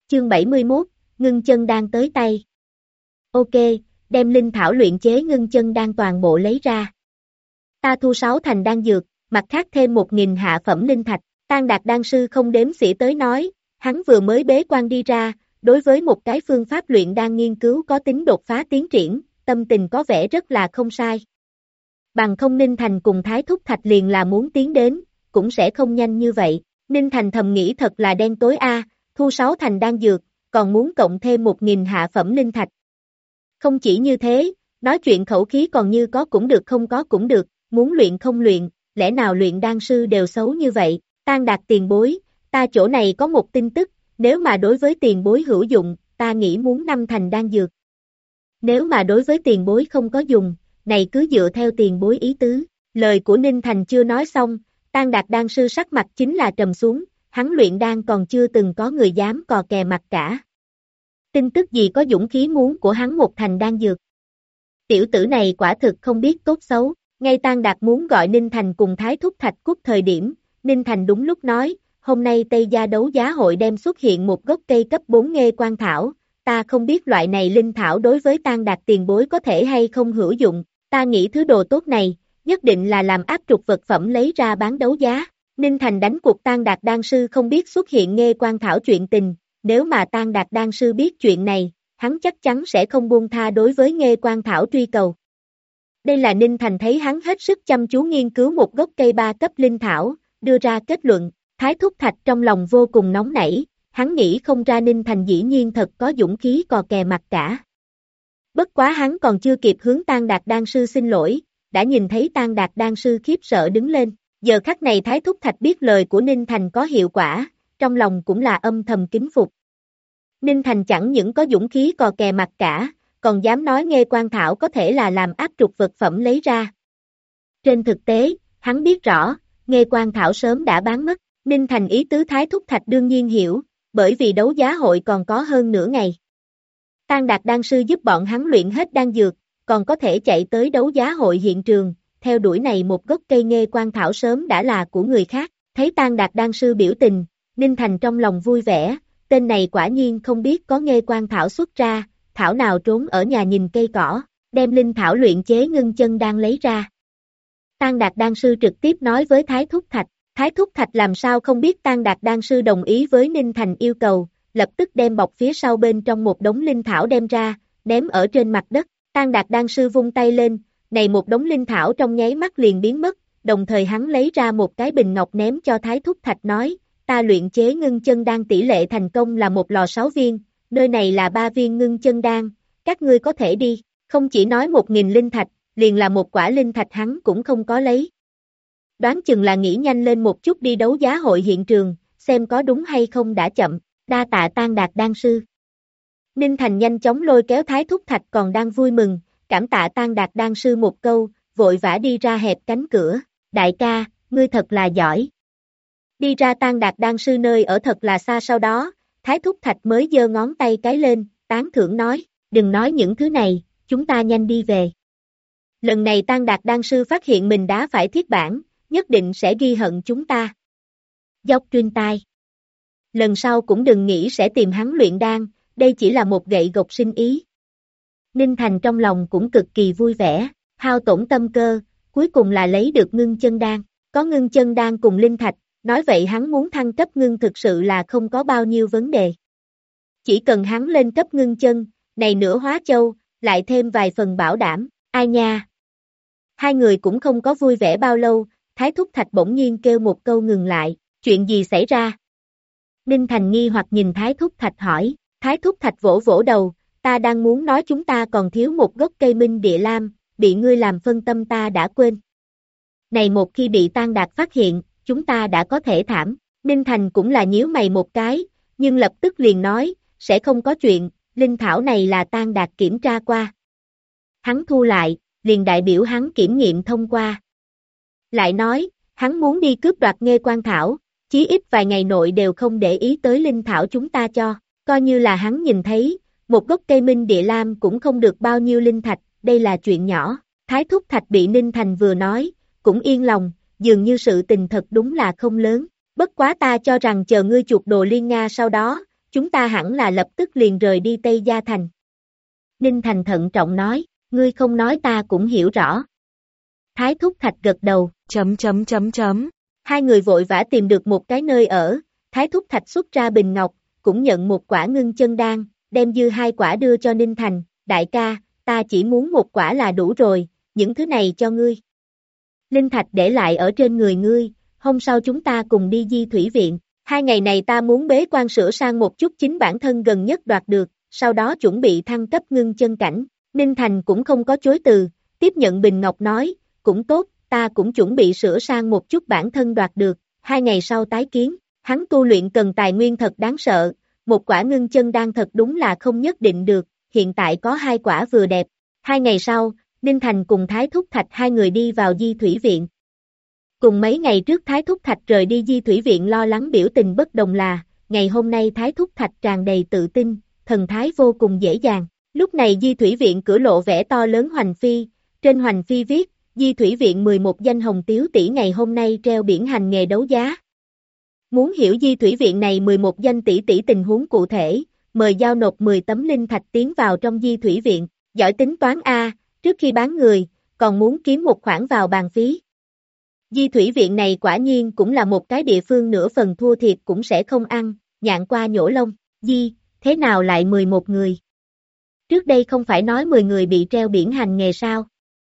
Chương 71, ngưng chân đan tới tay. Ok, đem linh thảo luyện chế ngưng chân đan toàn bộ lấy ra. Ta thu 6 thành đan dược, mặt khác thêm 1.000 hạ phẩm linh thạch. Tang Đạt đan sư không đếm xỉa tới nói, hắn vừa mới bế quan đi ra, đối với một cái phương pháp luyện đan nghiên cứu có tính đột phá tiến triển, tâm tình có vẻ rất là không sai. Bằng không Ninh Thành cùng Thái Thúc Thạch liền là muốn tiến đến, cũng sẽ không nhanh như vậy. Ninh Thành thầm nghĩ thật là đen tối a, thu 6 thành đan dược, còn muốn cộng thêm 1.000 hạ phẩm linh thạch. Không chỉ như thế, nói chuyện khẩu khí còn như có cũng được không có cũng được, muốn luyện không luyện, lẽ nào luyện đan sư đều xấu như vậy. Tang Đạt tiền bối, ta chỗ này có một tin tức, nếu mà đối với tiền bối hữu dụng, ta nghĩ muốn 5 thành đan dược. Nếu mà đối với tiền bối không có dùng, này cứ dựa theo tiền bối ý tứ. Lời của Ninh Thành chưa nói xong, Tang Đạt đan sư sắc mặt chính là trầm xuống, hắn luyện đan còn chưa từng có người dám cò kè mặt cả. Tin tức gì có dũng khí muốn của hắn 1 thành đan dược. Tiểu tử này quả thực không biết tốt xấu, ngay Tang Đạt muốn gọi Ninh Thành cùng Thái Thúc Thạch Cúc thời điểm, Ninh Thành đúng lúc nói, hôm nay Tây Gia đấu giá hội đem xuất hiện một gốc cây cấp 4 nghê quan thảo, ta không biết loại này linh thảo đối với Tang Đạt tiền bối có thể hay không hữu dụng, ta nghĩ thứ đồ tốt này, nhất định là làm áp trục vật phẩm lấy ra bán đấu giá. Ninh Thành đánh cuộc Tang Đạt đan sư không biết xuất hiện nghê quan thảo chuyện tình, nếu mà Tang Đạt đan sư biết chuyện này, hắn chắc chắn sẽ không buông tha đối với nghê quan thảo truy cầu. Đây là Ninh Thành thấy hắn hết sức chăm chú nghiên cứu một gốc cây 3 cấp linh thảo, đưa ra kết luận. Thái Thúc Thạch trong lòng vô cùng nóng nảy, hắn nghĩ không ra Ninh Thành dĩ nhiên thật có dũng khí cò kè mặt cả. Bất quá hắn còn chưa kịp hướng Tang Đạt đan sư xin lỗi, đã nhìn thấy Tang Đạt đan sư khiếp sợ đứng lên. Giờ khắc này Thái Thúc Thạch biết lời của Ninh Thành có hiệu quả, trong lòng cũng là âm thầm kính phục. Ninh Thành chẳng những có dũng khí cò kè mặt cả, còn dám nói nghê quan thảo có thể là làm áp trục vật phẩm lấy ra. Trên thực tế, hắn biết rõ, nghê quan thảo sớm đã bán mất. Ninh Thành ý tứ Thái Thúc Thạch đương nhiên hiểu, bởi vì đấu giá hội còn có hơn nửa ngày. Tang Đạt đan sư giúp bọn hắn luyện hết đan dược, còn có thể chạy tới đấu giá hội hiện trường, theo đuổi này một gốc cây nghê quan thảo sớm đã là của người khác. Thấy Tang Đạt đan sư biểu tình, Ninh Thành trong lòng vui vẻ, tên này quả nhiên không biết có nghê quan thảo xuất ra, thảo nào trốn ở nhà nhìn cây cỏ, đem linh thảo luyện chế ngưng chân đan lấy ra. Tang Đạt đan sư trực tiếp nói với Thái Thúc Thạch. Thái Thúc Thạch làm sao không biết Tang Đạt đan sư đồng ý với Ninh Thành yêu cầu, lập tức đem bọc phía sau bên trong một đống linh thảo đem ra, ném ở trên mặt đất. Tang Đạt đan sư vung tay lên, này một đống linh thảo trong nháy mắt liền biến mất, đồng thời hắn lấy ra một cái bình ngọc ném cho Thái Thúc Thạch nói, ta luyện chế ngưng chân đan tỷ lệ thành công là 1 lò 6 viên, nơi này là 3 viên ngưng chân đan, các ngươi có thể đi, không chỉ nói 1.000 linh thạch, liền là 1 quả linh thạch hắn cũng không có lấy. Đoán chừng là nghĩ nhanh lên một chút đi đấu giá hội hiện trường, xem có đúng hay không đã chậm, đa tạ Tang Đạt đan sư. Ninh Thành nhanh chóng lôi kéo Thái Thúc Thạch còn đang vui mừng, cảm tạ Tang Đạt đan sư một câu, vội vã đi ra hẹp cánh cửa, đại ca, ngươi thật là giỏi. Đi ra Tang Đạt đan sư nơi ở thật là xa sau đó, Thái Thúc Thạch mới giơ ngón tay cái lên, tán thưởng nói, đừng nói những thứ này, chúng ta nhanh đi về. Lần này Tang Đạt đan sư phát hiện mình đã phải thiết bản, nhất định sẽ ghi hận chúng ta. Dốc truyền tai. Lần sau cũng đừng nghĩ sẽ tìm hắn luyện đan, đây chỉ là một gậy gộc sinh ý. Ninh Thành trong lòng cũng cực kỳ vui vẻ, hao tổn tâm cơ, cuối cùng là lấy được ngưng chân đan, có ngưng chân đan cùng linh thạch, nói vậy hắn muốn thăng cấp ngưng thực sự là không có bao nhiêu vấn đề. Chỉ cần hắn lên cấp ngưng chân, này nửa hóa châu, lại thêm vài phần bảo đảm, ai nha. Hai người cũng không có vui vẻ bao lâu, Thái Thúc Thạch bỗng nhiên kêu một câu ngừng lại, chuyện gì xảy ra? Ninh Thành nghi hoặc nhìn Thái Thúc Thạch hỏi, Thái Thúc Thạch vỗ vỗ đầu, ta đang muốn nói chúng ta còn thiếu một gốc cây minh địa lam, bị ngươi làm phân tâm ta đã quên. Này một khi bị Tang Đạt phát hiện, chúng ta đã có thể thảm, Ninh Thành cũng là nhíu mày một cái, nhưng lập tức liền nói, sẽ không có chuyện, linh thảo này là Tang Đạt kiểm tra qua. Hắn thu lại, liền đại biểu hắn kiểm nghiệm thông qua. Lại nói, hắn muốn đi cướp đoạt nghê quan thảo, chí ít vài ngày nội đều không để ý tới linh thảo chúng ta cho, coi như là hắn nhìn thấy, một gốc cây minh địa lam cũng không được bao nhiêu linh thạch, đây là chuyện nhỏ. Thái Thúc Thạch bị Ninh Thành vừa nói, cũng yên lòng, dường như sự tình thật đúng là không lớn, bất quá ta cho rằng chờ ngươi chuộc đồ liên Nga sau đó, chúng ta hẳn là lập tức liền rời đi Tây Gia Thành. Ninh Thành thận trọng nói, ngươi không nói ta cũng hiểu rõ. Thái Thúc Thạch gật đầu, ... Hai người vội vã tìm được một cái nơi ở, Thái Thúc Thạch xuất ra bình ngọc, cũng nhận một quả ngưng chân đan, đem dư 2 quả đưa cho Ninh Thành, đại ca, ta chỉ muốn 1 quả là đủ rồi, những thứ này cho ngươi. Linh thạch để lại ở trên người ngươi, hôm sau chúng ta cùng đi Di Thủy Viện, 2 ngày này ta muốn bế quan sửa sang một chút chính bản thân gần nhất đoạt được, sau đó chuẩn bị thăng cấp ngưng chân cảnh. Ninh Thành cũng không có chối từ, tiếp nhận bình ngọc nói, cũng tốt, ta cũng chuẩn bị sửa sang một chút bản thân đoạt được, 2 ngày sau tái kiến, hắn tu luyện cần tài nguyên thật đáng sợ, 1 quả ngưng chân đan thật đúng là không nhất định được, hiện tại có 2 quả vừa đẹp. 2 ngày sau, Ninh Thành cùng Thái Thúc Thạch 2 người đi vào Di Thủy Viện. Cùng mấy ngày trước Thái Thúc Thạch rời đi Di Thủy Viện lo lắng biểu tình bất đồng là, ngày hôm nay Thái Thúc Thạch tràn đầy tự tin, thần thái vô cùng dễ dàng. Lúc này Di Thủy Viện cửa lộ vẽ to lớn hoành phi, trên hoành phi viết, Di Thủy Viện 11 danh hồng tiếu tỷ ngày hôm nay treo biển hành nghề đấu giá. Muốn hiểu Di Thủy Viện này 11 danh tỷ tỷ tình huống cụ thể, mời giao nộp 10 tấm linh thạch tiến vào trong Di Thủy Viện, giỏi tính toán A, trước khi bán người, còn muốn kiếm một khoản vào bàn phí. Di Thủy Viện này quả nhiên cũng là một cái địa phương nửa phần thua thiệt cũng sẽ không ăn, nhạn qua nhổ lông, Di, thế nào lại 11 người? Trước đây không phải nói 10 người bị treo biển hành nghề sao?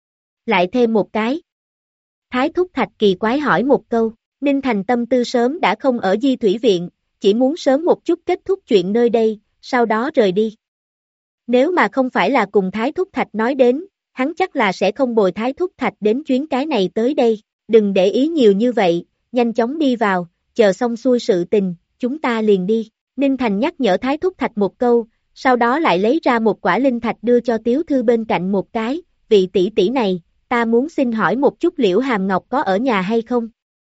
Lại thêm một cái. Thái Thúc Thạch kỳ quái hỏi một câu, Ninh Thành tâm tư sớm đã không ở Di Thủy Viện, chỉ muốn sớm một chút kết thúc chuyện nơi đây, sau đó rời đi. Nếu mà không phải là cùng Thái Thúc Thạch nói đến, hắn chắc là sẽ không bồi Thái Thúc Thạch đến chuyến cái này tới đây, đừng để ý nhiều như vậy, nhanh chóng đi vào, chờ xong xuôi sự tình, chúng ta liền đi. Ninh Thành nhắc nhở Thái Thúc Thạch một câu, sau đó lại lấy ra một quả linh thạch đưa cho Tiếu Thư bên cạnh một cái, vị tỷ tỷ này, ta muốn xin hỏi một chút Liễu Hàm Ngọc có ở nhà hay không?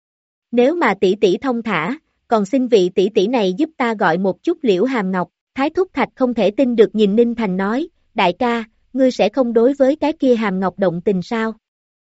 Nếu mà tỷ tỷ thông thả, còn xin vị tỷ tỷ này giúp ta gọi một chút Liễu Hàm Ngọc. Thái Thúc Thạch không thể tin được nhìn Ninh Thành nói, đại ca, ngươi sẽ không đối với cái kia Hàm Ngọc động tình sao?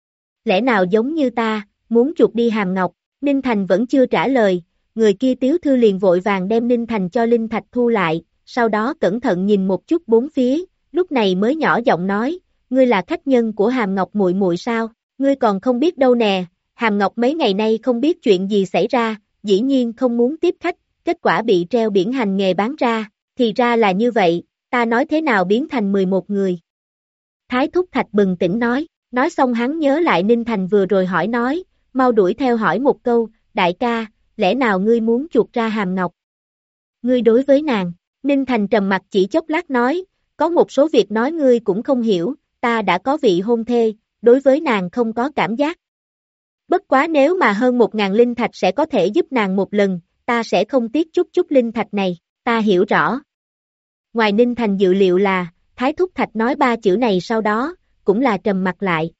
Lẽ nào giống như ta, muốn chuột đi Hàm Ngọc? Ninh Thành vẫn chưa trả lời, người kia Tiếu Thư liền vội vàng đem Ninh Thành cho linh thạch thu lại, sau đó cẩn thận nhìn một chút bốn phía, lúc này mới nhỏ giọng nói, ngươi là khách nhân của Hàm Ngọc muội muội sao? Ngươi còn không biết đâu nè, Hàm Ngọc mấy ngày nay không biết chuyện gì xảy ra, dĩ nhiên không muốn tiếp khách, kết quả bị treo biển hành nghề bán ra, thì ra là như vậy, ta nói thế nào biến thành 11 người. Thái Thúc Thạch bừng tỉnh nói xong hắn nhớ lại Ninh Thành vừa rồi hỏi nói, mau đuổi theo hỏi một câu, đại ca, lẽ nào ngươi muốn chuột ra Hàm Ngọc? Ngươi đối với nàng, Ninh Thành trầm mặt chỉ chốc lát nói, có một số việc nói ngươi cũng không hiểu, ta đã có vị hôn thê, đối với nàng không có cảm giác. Bất quá nếu mà hơn 1.000 linh thạch sẽ có thể giúp nàng một lần, ta sẽ không tiếc chút linh thạch này, ta hiểu rõ. Ngoài Ninh Thành dự liệu là, Thái Thúc Thạch nói 3 chữ này sau đó, cũng là trầm mặt lại.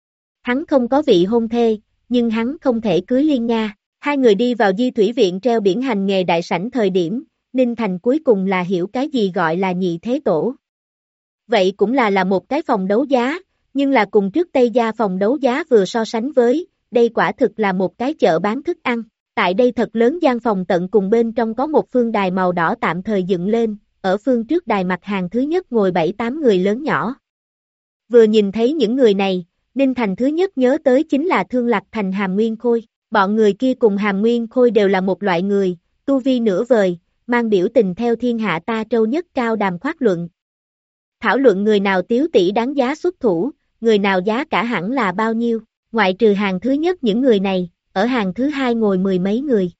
Hắn không có vị hôn thê, nhưng hắn không thể cưới Liên Nga. 2 người đi vào Di Thủy Viện treo biển hành nghề đại sảnh thời điểm, Ninh Thành cuối cùng là hiểu cái gì gọi là nhị thế tổ. Vậy cũng là một cái phòng đấu giá, nhưng là cùng trước Tây Gia phòng đấu giá vừa so sánh với, đây quả thực là một cái chợ bán thức ăn. Tại đây thật lớn gian phòng tận cùng bên trong có một phương đài màu đỏ tạm thời dựng lên, ở phương trước đài mặt hàng thứ nhất ngồi 7-8 người lớn nhỏ. Vừa nhìn thấy những người này, Ninh Thành thứ nhất nhớ tới chính là Thương Lạc Thành Hàm Nguyên Khôi. Bọn người kia cùng Hàm Nguyên Khôi đều là một loại người, tu vi nửa vời, mang biểu tình theo thiên hạ ta trâu nhất cao đàm khoát luận. Thảo luận người nào tiếu tỷ đáng giá xuất thủ, người nào giá cả hẳn là bao nhiêu, ngoại trừ hàng thứ nhất những người này, ở hàng thứ hai ngồi 10 mấy người.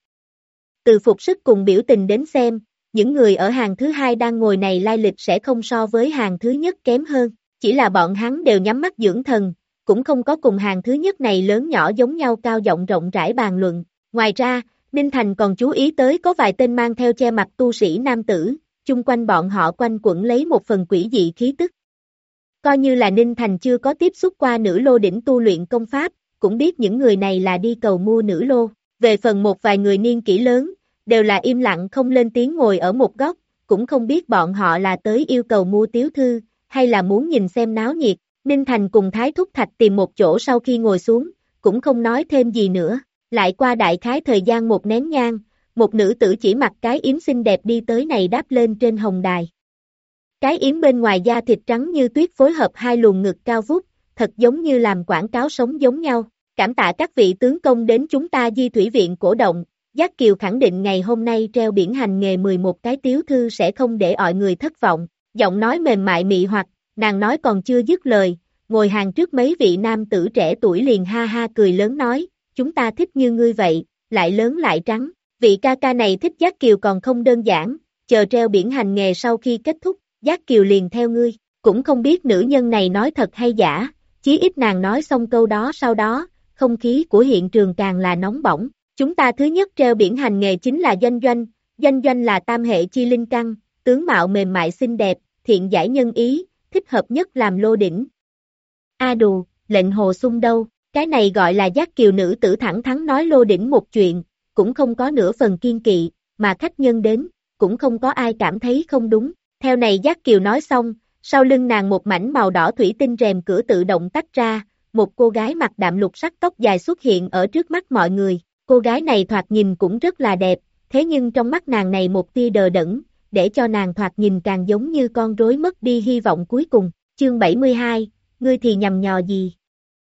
Từ phục sức cùng biểu tình đến xem, những người ở hàng thứ hai đang ngồi này lai lịch sẽ không so với hàng thứ nhất kém hơn, chỉ là bọn hắn đều nhắm mắt dưỡng thần, cũng không có cùng hàng thứ nhất này lớn nhỏ giống nhau cao giọng rộng rãi bàn luận. Ngoài ra, Ninh Thành còn chú ý tới có vài tên mang theo che mặt tu sĩ nam tử, chung quanh bọn họ quanh quẩn lấy một phần quỷ dị khí tức. Coi như là Ninh Thành chưa có tiếp xúc qua nữ lô đỉnh tu luyện công pháp, cũng biết những người này là đi cầu mua nữ lô. Về phần một vài người niên kỷ lớn, đều là im lặng không lên tiếng ngồi ở một góc, cũng không biết bọn họ là tới yêu cầu mua tiếu thư, hay là muốn nhìn xem náo nhiệt. Ninh Thành cùng Thái Thúc Thạch tìm một chỗ sau khi ngồi xuống, cũng không nói thêm gì nữa. Lại qua đại khái thời gian một nén nhang, một nữ tử chỉ mặc cái yếm xinh đẹp đi tới này đáp lên trên hồng đài. Cái yếm bên ngoài da thịt trắng như tuyết phối hợp hai luồng ngực cao vút, thật giống như làm quảng cáo sống giống nhau. Cảm tạ các vị tướng công đến chúng ta Di Thủy Viện cổ động, Giác Kiều khẳng định ngày hôm nay treo biển hành nghề 11 cái tiếu thư sẽ không để mọi người thất vọng. Giọng nói mềm mại mị hoặc, nàng nói còn chưa dứt lời, ngồi hàng trước mấy vị nam tử trẻ tuổi liền ha ha cười lớn nói, chúng ta thích như ngươi vậy, lại lớn lại trắng. Vị ca ca này thích Giác Kiều còn không đơn giản, chờ treo biển hành nghề sau khi kết thúc, Giác Kiều liền theo ngươi, cũng không biết nữ nhân này nói thật hay giả, chí ít nàng nói xong câu đó sau đó, không khí của hiện trường càng là nóng bỏng. Chúng ta thứ nhất treo biển hành nghề chính là Doanh Doanh, Doanh Doanh là tam hệ chi linh căn, tướng mạo mềm mại xinh đẹp, thiện giải nhân ý, thích hợp nhất làm lô đỉnh. A đù, lệnh hồ sung đâu, cái này gọi là Giác Kiều nữ tử thẳng thắn nói lô đỉnh một chuyện, cũng không có nửa phần kiên kỵ, mà khách nhân đến, cũng không có ai cảm thấy không đúng. Theo này Giác Kiều nói xong, sau lưng nàng một mảnh màu đỏ thủy tinh rèm cửa tự động tách ra, một cô gái mặc đạm lục sắc tóc dài xuất hiện ở trước mắt mọi người. Cô gái này thoạt nhìn cũng rất là đẹp, thế nhưng trong mắt nàng này một tia đờ đẫn, để cho nàng thoạt nhìn càng giống như con rối mất đi hy vọng cuối cùng. Chương 72, ngươi thì nhầm nhò gì?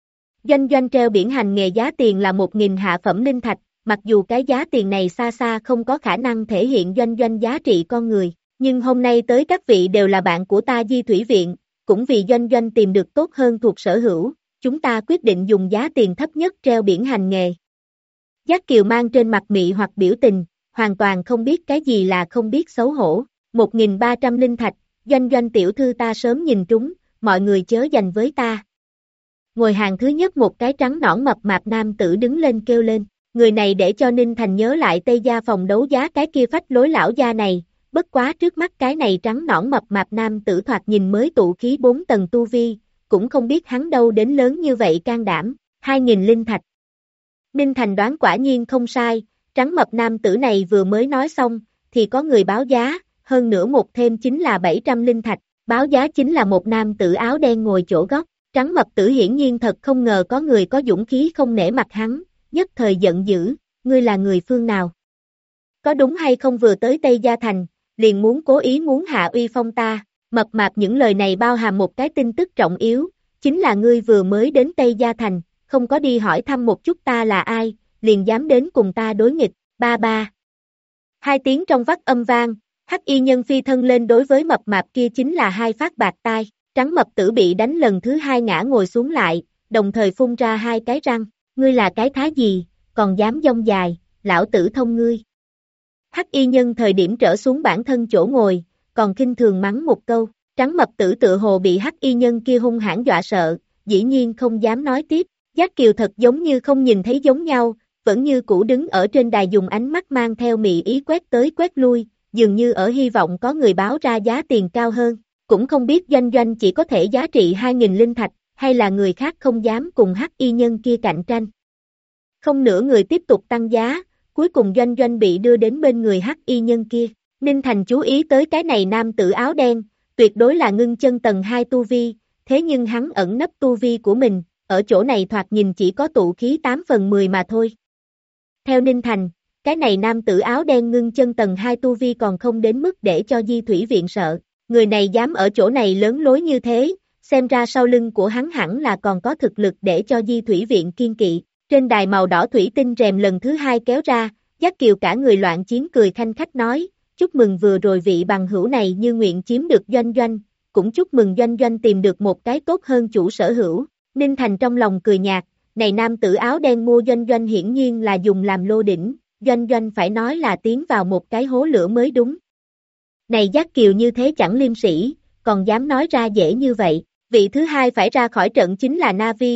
Doanh Doanh treo biển hành nghề giá tiền là 1.000 hạ phẩm linh thạch, mặc dù cái giá tiền này xa xa không có khả năng thể hiện Doanh Doanh giá trị con người, nhưng hôm nay tới các vị đều là bạn của ta Di Thủy Viện, cũng vì Doanh Doanh tìm được tốt hơn thuộc sở hữu, chúng ta quyết định dùng giá tiền thấp nhất treo biển hành nghề. Giác Kiều mang trên mặt mị hoặc biểu tình, hoàn toàn không biết cái gì là không biết xấu hổ. 1.300 linh thạch, Doanh Doanh tiểu thư ta sớm nhìn trúng, mọi người chớ giành với ta. Ngồi hàng thứ nhất một cái trắng nõn mập mạp nam tử đứng lên kêu lên, người này để cho Ninh Thành nhớ lại Tây Gia phòng đấu giá cái kia phách lối lão gia này, bất quá trước mắt cái này trắng nõn mập mạp nam tử thoạt nhìn mới tụ khí 4 tầng tu vi, cũng không biết hắn đâu đến lớn như vậy can đảm, 2.000 linh thạch. Ninh Thành đoán quả nhiên không sai, trắng mập nam tử này vừa mới nói xong, thì có người báo giá, hơn nữa một thêm chính là 700 linh thạch, báo giá chính là một nam tử áo đen ngồi chỗ góc, trắng mập tử hiển nhiên thật không ngờ có người có dũng khí không nể mặt hắn, nhất thời giận dữ, ngươi là người phương nào? Có đúng hay không vừa tới Tây Gia Thành, liền muốn cố ý muốn hạ uy phong ta, mập mạp những lời này bao hàm một cái tin tức trọng yếu, chính là ngươi vừa mới đến Tây Gia Thành, không có đi hỏi thăm một chút ta là ai, liền dám đến cùng ta đối nghịch, ba ba. Hai tiếng trong vắt âm vang, hắc y nhân phi thân lên đối với mập mạp kia chính là hai phát bạc tai, trắng mập tử bị đánh lần thứ hai ngã ngồi xuống lại, đồng thời phun ra hai cái răng, ngươi là cái thá gì, còn dám dông dài, lão tử thông ngươi. Hắc y nhân thời điểm trở xuống bản thân chỗ ngồi, còn khinh thường mắng một câu, trắng mập tử tựa hồ bị hắc y nhân kia hung hãn dọa sợ, dĩ nhiên không dám nói tiếp. Giác Kiều thật giống như không nhìn thấy giống nhau, vẫn như cũ đứng ở trên đài dùng ánh mắt mang theo mị ý quét tới quét lui, dường như ở hy vọng có người báo ra giá tiền cao hơn, cũng không biết Doanh Doanh chỉ có thể giá trị 2.000 linh thạch, hay là người khác không dám cùng hắc y nhân kia cạnh tranh. Không nữa người tiếp tục tăng giá, cuối cùng Doanh Doanh bị đưa đến bên người hắc y nhân kia, Ninh Thành chú ý tới cái này nam tử áo đen, tuyệt đối là ngưng chân tầng 2 tu vi, thế nhưng hắn ẩn nấp tu vi của mình. Ở chỗ này thoạt nhìn chỉ có tụ khí 8/10 mà thôi. Theo Ninh Thành, cái này nam tử áo đen ngưng chân tầng 2 tu vi còn không đến mức để cho Di Thủy Viện sợ. Người này dám ở chỗ này lớn lối như thế, xem ra sau lưng của hắn hẳn là còn có thực lực để cho Di Thủy Viện kiên kỵ. Trên đài màu đỏ thủy tinh rèm lần thứ hai kéo ra, Giác Kiều cả người loạn chiến cười khanh khách nói, chúc mừng vừa rồi vị bằng hữu này như nguyện chiếm được Doanh Doanh, cũng chúc mừng Doanh Doanh tìm được một cái tốt hơn chủ sở hữu. Ninh Thành trong lòng cười nhạt, này nam tử áo đen mua Doanh Doanh hiển nhiên là dùng làm lô đỉnh, Doanh Doanh phải nói là tiến vào một cái hố lửa mới đúng. Này Giác Kiều như thế chẳng liêm sĩ, còn dám nói ra dễ như vậy, vị thứ hai phải ra khỏi trận chính là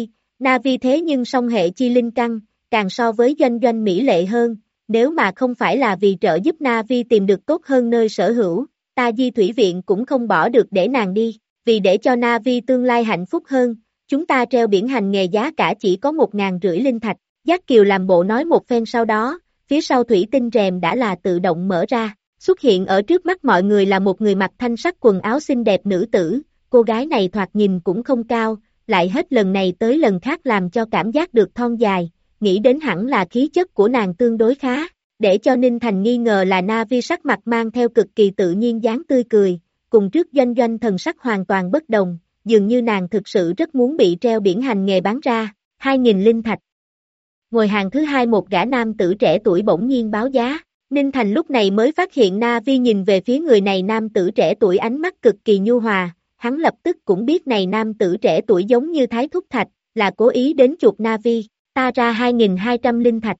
Navi thế nhưng song hệ chi linh căn, càng so với Doanh Doanh mỹ lệ hơn, nếu mà không phải là vì trợ giúp Navi tìm được tốt hơn nơi sở hữu, ta Di Thủy Viện cũng không bỏ được để nàng đi, vì để cho Navi tương lai hạnh phúc hơn. Chúng ta treo biển hành nghề giá cả chỉ có 1.500 linh thạch, Giác Kiều làm bộ nói một phen sau đó, phía sau thủy tinh rèm đã là tự động mở ra, xuất hiện ở trước mắt mọi người là một người mặc thanh sắc quần áo xinh đẹp nữ tử, cô gái này thoạt nhìn cũng không cao, lại hết lần này tới lần khác làm cho cảm giác được thon dài, nghĩ đến hẳn là khí chất của nàng tương đối khá, Để cho Ninh Thành nghi ngờ là Na'vi sắc mặt mang theo cực kỳ tự nhiên dáng tươi cười, cùng trước Doanh Doanh thần sắc hoàn toàn bất đồng, dường như nàng thực sự rất muốn bị treo biển hành nghề bán ra, 2.000 linh thạch. Ngồi hàng thứ hai một gã nam tử trẻ tuổi bỗng nhiên báo giá, Ninh Thành lúc này mới phát hiện Na'vi nhìn về phía người này nam tử trẻ tuổi ánh mắt cực kỳ nhu hòa, hắn lập tức cũng biết này nam tử trẻ tuổi giống như Thái Thúc Thạch, là cố ý đến chuột Na'vi, ta ra 2.200 linh thạch.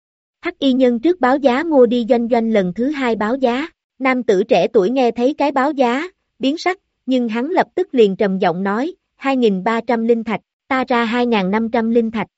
Hắc y nhân trước báo giá mua đi Doanh Doanh lần thứ hai báo giá, nam tử trẻ tuổi nghe thấy cái báo giá, biến sắc, nhưng hắn lập tức liền trầm giọng nói, 2.300 linh thạch, ta ra 2.500 linh thạch.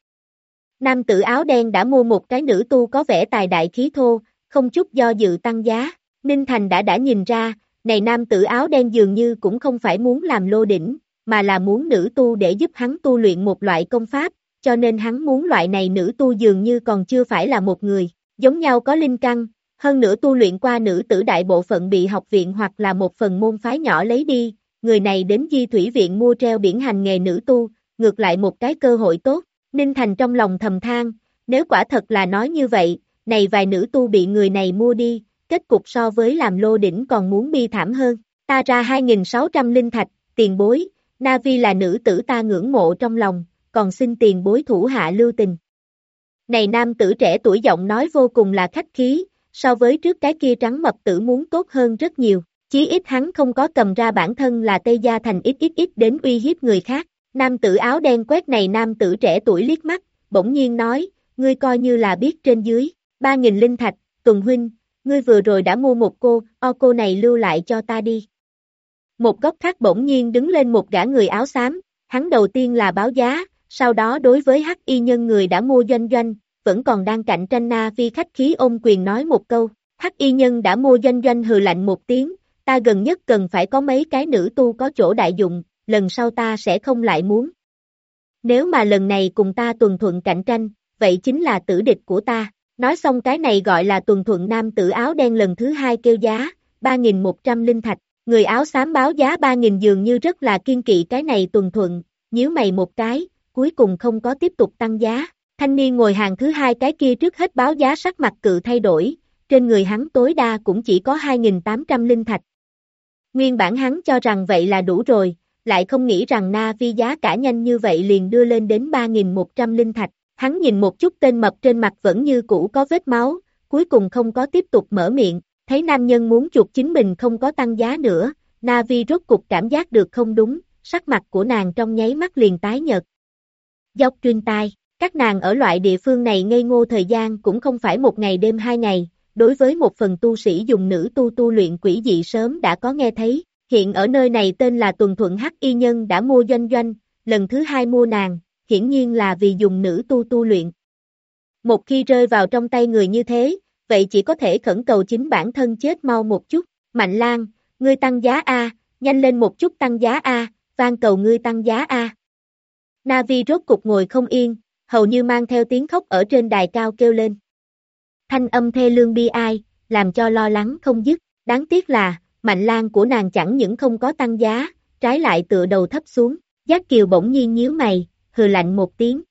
Nam tử áo đen đã mua một cái nữ tu có vẻ tài đại khí thô, không chút do dự tăng giá, Ninh Thành đã nhìn ra, này nam tử áo đen dường như cũng không phải muốn làm lô đỉnh, mà là muốn nữ tu để giúp hắn tu luyện một loại công pháp, cho nên hắn muốn loại này nữ tu dường như còn chưa phải là một người, giống nhau có linh căn, hơn nữa tu luyện qua nữ tử đại bộ phận bị học viện hoặc là một phần môn phái nhỏ lấy đi, người này đến Di Thủy Viện mua treo biển hành nghề nữ tu, ngược lại một cái cơ hội tốt, Ninh Thành trong lòng thầm than, nếu quả thật là nói như vậy, này vài nữ tu bị người này mua đi, kết cục so với làm lô đỉnh còn muốn bi thảm hơn, ta ra 2.600 linh thạch, tiền bối, Na'vi là nữ tử ta ngưỡng mộ trong lòng, còn xin tiền bối thủ hạ lưu tình. Này nam tử trẻ tuổi giọng nói vô cùng là khách khí, so với trước cái kia trắng mập tử muốn tốt hơn rất nhiều, chí ít hắn không có cầm ra bản thân là Tây Gia Thành ít đến uy hiếp người khác. Nam tử áo đen quét này nam tử trẻ tuổi liếc mắt, bỗng nhiên nói, ngươi coi như là biết trên dưới, 3.000 linh thạch, Tuần huynh, ngươi vừa rồi đã mua một cô này lưu lại cho ta đi. Một góc khác bỗng nhiên đứng lên một gã người áo xám, hắn đầu tiên là báo giá, sau đó đối với hắc y nhân người đã mua Doanh Doanh, vẫn còn đang cạnh tranh Na'vi khách khí ôm quyền nói một câu, hắc y nhân đã mua Doanh Doanh hừ lạnh một tiếng, ta gần nhất cần phải có mấy cái nữ tu có chỗ đại dụng, lần sau ta sẽ không lại muốn. Nếu mà lần này cùng ta tuần thuận cạnh tranh, vậy chính là tử địch của ta. Nói xong cái này gọi là tuần thuận nam tử áo đen lần thứ hai kêu giá, 3.100 linh thạch, người áo xám báo giá 3.000 dường như rất là kiên kỵ cái này tuần thuận, nhíu mày một cái, cuối cùng không có tiếp tục tăng giá. Thanh niên ngồi hàng thứ hai cái kia trước hết báo giá sắc mặt cự thay đổi, trên người hắn tối đa cũng chỉ có 2.800 linh thạch. Nguyên bản hắn cho rằng vậy là đủ rồi, lại không nghĩ rằng Na'vi giá cả nhanh như vậy liền đưa lên đến 3.100 linh thạch. Hắn nhìn một chút tên mập trên mặt vẫn như cũ có vết máu, cuối cùng không có tiếp tục mở miệng, thấy nam nhân muốn chuộc chính mình không có tăng giá nữa, Na'vi rốt cục cảm giác được không đúng, sắc mặt của nàng trong nháy mắt liền tái nhợt. Dọc truyền tai, các nàng ở loại địa phương này ngây ngô thời gian cũng không phải một ngày đêm 2 ngày, đối với một phần tu sĩ dùng nữ tu luyện quỷ dị sớm đã có nghe thấy, hiện ở nơi này tên là Tuần Thuận hắc y nhân đã mua Doanh Doanh, lần thứ hai mua nàng, hiển nhiên là vì dùng nữ tu luyện. Một khi rơi vào trong tay người như thế, vậy chỉ có thể khẩn cầu chính bản thân chết mau một chút, Mạnh Lan, ngươi tăng giá A, nhanh lên một chút tăng giá A, van cầu ngươi tăng giá A. Na'vi rốt cục ngồi không yên, hầu như mang theo tiếng khóc ở trên đài cao kêu lên. Thanh âm thê lương bi ai, làm cho lo lắng không dứt, đáng tiếc là, Mạnh Lan của nàng chẳng những không có tăng giá, trái lại tựa đầu thấp xuống, Giác Kiều bỗng nhiên nhíu mày, hừ lạnh một tiếng.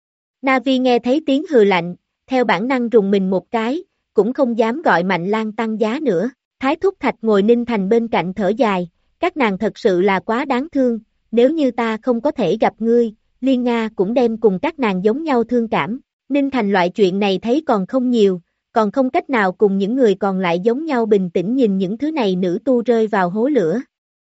Na'vi nghe thấy tiếng hừ lạnh, theo bản năng rùng mình một cái, cũng không dám gọi Mạnh Lan tăng giá nữa. Thái Thúc Thạch ngồi Ninh Thành bên cạnh thở dài, các nàng thật sự là quá đáng thương, nếu như ta không có thể gặp ngươi, Liên Nga cũng đem cùng các nàng giống nhau thương cảm. Ninh Thành loại chuyện này thấy còn không nhiều, còn không cách nào cùng những người còn lại giống nhau bình tĩnh nhìn những thứ này nữ tu rơi vào hố lửa.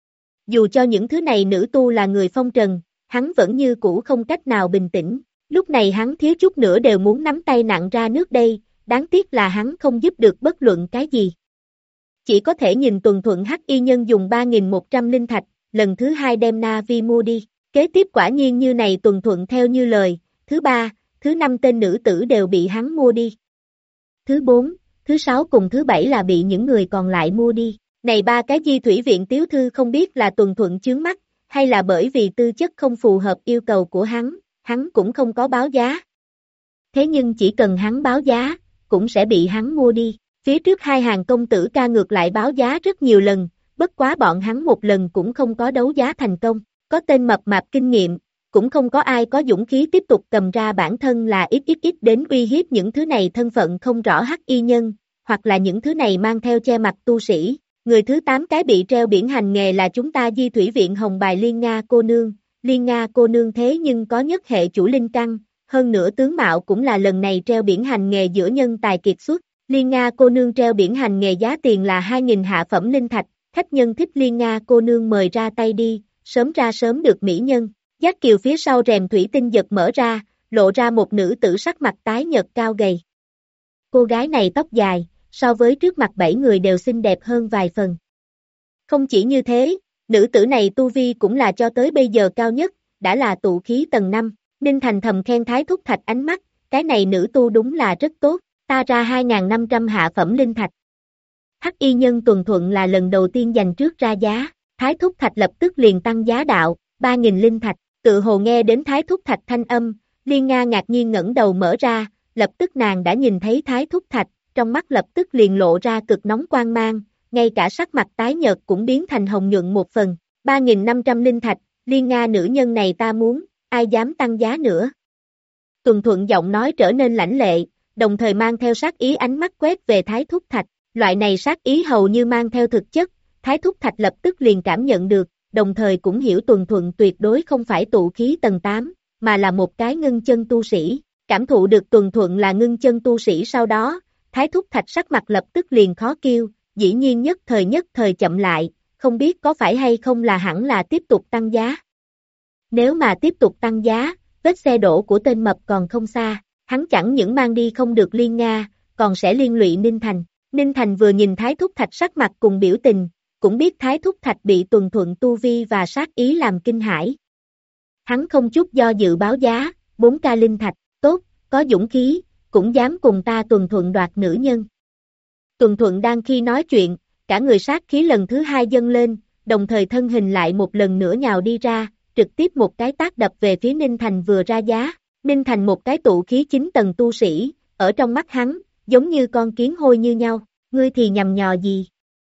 Dù cho những thứ này nữ tu là người phong trần, hắn vẫn như cũ không cách nào bình tĩnh, lúc này hắn thiếu chút nữa đều muốn nắm tay nặng ra nước đây, đáng tiếc là hắn không giúp được bất luận cái gì. Chỉ có thể nhìn Tuần Thuận hắc y nhân dùng 3.100 linh thạch, lần thứ hai đem Na'vi mua đi, kế tiếp quả nhiên như này Tuần Thuận theo như lời, thứ ba, thứ năm tên nữ tử đều bị hắn mua đi. Thứ 4, thứ 6 cùng thứ 7 là bị những người còn lại mua đi. Này ba cái Di Thủy Viện tiếu thư không biết là Tuần Thuận chướng mắt, hay là bởi vì tư chất không phù hợp yêu cầu của hắn cũng không có báo giá. Thế nhưng chỉ cần hắn báo giá, cũng sẽ bị hắn mua đi. Phía trước hai hàng công tử ca ngược lại báo giá rất nhiều lần, bất quá bọn hắn một lần cũng không có đấu giá thành công. Có tên mập mạp kinh nghiệm, cũng không có ai có dũng khí tiếp tục cầm ra bản thân là XXX đến uy hiếp những thứ này thân phận không rõ hắc y nhân, hoặc là những thứ này mang theo che mặt tu sĩ. Người thứ 8 cái bị treo biển hành nghề là chúng ta Di Thủy Viện Hồng Bài Liên Nga cô nương. Liên Nga cô nương thế nhưng có nhất hệ chủ linh căn, hơn nữa tướng mạo cũng là lần này treo biển hành nghề giữa nhân tài kiệt xuất. Liên Nga cô nương treo biển hành nghề giá tiền là 2.000 hạ phẩm linh thạch, khách nhân thích Liên Nga cô nương mời ra tay đi, sớm ra sớm được mỹ nhân. Giác kiều phía sau rèm thủy tinh giật mở ra, lộ ra một nữ tử sắc mặt tái nhợt cao gầy. Cô gái này tóc dài, so với trước mặt 7 người đều xinh đẹp hơn vài phần. Không chỉ như thế, nữ tử này tu vi cũng là cho tới bây giờ cao nhất, đã là tụ khí tầng 5. Ninh Thành thầm khen Thái Thúc Thạch ánh mắt, cái này nữ tu đúng là rất tốt, ta ra 2.500 hạ phẩm linh thạch. Hắc y nhân Tuần Thuận là lần đầu tiên giành trước ra giá, Thái Thúc Thạch lập tức liền tăng giá đạo, 3.000 linh thạch, tự hồ nghe đến Thái Thúc Thạch thanh âm, Liên Nga ngạc nhiên ngẩng đầu mở ra, lập tức nàng đã nhìn thấy Thái Thúc Thạch, trong mắt lập tức liền lộ ra cực nóng quang mang, ngay cả sắc mặt tái nhợt cũng biến thành hồng nhuận một phần, 3.500 linh thạch, Liên Nga nữ nhân này ta muốn, ai dám tăng giá nữa. Tuần Thuận giọng nói trở nên lãnh lệ, đồng thời mang theo sát ý ánh mắt quét về Thái Thúc Thạch, loại này sát ý hầu như mang theo thực chất, Thái Thúc Thạch lập tức liền cảm nhận được, đồng thời cũng hiểu Tuần Thuận tuyệt đối không phải tụ khí tầng 8, mà là một cái ngưng chân tu sĩ, cảm thụ được Tuần Thuận là ngưng chân tu sĩ sau đó, Thái Thúc Thạch sắc mặt lập tức liền khó kêu, dĩ nhiên nhất thời chậm lại, không biết có phải hay không là hẳn là tiếp tục tăng giá. Nếu mà tiếp tục tăng giá, vết xe đổ của tên mập còn không xa, hắn chẳng những mang đi không được Liên Nga, còn sẽ liên lụy Ninh Thành. Ninh Thành vừa nhìn Thái Thúc Thạch sắc mặt cùng biểu tình, cũng biết Thái Thúc Thạch bị Tuần Thuận tu vi và sát ý làm kinh hãi. Hắn không chút do dự báo giá, 4k linh thạch, tốt, có dũng khí, cũng dám cùng ta Tuần Thuận đoạt nữ nhân. Tuần Thuận đang khi nói chuyện, cả người sát khí lần thứ 2 dâng lên, đồng thời thân hình lại một lần nữa nhào đi ra, trực tiếp một cái tát đập về phía Ninh Thành vừa ra giá. Ninh Thành một cái tụ khí 9 tầng tu sĩ, ở trong mắt hắn, giống như con kiến hôi như nhau, ngươi thì nhằm nhò gì?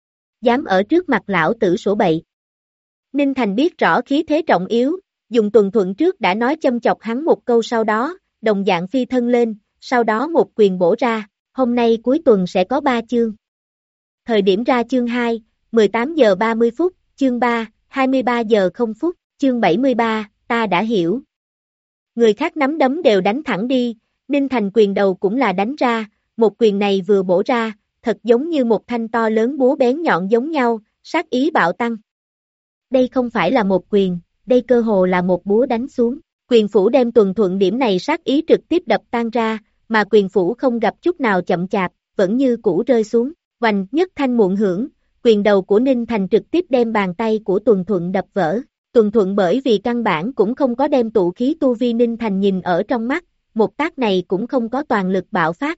Dám ở trước mặt lão tử sổ bậy. Ninh Thành biết rõ khí thế trọng yếu, dùng Tuần Thuận trước đã nói châm chọc hắn một câu sau đó, đồng dạng phi thân lên, sau đó một quyền bổ ra, hôm nay cuối tuần sẽ có 3 chương. Thời điểm ra chương 2, 18 giờ 30 phút, chương 3, 23 giờ 0 phút, chương 73, ta đã hiểu. Người khác nắm đấm đều đánh thẳng đi, Ninh Thành quyền đầu cũng là đánh ra, một quyền này vừa bổ ra, thật giống như một thanh to lớn búa bén nhọn giống nhau, sát ý bạo tăng. Đây không phải là một quyền, đây cơ hồ là một búa đánh xuống, quyền phủ đem Tuần Thuận điểm này sát ý trực tiếp đập tan ra, mà quyền phủ không gặp chút nào chậm chạp, vẫn như cũ rơi xuống, oành nhất thanh muộn hưởng, quyền đầu của Ninh Thành trực tiếp đem bàn tay của Tuần Thuận đập vỡ. Tuần Thuận bởi vì căn bản cũng không có đem tụ khí tu vi Ninh Thành nhìn ở trong mắt, một tác này cũng không có toàn lực bạo phát.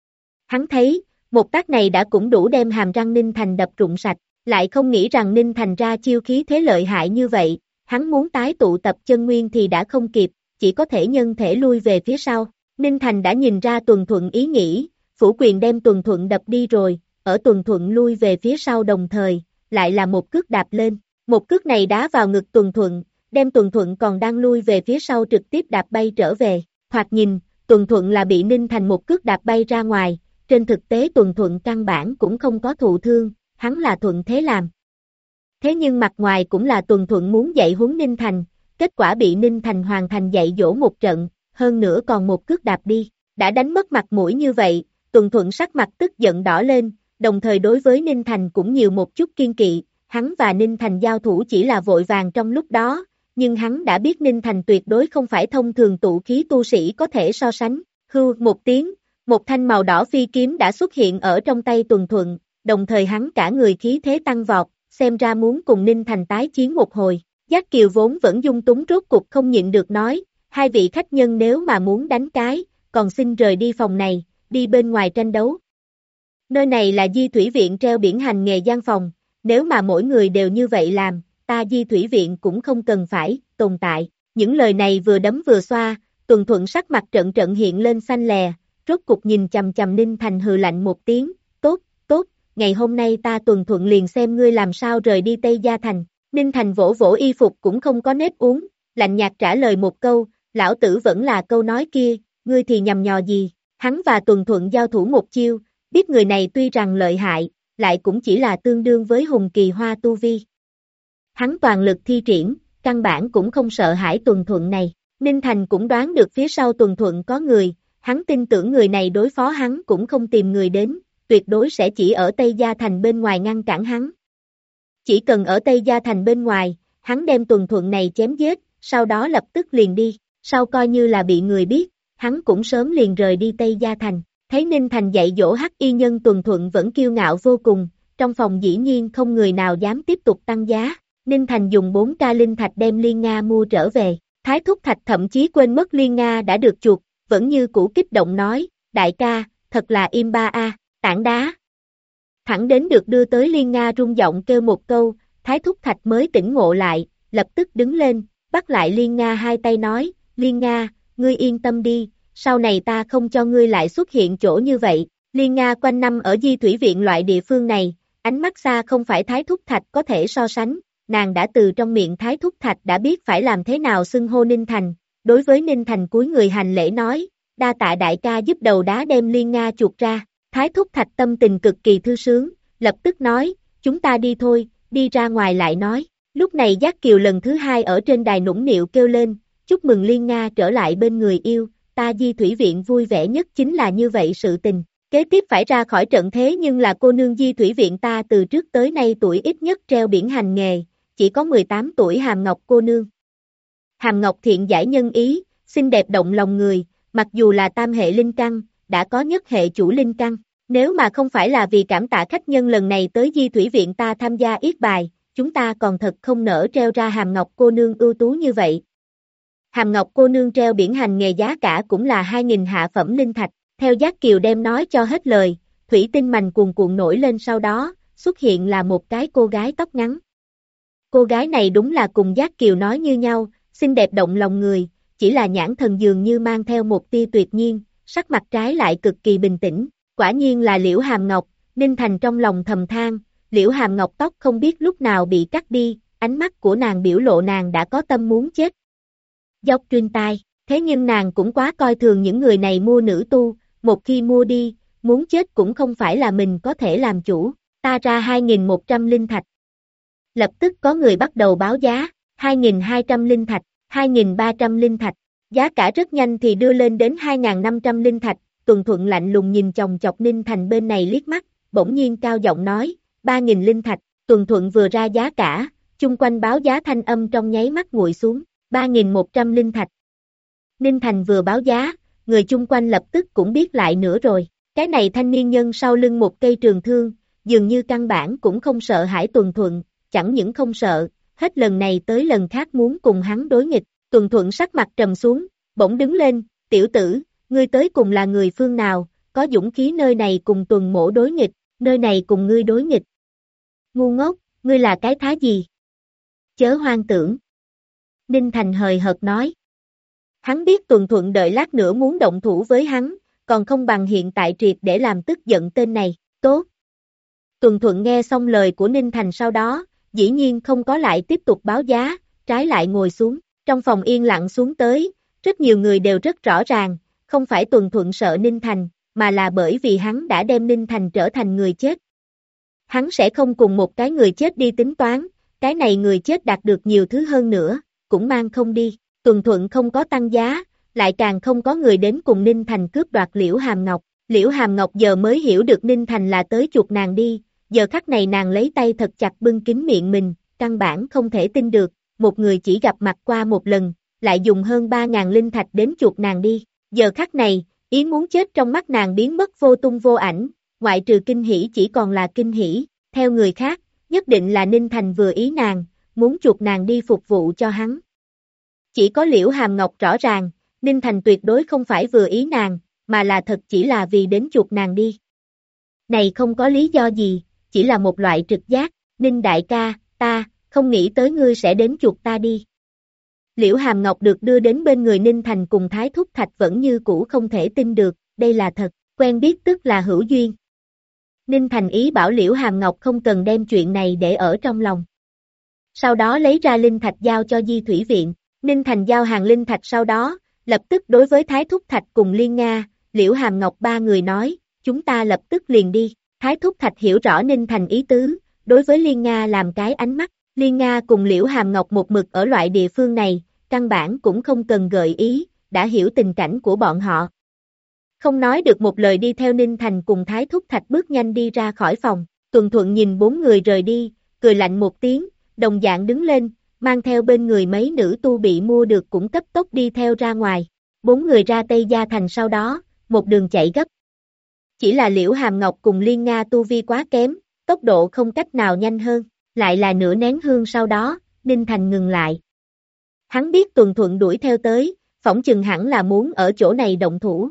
Hắn thấy, một tác này đã cũng đủ đem hàm răng Ninh Thành đập rụng sạch, lại không nghĩ rằng Ninh Thành ra chiêu khí thế lợi hại như vậy, hắn muốn tái tụ tập chân nguyên thì đã không kịp, chỉ có thể nhân thể lui về phía sau. Ninh Thành đã nhìn ra Tuần Thuận ý nghĩ, phủ quyền đem Tuần Thuận đập đi rồi, ở Tuần Thuận lui về phía sau đồng thời, lại là một cước đạp lên. Một cước này đá vào ngực Tuần Thuận, đem Tuần Thuận còn đang lui về phía sau trực tiếp đạp bay trở về. Thoạt nhìn, Tuần Thuận là bị Ninh Thành một cước đạp bay ra ngoài, trên thực tế Tuần Thuận căn bản cũng không có thụ thương, hắn là thuận thế làm. Thế nhưng mặt ngoài cũng là Tuần Thuận muốn dạy huấn Ninh Thành, kết quả bị Ninh Thành hoàn thành dạy dỗ một trận, hơn nữa còn một cước đạp đi. Đã đánh mất mặt mũi như vậy, Tuần Thuận sắc mặt tức giận đỏ lên, đồng thời đối với Ninh Thành cũng nhiều một chút kiên kỵ. Hắn và Ninh Thành giao thủ chỉ là vội vàng trong lúc đó, nhưng hắn đã biết Ninh Thành tuyệt đối không phải thông thường tụ khí tu sĩ có thể so sánh. Hưu một tiếng, một thanh màu đỏ phi kiếm đã xuất hiện ở trong tay Tuần Thuận, đồng thời hắn cả người khí thế tăng vọt, xem ra muốn cùng Ninh Thành tái chiến một hồi. Giác Kiều vốn vẫn dung túng rốt cục không nhịn được nói, hai vị khách nhân nếu mà muốn đánh cái, còn xin rời đi phòng này, đi bên ngoài tranh đấu. Nơi này là Di Thủy Viện treo biển hành nghề gian phòng. Nếu mà mỗi người đều như vậy làm, ta Di Thủy Viện cũng không cần phải tồn tại. Những lời này vừa đấm vừa xoa, Tuần Thuận sắc mặt trận trận hiện lên xanh lè, rốt cục nhìn chằm chằm Ninh Thành hừ lạnh một tiếng, tốt, tốt, ngày hôm nay ta Tuần Thuận liền xem ngươi làm sao rời đi Tây Gia Thành. Ninh Thành vỗ vỗ y phục cũng không có nếp uống, lạnh nhạt trả lời một câu, lão tử vẫn là câu nói kia, ngươi thì nhầm nhò gì, hắn và Tuần Thuận giao thủ một chiêu, biết người này tuy rằng lợi hại, lại cũng chỉ là tương đương với Hùng Kỳ Hoa tu vi. Hắn toàn lực thi triển, căn bản cũng không sợ hãi Tuần Thuận này, Ninh Thành cũng đoán được phía sau Tuần Thuận có người, hắn tin tưởng người này đối phó hắn cũng không tìm người đến, tuyệt đối sẽ chỉ ở Tây Gia Thành bên ngoài ngăn cản hắn. Chỉ cần ở Tây Gia Thành bên ngoài, hắn đem Tuần Thuận này chém giết, sau đó lập tức liền đi, sau coi như là bị người biết, hắn cũng sớm liền rời đi Tây Gia Thành. Thấy Ninh Thành dạy dỗ hắc y nhân Tuần Thuận vẫn kiêu ngạo vô cùng, trong phòng dĩ nhiên không người nào dám tiếp tục tăng giá, Ninh Thành dùng 4k linh thạch đem Liên Nga mua trở về, Thái Thúc Thạch thậm chí quên mất Liên Nga đã được chuộc, vẫn như cũ kích động nói, đại ca, thật là im ba a, tảng đá. Thẳng đến được đưa tới Liên Nga rung giọng kêu một câu, Thái Thúc Thạch mới tỉnh ngộ lại, lập tức đứng lên, bắt lại Liên Nga hai tay nói, Liên Nga, ngươi yên tâm đi, sau này ta không cho ngươi lại xuất hiện chỗ như vậy. Liên Nga quanh năm ở Di Thủy Viện loại địa phương này, ánh mắt xa không phải Thái Thúc Thạch có thể so sánh, nàng đã từ trong miệng Thái Thúc Thạch đã biết phải làm thế nào xưng hô Ninh Thành, đối với Ninh Thành cúi người hành lễ nói, đa tạ đại ca giúp đầu đá đem Liên Nga chuột ra, Thái Thúc Thạch tâm tình cực kỳ thư sướng, lập tức nói, chúng ta đi thôi, đi ra ngoài lại nói, lúc này Giác Kiều lần thứ hai ở trên đài nũng nịu kêu lên, chúc mừng Liên Nga trở lại bên người yêu, ta Di Thủy Viện vui vẻ nhất chính là như vậy sự tình. Kế tiếp phải ra khỏi trận thế nhưng là cô nương Di Thủy Viện ta từ trước tới nay tuổi ít nhất treo biển hành nghề, chỉ có 18 tuổi Hàm Ngọc cô nương. Hàm Ngọc thiện giải nhân ý, xinh đẹp động lòng người, mặc dù là tam hệ linh căn, đã có nhất hệ chủ linh căn. Nếu mà không phải là vì cảm tạ khách nhân lần này tới Di Thủy Viện ta tham gia yết bài, chúng ta còn thật không nỡ treo ra Hàm Ngọc cô nương ưu tú như vậy. Hàm Ngọc cô nương treo biển hành nghề giá cả cũng là 2.000 hạ phẩm linh thạch, theo Giác Kiều đem nói cho hết lời, thủy tinh mành cuồn cuộn nổi lên sau đó, xuất hiện là một cái cô gái tóc ngắn. Cô gái này đúng là cùng Giác Kiều nói như nhau, xinh đẹp động lòng người, chỉ là nhãn thần dường như mang theo một tia tuyệt nhiên, sắc mặt trái lại cực kỳ bình tĩnh, quả nhiên là Liễu Hàm Ngọc, Ninh Thành trong lòng thầm than, Liễu Hàm Ngọc tóc không biết lúc nào bị cắt đi, ánh mắt của nàng biểu lộ nàng đã có tâm muốn chết. Dốc truyền tai, thế nhưng nàng cũng quá coi thường những người này mua nữ tu, một khi mua đi, muốn chết cũng không phải là mình có thể làm chủ, ta ra 2.100 linh thạch. Lập tức có người bắt đầu báo giá, 2.200 linh thạch, 2.300 linh thạch, giá cả rất nhanh thì đưa lên đến 2.500 linh thạch, Tuần Thuận lạnh lùng nhìn chòng chọc Ninh Thành bên này liếc mắt, bỗng nhiên cao giọng nói, 3.000 linh thạch, Tuần Thuận vừa ra giá cả, chung quanh báo giá thanh âm trong nháy mắt nguội xuống, 3.100 linh thạch. Ninh Thành vừa báo giá, người chung quanh lập tức cũng biết lại nữa rồi, cái này thanh niên nhân sau lưng một cây trường thương, dường như căn bản cũng không sợ hãi Tuần Thuận, chẳng những không sợ, hết lần này tới lần khác muốn cùng hắn đối nghịch, Tuần Thuận sắc mặt trầm xuống, bỗng đứng lên, tiểu tử, ngươi tới cùng là người phương nào, có dũng khí nơi này cùng Tuần mỗ đối nghịch, nơi này cùng ngươi đối nghịch. Ngu ngốc, ngươi là cái thá gì? Chớ hoang tưởng. Ninh Thành hời hợt nói. Hắn biết Tuần Thuận đợi lát nữa muốn động thủ với hắn, còn không bằng hiện tại triệt để làm tức giận tên này, tốt. Tuần Thuận nghe xong lời của Ninh Thành sau đó, dĩ nhiên không có lại tiếp tục báo giá, trái lại ngồi xuống, trong phòng yên lặng xuống tới, rất nhiều người đều rất rõ ràng, không phải Tuần Thuận sợ Ninh Thành, mà là bởi vì hắn đã đem Ninh Thành trở thành người chết. Hắn sẽ không cùng một cái người chết đi tính toán, cái này người chết đạt được nhiều thứ hơn nữa, cũng mang không đi. Tuần Thuận không có tăng giá, lại càng không có người đến cùng Ninh Thành cướp đoạt Liễu Hàm Ngọc. Liễu Hàm Ngọc giờ mới hiểu được Ninh Thành là tới chuộc nàng đi, giờ khắc này nàng lấy tay thật chặt bưng kín miệng mình, căn bản không thể tin được, một người chỉ gặp mặt qua một lần, lại dùng hơn 3.000 linh thạch đến chuộc nàng đi. Giờ khắc này, ý muốn chết trong mắt nàng biến mất vô tung vô ảnh, ngoại trừ kinh hỉ chỉ còn là kinh hỉ, theo người khác, nhất định là Ninh Thành vừa ý nàng, muốn chuộc nàng đi phục vụ cho hắn. Chỉ có Liễu Hàm Ngọc rõ ràng, Ninh Thành tuyệt đối không phải vừa ý nàng, mà là thật chỉ là vì đến chuộc nàng đi. Này không có lý do gì, chỉ là một loại trực giác, Ninh đại ca, ta, không nghĩ tới ngươi sẽ đến chuộc ta đi. Liễu Hàm Ngọc được đưa đến bên người Ninh Thành cùng Thái Thúc Thạch vẫn như cũ không thể tin được, đây là thật, quen biết tức là hữu duyên. Ninh Thành ý bảo Liễu Hàm Ngọc không cần đem chuyện này để ở trong lòng. Sau đó lấy ra linh thạch giao cho Di Thủy Viện, Ninh Thành giao hàng linh thạch sau đó, lập tức đối với Thái Thúc Thạch cùng Liên Nga, Liễu Hàm Ngọc ba người nói, chúng ta lập tức liền đi. Thái Thúc Thạch hiểu rõ Ninh Thành ý tứ, đối với Liên Nga làm cái ánh mắt. Liên Nga cùng Liễu Hàm Ngọc một mực ở loại địa phương này, căn bản cũng không cần gợi ý, đã hiểu tình cảnh của bọn họ. Không nói được một lời đi theo Ninh Thành cùng Thái Thúc Thạch bước nhanh đi ra khỏi phòng. Tuần Thuận nhìn bốn người rời đi, cười lạnh một tiếng, đồng dạng đứng lên, mang theo bên người mấy nữ tu bị mua được cũng cấp tốc đi theo ra ngoài. Bốn người ra Tây Gia Thành sau đó, một đường chạy gấp. Chỉ là Liễu Hàm Ngọc cùng Liên Nga tu vi quá kém, tốc độ không cách nào nhanh hơn, lại là nửa nén hương sau đó, Ninh Thành ngừng lại. Hắn biết Tuần Thuận đuổi theo tới, phỏng chừng hẳn là muốn ở chỗ này động thủ.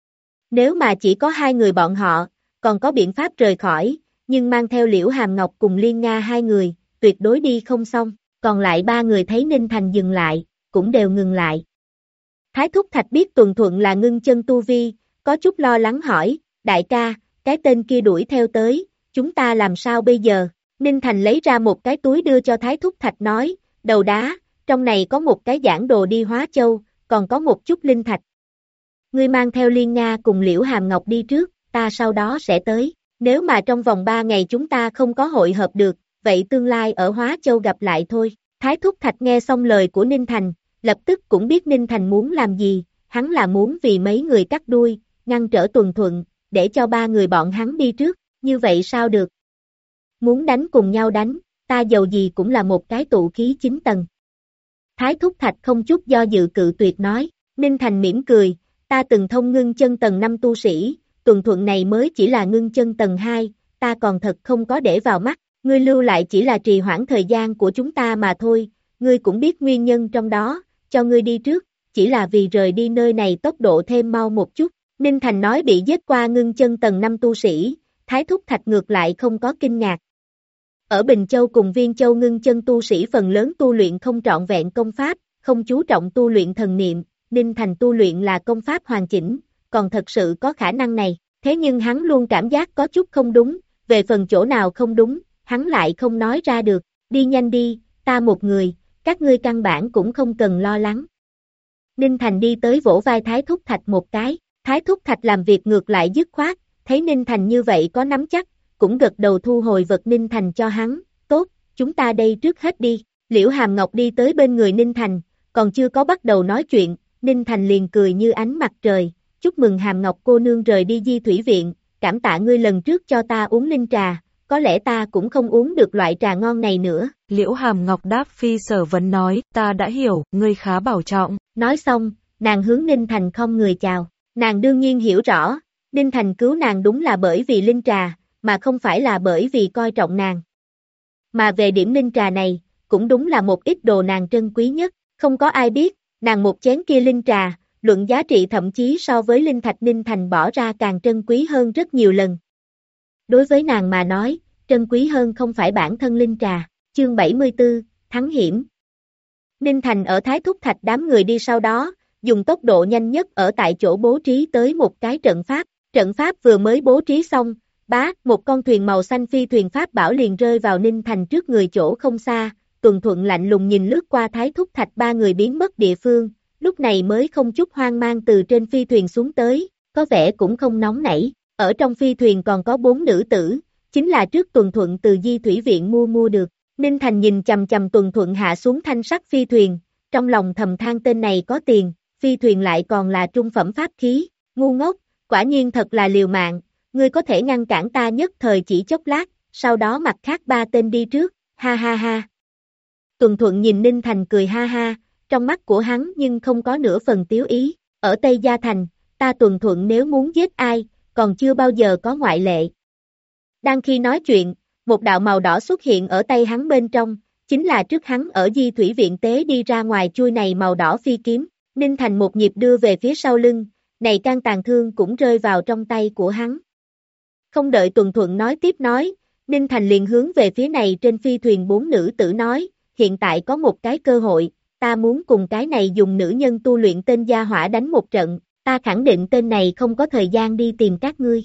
Nếu mà chỉ có hai người bọn họ, còn có biện pháp rời khỏi, nhưng mang theo Liễu Hàm Ngọc cùng Liên Nga hai người, tuyệt đối đi không xong, còn lại ba người thấy Ninh Thành dừng lại, cũng đều ngừng lại. Thái Thúc Thạch biết Tuần Thuận là ngưng chân tu vi, có chút lo lắng hỏi, đại ca, cái tên kia đuổi theo tới, chúng ta làm sao bây giờ? Ninh Thành lấy ra một cái túi đưa cho Thái Thúc Thạch nói, đầu đá, trong này có một cái giảng đồ đi Hóa Châu, còn có một chút linh thạch. Ngươi mang theo Liên Nga cùng Liễu Hàm Ngọc đi trước, ta sau đó sẽ tới. Nếu mà trong vòng 3 ngày chúng ta không có hội hợp được, vậy tương lai ở Hóa Châu gặp lại thôi. Thái Thúc Thạch nghe xong lời của Ninh Thành, lập tức cũng biết Ninh Thành muốn làm gì, hắn là muốn vì mấy người cắt đuôi, ngăn trở Tuần Thuận, để cho ba người bọn hắn đi trước, như vậy sao được? Muốn đánh cùng nhau đánh, ta dầu gì cũng là một cái tụ khí 9 tầng. Thái Thúc Thạch không chút do dự cự tuyệt nói, Ninh Thành mỉm cười, ta từng thông ngưng chân tầng 5 tu sĩ, Tuần Thuận này mới chỉ là ngưng chân tầng 2, ta còn thật không có để vào mắt, ngươi lưu lại chỉ là trì hoãn thời gian của chúng ta mà thôi, ngươi cũng biết nguyên nhân trong đó, cho ngươi đi trước, chỉ là vì rời đi nơi này tốc độ thêm mau một chút. Ninh Thành nói bị giết qua ngưng chân tầng 5 tu sĩ, Thái Thúc Thạch ngược lại không có kinh ngạc. Ở Bình Châu cùng Viên Châu ngưng chân tu sĩ phần lớn tu luyện không trọn vẹn công pháp, không chú trọng tu luyện thần niệm, Ninh Thành tu luyện là công pháp hoàn chỉnh, còn thật sự có khả năng này, thế nhưng hắn luôn cảm giác có chút không đúng, về phần chỗ nào không đúng, hắn lại không nói ra được, đi nhanh đi, ta một người, các ngươi căn bản cũng không cần lo lắng. Ninh Thành đi tới vỗ vai Thái Thúc Thạch một cái, Thái Thúc Thạch làm việc ngược lại dứt khoát, thấy Ninh Thành như vậy có nắm chắc, cũng gật đầu thu hồi vật Ninh Thành cho hắn, tốt, chúng ta đây trước hết đi. Liễu Hàm Ngọc đi tới bên người Ninh Thành, còn chưa có bắt đầu nói chuyện, Ninh Thành liền cười như ánh mặt trời, chúc mừng Hàm Ngọc cô nương rời đi Di Thủy Viện, cảm tạ ngươi lần trước cho ta uống linh trà, có lẽ ta cũng không uống được loại trà ngon này nữa. Liễu Hàm Ngọc đáp phi sở vấn nói, ta đã hiểu, ngươi khá bảo trọng. Nói xong, nàng hướng Ninh Thành không người chào, nàng đương nhiên hiểu rõ, Ninh Thành cứu nàng đúng là bởi vì linh trà, mà không phải là bởi vì coi trọng nàng. Mà về điểm linh trà này, cũng đúng là một ít đồ nàng trân quý nhất, không có ai biết, nàng một chén kia linh trà, luận giá trị thậm chí so với linh thạch Ninh Thành bỏ ra càng trân quý hơn rất nhiều lần. Đối với nàng mà nói, trân quý hơn không phải bản thân linh trà. Chương 74, Thắng Hiểm. Ninh Thành ở Thái Thúc Thạch đám người đi sau đó, dùng tốc độ nhanh nhất ở tại chỗ bố trí tới một cái trận pháp vừa mới bố trí xong, một con thuyền màu xanh phi thuyền pháp bảo liền rơi vào Ninh Thành trước người chỗ không xa, Tuần Thuận lạnh lùng nhìn lướt qua Thái Thúc Thạch ba người biến mất địa phương, lúc này mới không chút hoang mang từ trên phi thuyền xuống tới, có vẻ cũng không nóng nảy, ở trong phi thuyền còn có 4 nữ tử, chính là trước Tuần Thuận từ Di Thủy Viện mua được. Ninh Thành nhìn chầm chầm Tuần Thuận hạ xuống thanh sắc phi thuyền, trong lòng thầm than tên này có tiền, phi thuyền lại còn là trung phẩm pháp khí, ngu ngốc, quả nhiên thật là liều mạng, ngươi có thể ngăn cản ta nhất thời chỉ chốc lát, sau đó mặt khác 3 tên đi trước, ha ha ha. Tuần Thuận nhìn Ninh Thành cười ha ha, trong mắt của hắn nhưng không có nửa phần tiếu ý, ở Tây Gia Thành, ta Tuần Thuận nếu muốn giết ai, còn chưa bao giờ có ngoại lệ. Đang khi nói chuyện, một đạo màu đỏ xuất hiện ở tay hắn bên trong, chính là trước hắn ở Di Thủy Viện tế đi ra ngoài chui này màu đỏ phi kiếm, Ninh Thành một nhịp đưa về phía sau lưng, này can tàn thương cũng rơi vào trong tay của hắn. Không đợi Tuần Thuận nói tiếp nói, Ninh Thành liền hướng về phía này trên phi thuyền 4 nữ tử nói, hiện tại có một cái cơ hội, ta muốn cùng cái này dùng nữ nhân tu luyện tên gia hỏa đánh một trận, ta khẳng định tên này không có thời gian đi tìm các ngươi.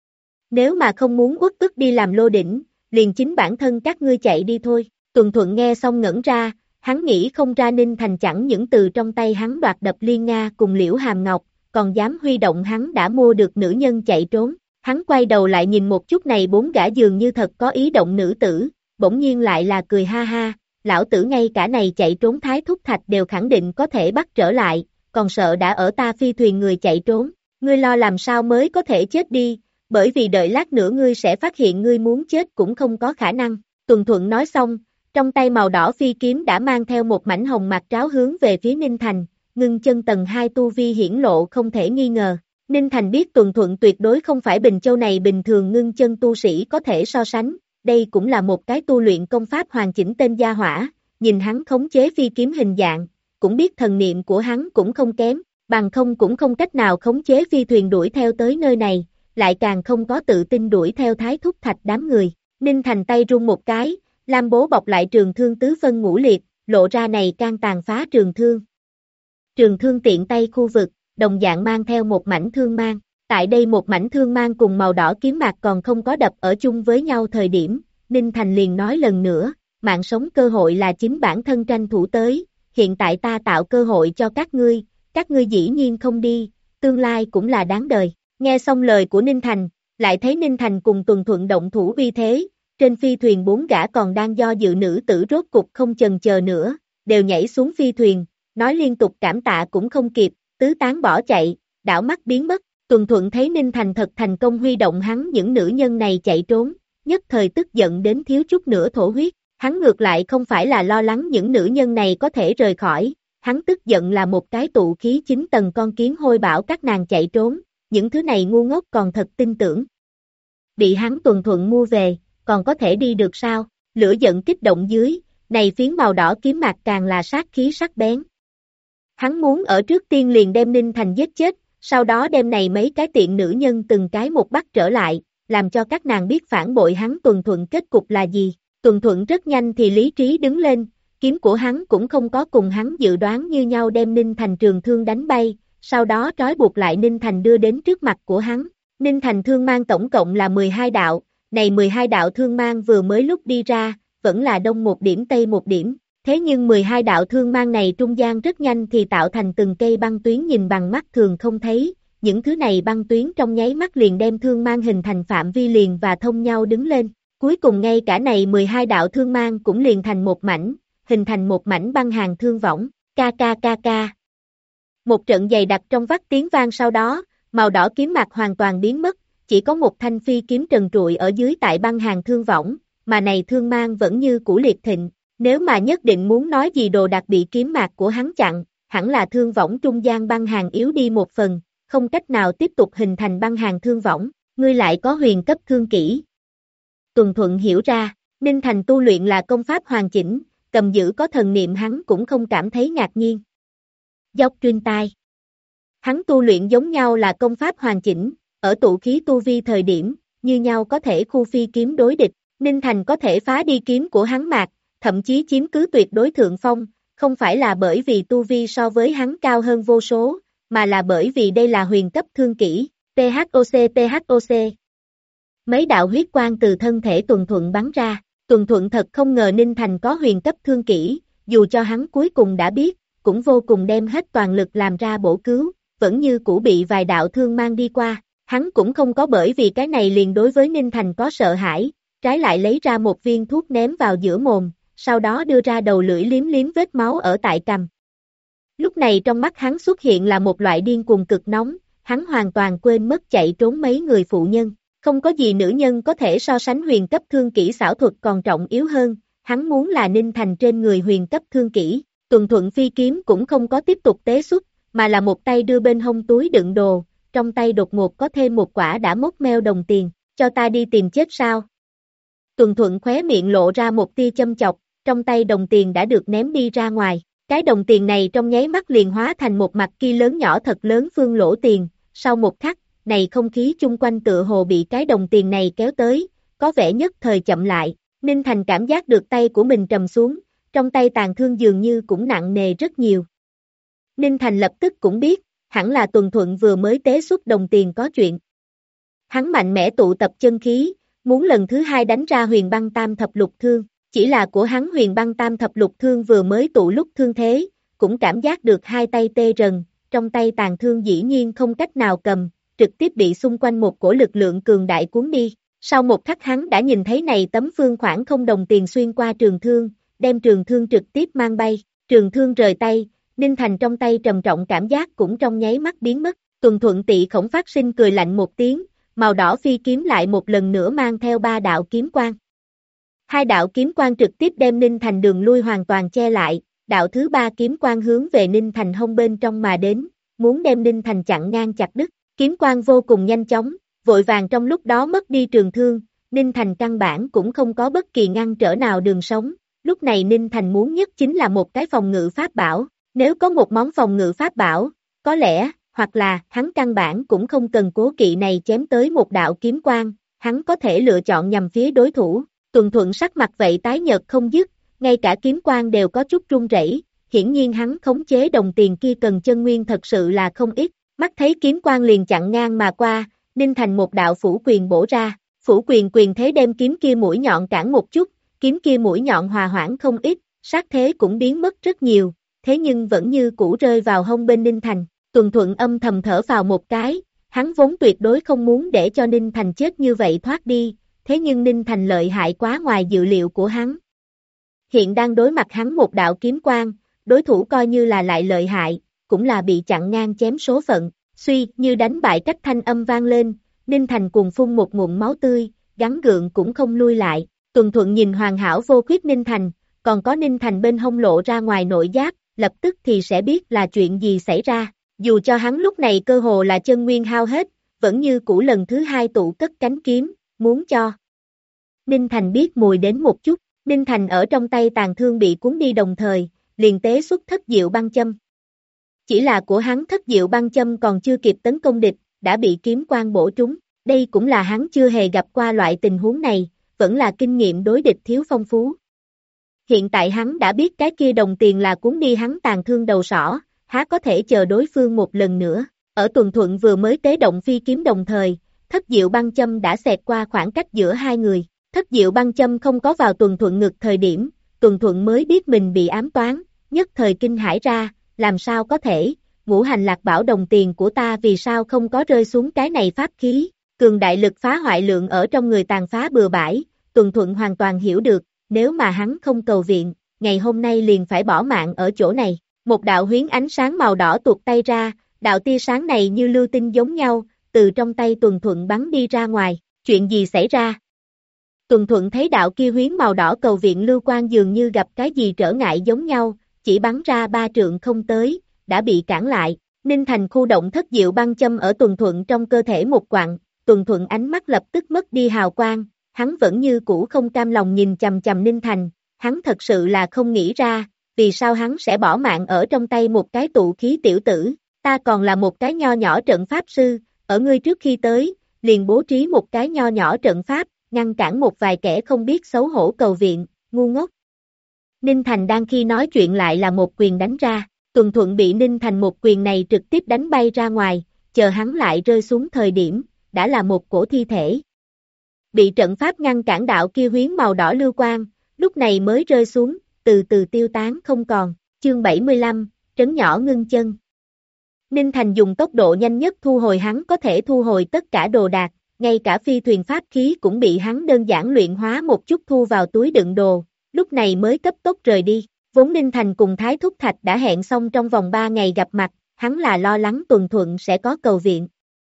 Nếu mà không muốn uất ức đi làm lô đỉnh, liền chính bản thân các ngươi chạy đi thôi. Tuần Thuận nghe xong ngẩn ra, Hắn nghĩ không ra Ninh Thành chẳng những từ trong tay hắn đoạt đập Liên Nga cùng Liễu Hàm Ngọc, còn dám huy động hắn đã mua được nữ nhân chạy trốn. Hắn quay đầu lại nhìn một chút này 4 gã dường như thật có ý động nữ tử, bỗng nhiên lại là cười ha ha, lão tử ngay cả này chạy trốn Thái Thúc Thạch đều khẳng định có thể bắt trở lại, còn sợ đã ở ta phi thuyền người chạy trốn, ngươi lo làm sao mới có thể chết đi, bởi vì đợi lát nữa ngươi sẽ phát hiện ngươi muốn chết cũng không có khả năng. Tuần Thuận nói xong, trong tay màu đỏ phi kiếm đã mang theo một mảnh hồng mạc tráo hướng về phía Ninh Thành, ngưng chân tầng 2 tu vi hiển lộ không thể nghi ngờ. Ninh Thành biết Tuần Thuận tuyệt đối không phải Bình Châu này bình thường ngưng chân tu sĩ có thể so sánh, đây cũng là một cái tu luyện công pháp hoàn chỉnh tên gia hỏa, nhìn hắn khống chế phi kiếm hình dạng, cũng biết thần niệm của hắn cũng không kém, bằng không cũng không cách nào khống chế phi thuyền đuổi theo tới nơi này, lại càng không có tự tin đuổi theo Thái Thúc Thạch đám người. Ninh Thành tay rung một cái, lam bố bọc lại trường thương tứ phân ngũ liệt, lộ ra này can tàn phá trường thương. Trường thương tiện tay khu vực, đồng dạng mang theo một mảnh thương mang. Tại đây một mảnh thương mang cùng màu đỏ kiếm mạc còn không có đập ở chung với nhau thời điểm, Ninh Thành liền nói lần nữa, mạng sống cơ hội là chính bản thân tranh thủ tới, hiện tại ta tạo cơ hội cho các ngươi dĩ nhiên không đi, tương lai cũng là đáng đời. Nghe xong lời của Ninh Thành, lại thấy Ninh Thành cùng Tuần Thuận động thủ uy thế, trên phi thuyền 4 gã còn đang do dự nữ tử rốt cục không chần chờ nữa, đều nhảy xuống phi thuyền, nói liên tục cảm tạ cũng không kịp, tứ tán bỏ chạy, đảo mắt biến mất. Tuần Thuận thấy Ninh Thành thật thành công huy động hắn những nữ nhân này chạy trốn, nhất thời tức giận đến thiếu chút nữa thổ huyết, hắn ngược lại không phải là lo lắng những nữ nhân này có thể rời khỏi, hắn tức giận là một cái tụ khí 9 tầng con kiến hôi bảo các nàng chạy trốn, những thứ này ngu ngốc còn thật tin tưởng. Bị hắn Tuần Thuận mua về, còn có thể đi được sao, lửa giận kích động dưới, này phiến màu đỏ kiếm mạc càng là sát khí sắc bén. Hắn muốn ở trước tiên liền đem Ninh Thành giết chết, sau đó đem này mấy cái tiện nữ nhân từng cái một bắt trở lại, làm cho các nàng biết phản bội hắn Tuần Thuận kết cục là gì. Tuần Thuận rất nhanh thì lý trí đứng lên, kiếm của hắn cũng không có cùng hắn dự đoán như nhau đem Ninh Thành trường thương đánh bay, sau đó trói buộc lại Ninh Thành đưa đến trước mặt của hắn. Ninh Thành thương mang tổng cộng là 12 đạo, này 12 đạo thương mang vừa mới lúc đi ra, vẫn là đông một điểm tây một điểm. Thế nhưng 12 đạo thương mang này trung gian rất nhanh thì tạo thành từng cây băng tuyến nhìn bằng mắt thường không thấy, những thứ này băng tuyến trong nháy mắt liền đem thương mang hình thành phạm vi liền và thông nhau đứng lên, cuối cùng ngay cả này 12 đạo thương mang cũng liền thành một mảnh, hình thành một mảnh băng hàng thương võng, ca ca ca ca. Một trận dày đặc trong vắt tiếng vang sau đó, màu đỏ kiếm mạc hoàn toàn biến mất, chỉ có một thanh phi kiếm trần trụi ở dưới tại băng hàng thương võng, mà này thương mang vẫn như cũ liệt thịnh. Nếu mà nhất định muốn nói gì đồ đặc bị kiếm mạc của hắn chặn, hẳn là thương võng trung gian băng hàng yếu đi một phần, không cách nào tiếp tục hình thành băng hàng thương võng, ngươi lại có huyền cấp thương kỹ. Tuần Thuận hiểu ra, Ninh Thành tu luyện là công pháp hoàn chỉnh, cầm giữ có thần niệm hắn cũng không cảm thấy ngạc nhiên. Dốc truyền tai. Hắn tu luyện giống nhau là công pháp hoàn chỉnh, ở tụ khí tu vi thời điểm, như nhau có thể khu phi kiếm đối địch, Ninh Thành có thể phá đi kiếm của hắn mạc, thậm chí chiếm cứ tuyệt đối thượng phong, không phải là bởi vì tu vi so với hắn cao hơn vô số, mà là bởi vì đây là huyền cấp thương kỹ, THOC. Mấy đạo huyết quang từ thân thể Tuần Thuận bắn ra, Tuần Thuận thật không ngờ Ninh Thành có huyền cấp thương kỹ, dù cho hắn cuối cùng đã biết, cũng vô cùng đem hết toàn lực làm ra bổ cứu, vẫn như cũ bị vài đạo thương mang đi qua, hắn cũng không có bởi vì cái này liền đối với Ninh Thành có sợ hãi, trái lại lấy ra một viên thuốc ném vào giữa mồm, sau đó đưa ra đầu lưỡi liếm liếm vết máu ở tại cằm. Lúc này trong mắt hắn xuất hiện là một loại điên cuồng cực nóng, hắn hoàn toàn quên mất chạy trốn mấy người phụ nhân, không có gì nữ nhân có thể so sánh huyền cấp thương kỹ xảo thuật còn trọng yếu hơn, hắn muốn là Ninh Thành trên người huyền cấp thương kỹ. Tuần Thuận phi kiếm cũng không có tiếp tục tế xuất, mà là một tay đưa bên hông túi đựng đồ, trong tay đột ngột có thêm một quả đã mốc meo đồng tiền, cho ta đi tìm chết sao? Tuần Thuận khóe miệng lộ ra một tia châm chọc, trong tay đồng tiền đã được ném đi ra ngoài, cái đồng tiền này trong nháy mắt liền hóa thành một mặt kia lớn nhỏ thật lớn phương lỗ tiền, sau một khắc, này không khí chung quanh tựa hồ bị cái đồng tiền này kéo tới, có vẻ nhất thời chậm lại, Ninh Thành cảm giác được tay của mình trầm xuống, trong tay tàn thương dường như cũng nặng nề rất nhiều. Ninh Thành lập tức cũng biết, hẳn là Tuần Thuận vừa mới tế xuất đồng tiền có chuyện. Hắn mạnh mẽ tụ tập chân khí, muốn lần thứ hai đánh ra huyền băng tam thập lục thương, Chỉ là của hắn Huyền Băng Tam Thập Lục Thương vừa mới tụ lúc thương thế, cũng cảm giác được hai tay tê rần, trong tay tàn thương dĩ nhiên không cách nào cầm, trực tiếp bị xung quanh một cổ lực lượng cường đại cuốn đi. Sau một khắc hắn đã nhìn thấy này tấm phương khoảng không đồng tiền xuyên qua trường thương, đem trường thương trực tiếp mang bay, trường thương rời tay, Ninh Thành trong tay trầm trọng cảm giác cũng trong nháy mắt biến mất, Tuần Thuận Tị Khổng phát sinh cười lạnh một tiếng, màu đỏ phi kiếm lại một lần nữa mang theo 3 đạo kiếm quang. 2 đạo kiếm quang trực tiếp đem Ninh Thành đường lui hoàn toàn che lại, đạo thứ 3 kiếm quang hướng về Ninh Thành hông bên trong mà đến, muốn đem Ninh Thành chặn ngang chặt đứt, kiếm quang vô cùng nhanh chóng, vội vàng trong lúc đó mất đi trường thương, Ninh Thành căn bản cũng không có bất kỳ ngăn trở nào đường sống, lúc này Ninh Thành muốn nhất chính là một cái phòng ngự pháp bảo, nếu có một món phòng ngự pháp bảo, có lẽ, hoặc là hắn căn bản cũng không cần cố kỵ này chém tới một đạo kiếm quang, hắn có thể lựa chọn nhằm phía đối thủ. Tuần Thuận sắc mặt vậy tái nhợt không dứt, ngay cả kiếm quang đều có chút run rẩy, hiển nhiên hắn khống chế đồng tiền kia cần chân nguyên thật sự là không ít, mắt thấy kiếm quang liền chặn ngang mà qua, Ninh Thành một đạo phủ quyền bổ ra, phủ quyền quyền thế đem kiếm kia mũi nhọn cản một chút, kiếm kia mũi nhọn hòa hoãn không ít, sát thế cũng biến mất rất nhiều, thế nhưng vẫn như cũ rơi vào hông bên Ninh Thành. Tuần Thuận âm thầm thở vào một cái, hắn vốn tuyệt đối không muốn để cho Ninh Thành chết như vậy thoát đi, thế nhưng Ninh Thành lợi hại quá ngoài dự liệu của hắn. Hiện đang đối mặt hắn một đạo kiếm quang, đối thủ coi như là lại lợi hại, cũng là bị chặn ngang chém số phận, suy như đánh bại cách thanh âm vang lên, Ninh Thành cùng phun một ngụm máu tươi, gắng gượng cũng không lui lại, Tuần Thuận nhìn hoàn hảo vô khuyết Ninh Thành, còn có Ninh Thành bên hông lộ ra ngoài nội giáp, lập tức thì sẽ biết là chuyện gì xảy ra, dù cho hắn lúc này cơ hồ là chân nguyên hao hết, vẫn như cũ lần thứ 2 tụ cất cánh kiếm, muốn cho Ninh Thành biết mùi đến một chút, Ninh Thành ở trong tay tàn thương bị cuốn đi đồng thời, liền tế xuất thất diệu băng châm. Chỉ là của hắn thất diệu băng châm còn chưa kịp tấn công địch, đã bị kiếm quang bổ trúng, đây cũng là hắn chưa hề gặp qua loại tình huống này, vẫn là kinh nghiệm đối địch thiếu phong phú. Hiện tại hắn đã biết cái kia đồng tiền là cuốn đi hắn tàn thương đầu sỏ, há có thể chờ đối phương một lần nữa, ở Tuần Thuận vừa mới tế động phi kiếm đồng thời, thất diệu băng châm đã xẹt qua khoảng cách giữa hai người. Thất diệu băng châm không có vào Tuần Thuận ngực thời điểm, Tuần Thuận mới biết mình bị ám toán, nhất thời kinh hãi ra, làm sao có thể, ngũ hành lạc bảo đồng tiền của ta vì sao không có rơi xuống cái này pháp khí, cường đại lực phá hoại lượng ở trong người tàn phá bừa bãi, Tuần Thuận hoàn toàn hiểu được, nếu mà hắn không cầu viện, ngày hôm nay liền phải bỏ mạng ở chỗ này, một đạo huyến ánh sáng màu đỏ tuột tay ra, đạo tia sáng này như lưu tinh giống nhau, từ trong tay Tuần Thuận bắn đi ra ngoài, chuyện gì xảy ra? Tuần Thuận thấy đạo kia huyến màu đỏ cầu viện lưu quang dường như gặp cái gì trở ngại giống nhau, chỉ bắn ra 3 trượng không tới, đã bị cản lại, Ninh Thành khu động thất diệu băng châm ở Tuần Thuận trong cơ thể một quặng, Tuần Thuận ánh mắt lập tức mất đi hào quang, hắn vẫn như cũ không cam lòng nhìn chằm chằm Ninh Thành, hắn thật sự là không nghĩ ra, vì sao hắn sẽ bỏ mạng ở trong tay một cái tụ khí tiểu tử, ta còn là một cái nho nhỏ trận pháp sư, ở ngươi trước khi tới, liền bố trí một cái nho nhỏ trận pháp, ngăn cản một vài kẻ không biết xấu hổ cầu viện, ngu ngốc. Ninh Thành đang khi nói chuyện lại là một quyền đánh ra, Tuần Thuận bị Ninh Thành một quyền này trực tiếp đánh bay ra ngoài, chờ hắn lại rơi xuống thời điểm, đã là một cổ thi thể. Bị trận pháp ngăn cản đạo kia huyến màu đỏ lưu quang, lúc này mới rơi xuống, từ từ tiêu tán không còn, chương 75, trấn nhỏ ngưng chân. Ninh Thành dùng tốc độ nhanh nhất thu hồi hắn có thể thu hồi tất cả đồ đạc, ngay cả phi thuyền pháp khí cũng bị hắn đơn giản luyện hóa một chút thu vào túi đựng đồ, lúc này mới cấp tốc rời đi. Vốn Ninh Thành cùng Thái Thúc Thạch đã hẹn xong trong vòng 3 ngày gặp mặt, hắn là lo lắng Tuần Thuận sẽ có cầu viện.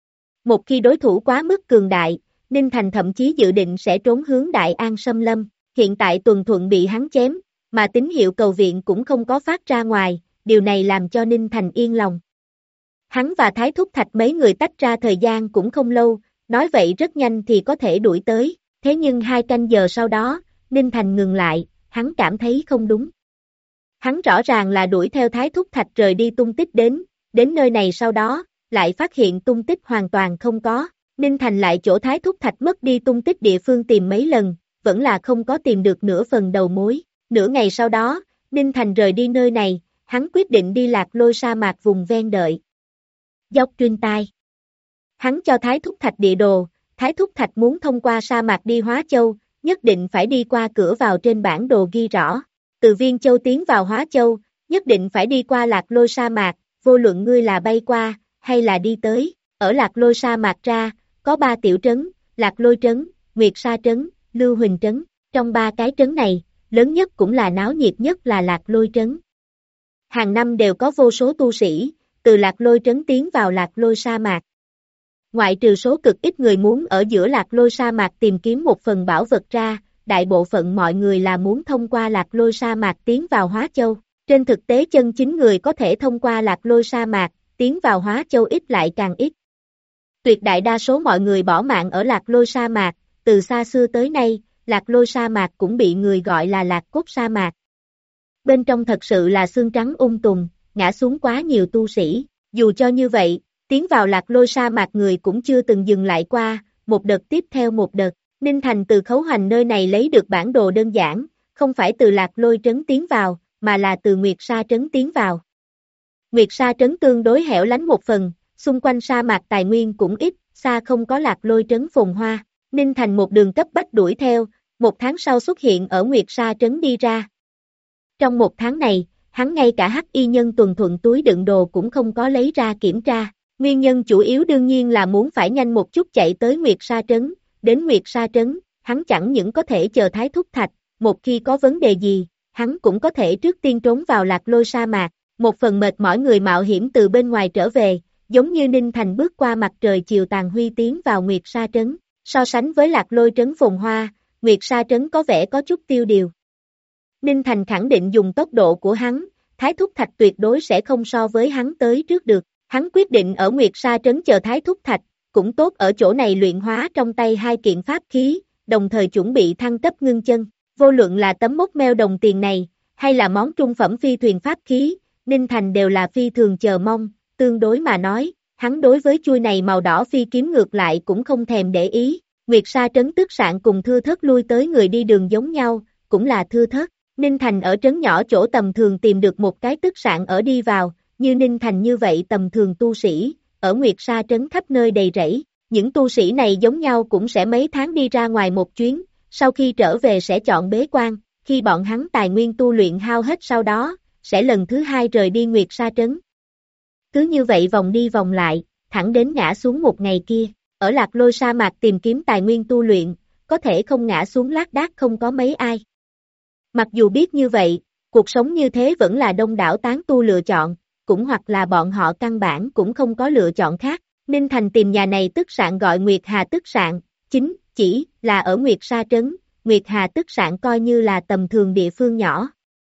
Một khi đối thủ quá mức cường đại, Ninh Thành thậm chí dự định sẽ trốn hướng Đại An xâm lâm, hiện tại Tuần Thuận bị hắn chém, mà tín hiệu cầu viện cũng không có phát ra ngoài, điều này làm cho Ninh Thành yên lòng. Hắn và Thái Thúc Thạch mấy người tách ra thời gian cũng không lâu, nói vậy rất nhanh thì có thể đuổi tới, thế nhưng 2 canh giờ sau đó, Ninh Thành ngừng lại, hắn cảm thấy không đúng. Hắn rõ ràng là đuổi theo Thái Thúc Thạch rời đi tung tích đến nơi này sau đó, lại phát hiện tung tích hoàn toàn không có, Ninh Thành lại chỗ Thái Thúc Thạch mất đi tung tích địa phương tìm mấy lần, vẫn là không có tìm được nửa phần đầu mối, nửa ngày sau đó, Ninh Thành rời đi nơi này, hắn quyết định đi Lạc Lôi sa mạc vùng ven đợi. Dốc Truyên Tai. Hắn cho Thái Thúc Thạch địa đồ, Thái Thúc Thạch muốn thông qua sa mạc đi Hóa Châu, nhất định phải đi qua cửa vào trên bản đồ ghi rõ. Từ Viên Châu tiến vào Hóa Châu, nhất định phải đi qua Lạc Lôi sa mạc, vô luận ngươi là bay qua, hay là đi tới. Ở Lạc Lôi sa mạc ra, có 3 tiểu trấn, Lạc Lôi trấn, Nguyệt Sa trấn, Lưu Huỳnh trấn. Trong 3 cái trấn này, lớn nhất cũng là náo nhiệt nhất là Lạc Lôi trấn. Hàng năm đều có vô số tu sĩ, từ Lạc Lôi trấn tiến vào Lạc Lôi sa mạc. Ngoại trừ số cực ít người muốn ở giữa Lạc Lôi sa mạc tìm kiếm một phần bảo vật ra, đại bộ phận mọi người là muốn thông qua Lạc Lôi sa mạc tiến vào Hóa Châu. Trên thực tế chân chính người có thể thông qua Lạc Lôi sa mạc, tiến vào Hóa Châu ít lại càng ít. Tuyệt đại đa số mọi người bỏ mạng ở Lạc Lôi sa mạc, từ xa xưa tới nay, Lạc Lôi sa mạc cũng bị người gọi là Lạc Cốt sa mạc. Bên trong thật sự là xương trắng tùng, ngã xuống quá nhiều tu sĩ. Dù cho như vậy, tiến vào Lạc Lôi sa mạc người cũng chưa từng dừng lại qua, một đợt tiếp theo một đợt. Ninh Thành từ Khấu Hoành nơi này lấy được bản đồ đơn giản, không phải từ Lạc Lôi trấn tiến vào, mà là từ Nguyệt Sa trấn tiến vào. Nguyệt Sa trấn tương đối hẻo lánh một phần, xung quanh sa mạc tài nguyên cũng ít, xa không có Lạc Lôi trấn phồn hoa. Ninh Thành một đường cấp bách đuổi theo, 1 tháng sau xuất hiện ở Nguyệt Sa trấn đi ra. Trong 1 tháng này, hắn ngay cả hắc y nhân tuần thuận túi đựng đồ cũng không có lấy ra kiểm tra. Nguyên nhân chủ yếu đương nhiên là muốn phải nhanh một chút chạy tới Nguyệt Sa trấn. Đến Nguyệt Sa trấn, hắn chẳng những có thể chờ Thái Thúc Thạch, một khi có vấn đề gì, hắn cũng có thể trước tiên trốn vào Lạc Lôi sa mạc. Một phần mệt mỏi người mạo hiểm từ bên ngoài trở về, giống như Ninh Thành bước qua mặt trời chiều tàn huy tiến vào Nguyệt Sa trấn. So sánh với Lạc Lôi trấn phồn hoa, Nguyệt Sa trấn có vẻ có chút tiêu điều. Ninh Thành khẳng định dùng tốc độ của hắn, Thái Thúc Thạch tuyệt đối sẽ không so với hắn tới trước được. Hắn quyết định ở Nguyệt Sa trấn chờ Thái Thúc Thạch, cũng tốt ở chỗ này luyện hóa trong tay 2 kiện pháp khí, đồng thời chuẩn bị thăng cấp ngưng chân. Vô luận là tấm mốc meo đồng tiền này, hay là món trung phẩm phi thuyền pháp khí, Ninh Thành đều là phi thường chờ mong, tương đối mà nói, hắn đối với chuôi này màu đỏ phi kiếm ngược lại cũng không thèm để ý. Nguyệt Sa trấn tức sạn cùng thưa thớt lui tới người đi đường giống nhau, cũng là thưa thớt. Ninh Thành ở trấn nhỏ chỗ tầm thường tìm được một cái tức sạn ở đi vào, như Ninh Thành như vậy tầm thường tu sĩ, ở Nguyệt Sa trấn khắp nơi đầy rẫy. Những tu sĩ này giống nhau cũng sẽ mấy tháng đi ra ngoài một chuyến, sau khi trở về sẽ chọn bế quan, khi bọn hắn tài nguyên tu luyện hao hết sau đó, sẽ lần thứ 2 rời đi Nguyệt Sa trấn. Cứ như vậy vòng đi vòng lại, thẳng đến ngã xuống một ngày kia, ở Lạc Lôi sa mạc tìm kiếm tài nguyên tu luyện, có thể không ngã xuống lác đác không có mấy ai. Mặc dù biết như vậy, cuộc sống như thế vẫn là đông đảo tán tu lựa chọn, cũng hoặc là bọn họ căn bản cũng không có lựa chọn khác. Ninh Thành tìm nhà này tức sạn gọi Nguyệt Hà tức sạn, chính chỉ là ở Nguyệt Sa trấn, Nguyệt Hà tức sạn coi như là tầm thường địa phương nhỏ.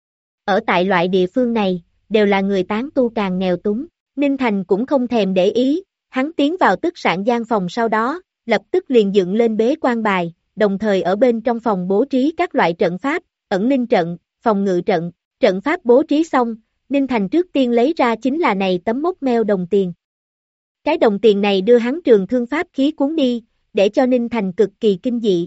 Ở tại loại địa phương này, đều là người tán tu càng nghèo túng, Ninh Thành cũng không thèm để ý, hắn tiến vào tức sạn gian phòng sau đó, lập tức liền dựng lên bế quan bài, đồng thời ở bên trong phòng bố trí các loại trận pháp, ẩn ninh trận, phòng ngự trận, trận pháp bố trí xong, Ninh Thành trước tiên lấy ra chính là này tấm mốc meo đồng tiền. Cái đồng tiền này đưa hắn trường thương pháp khí cuốn đi, để cho Ninh Thành cực kỳ kinh dị.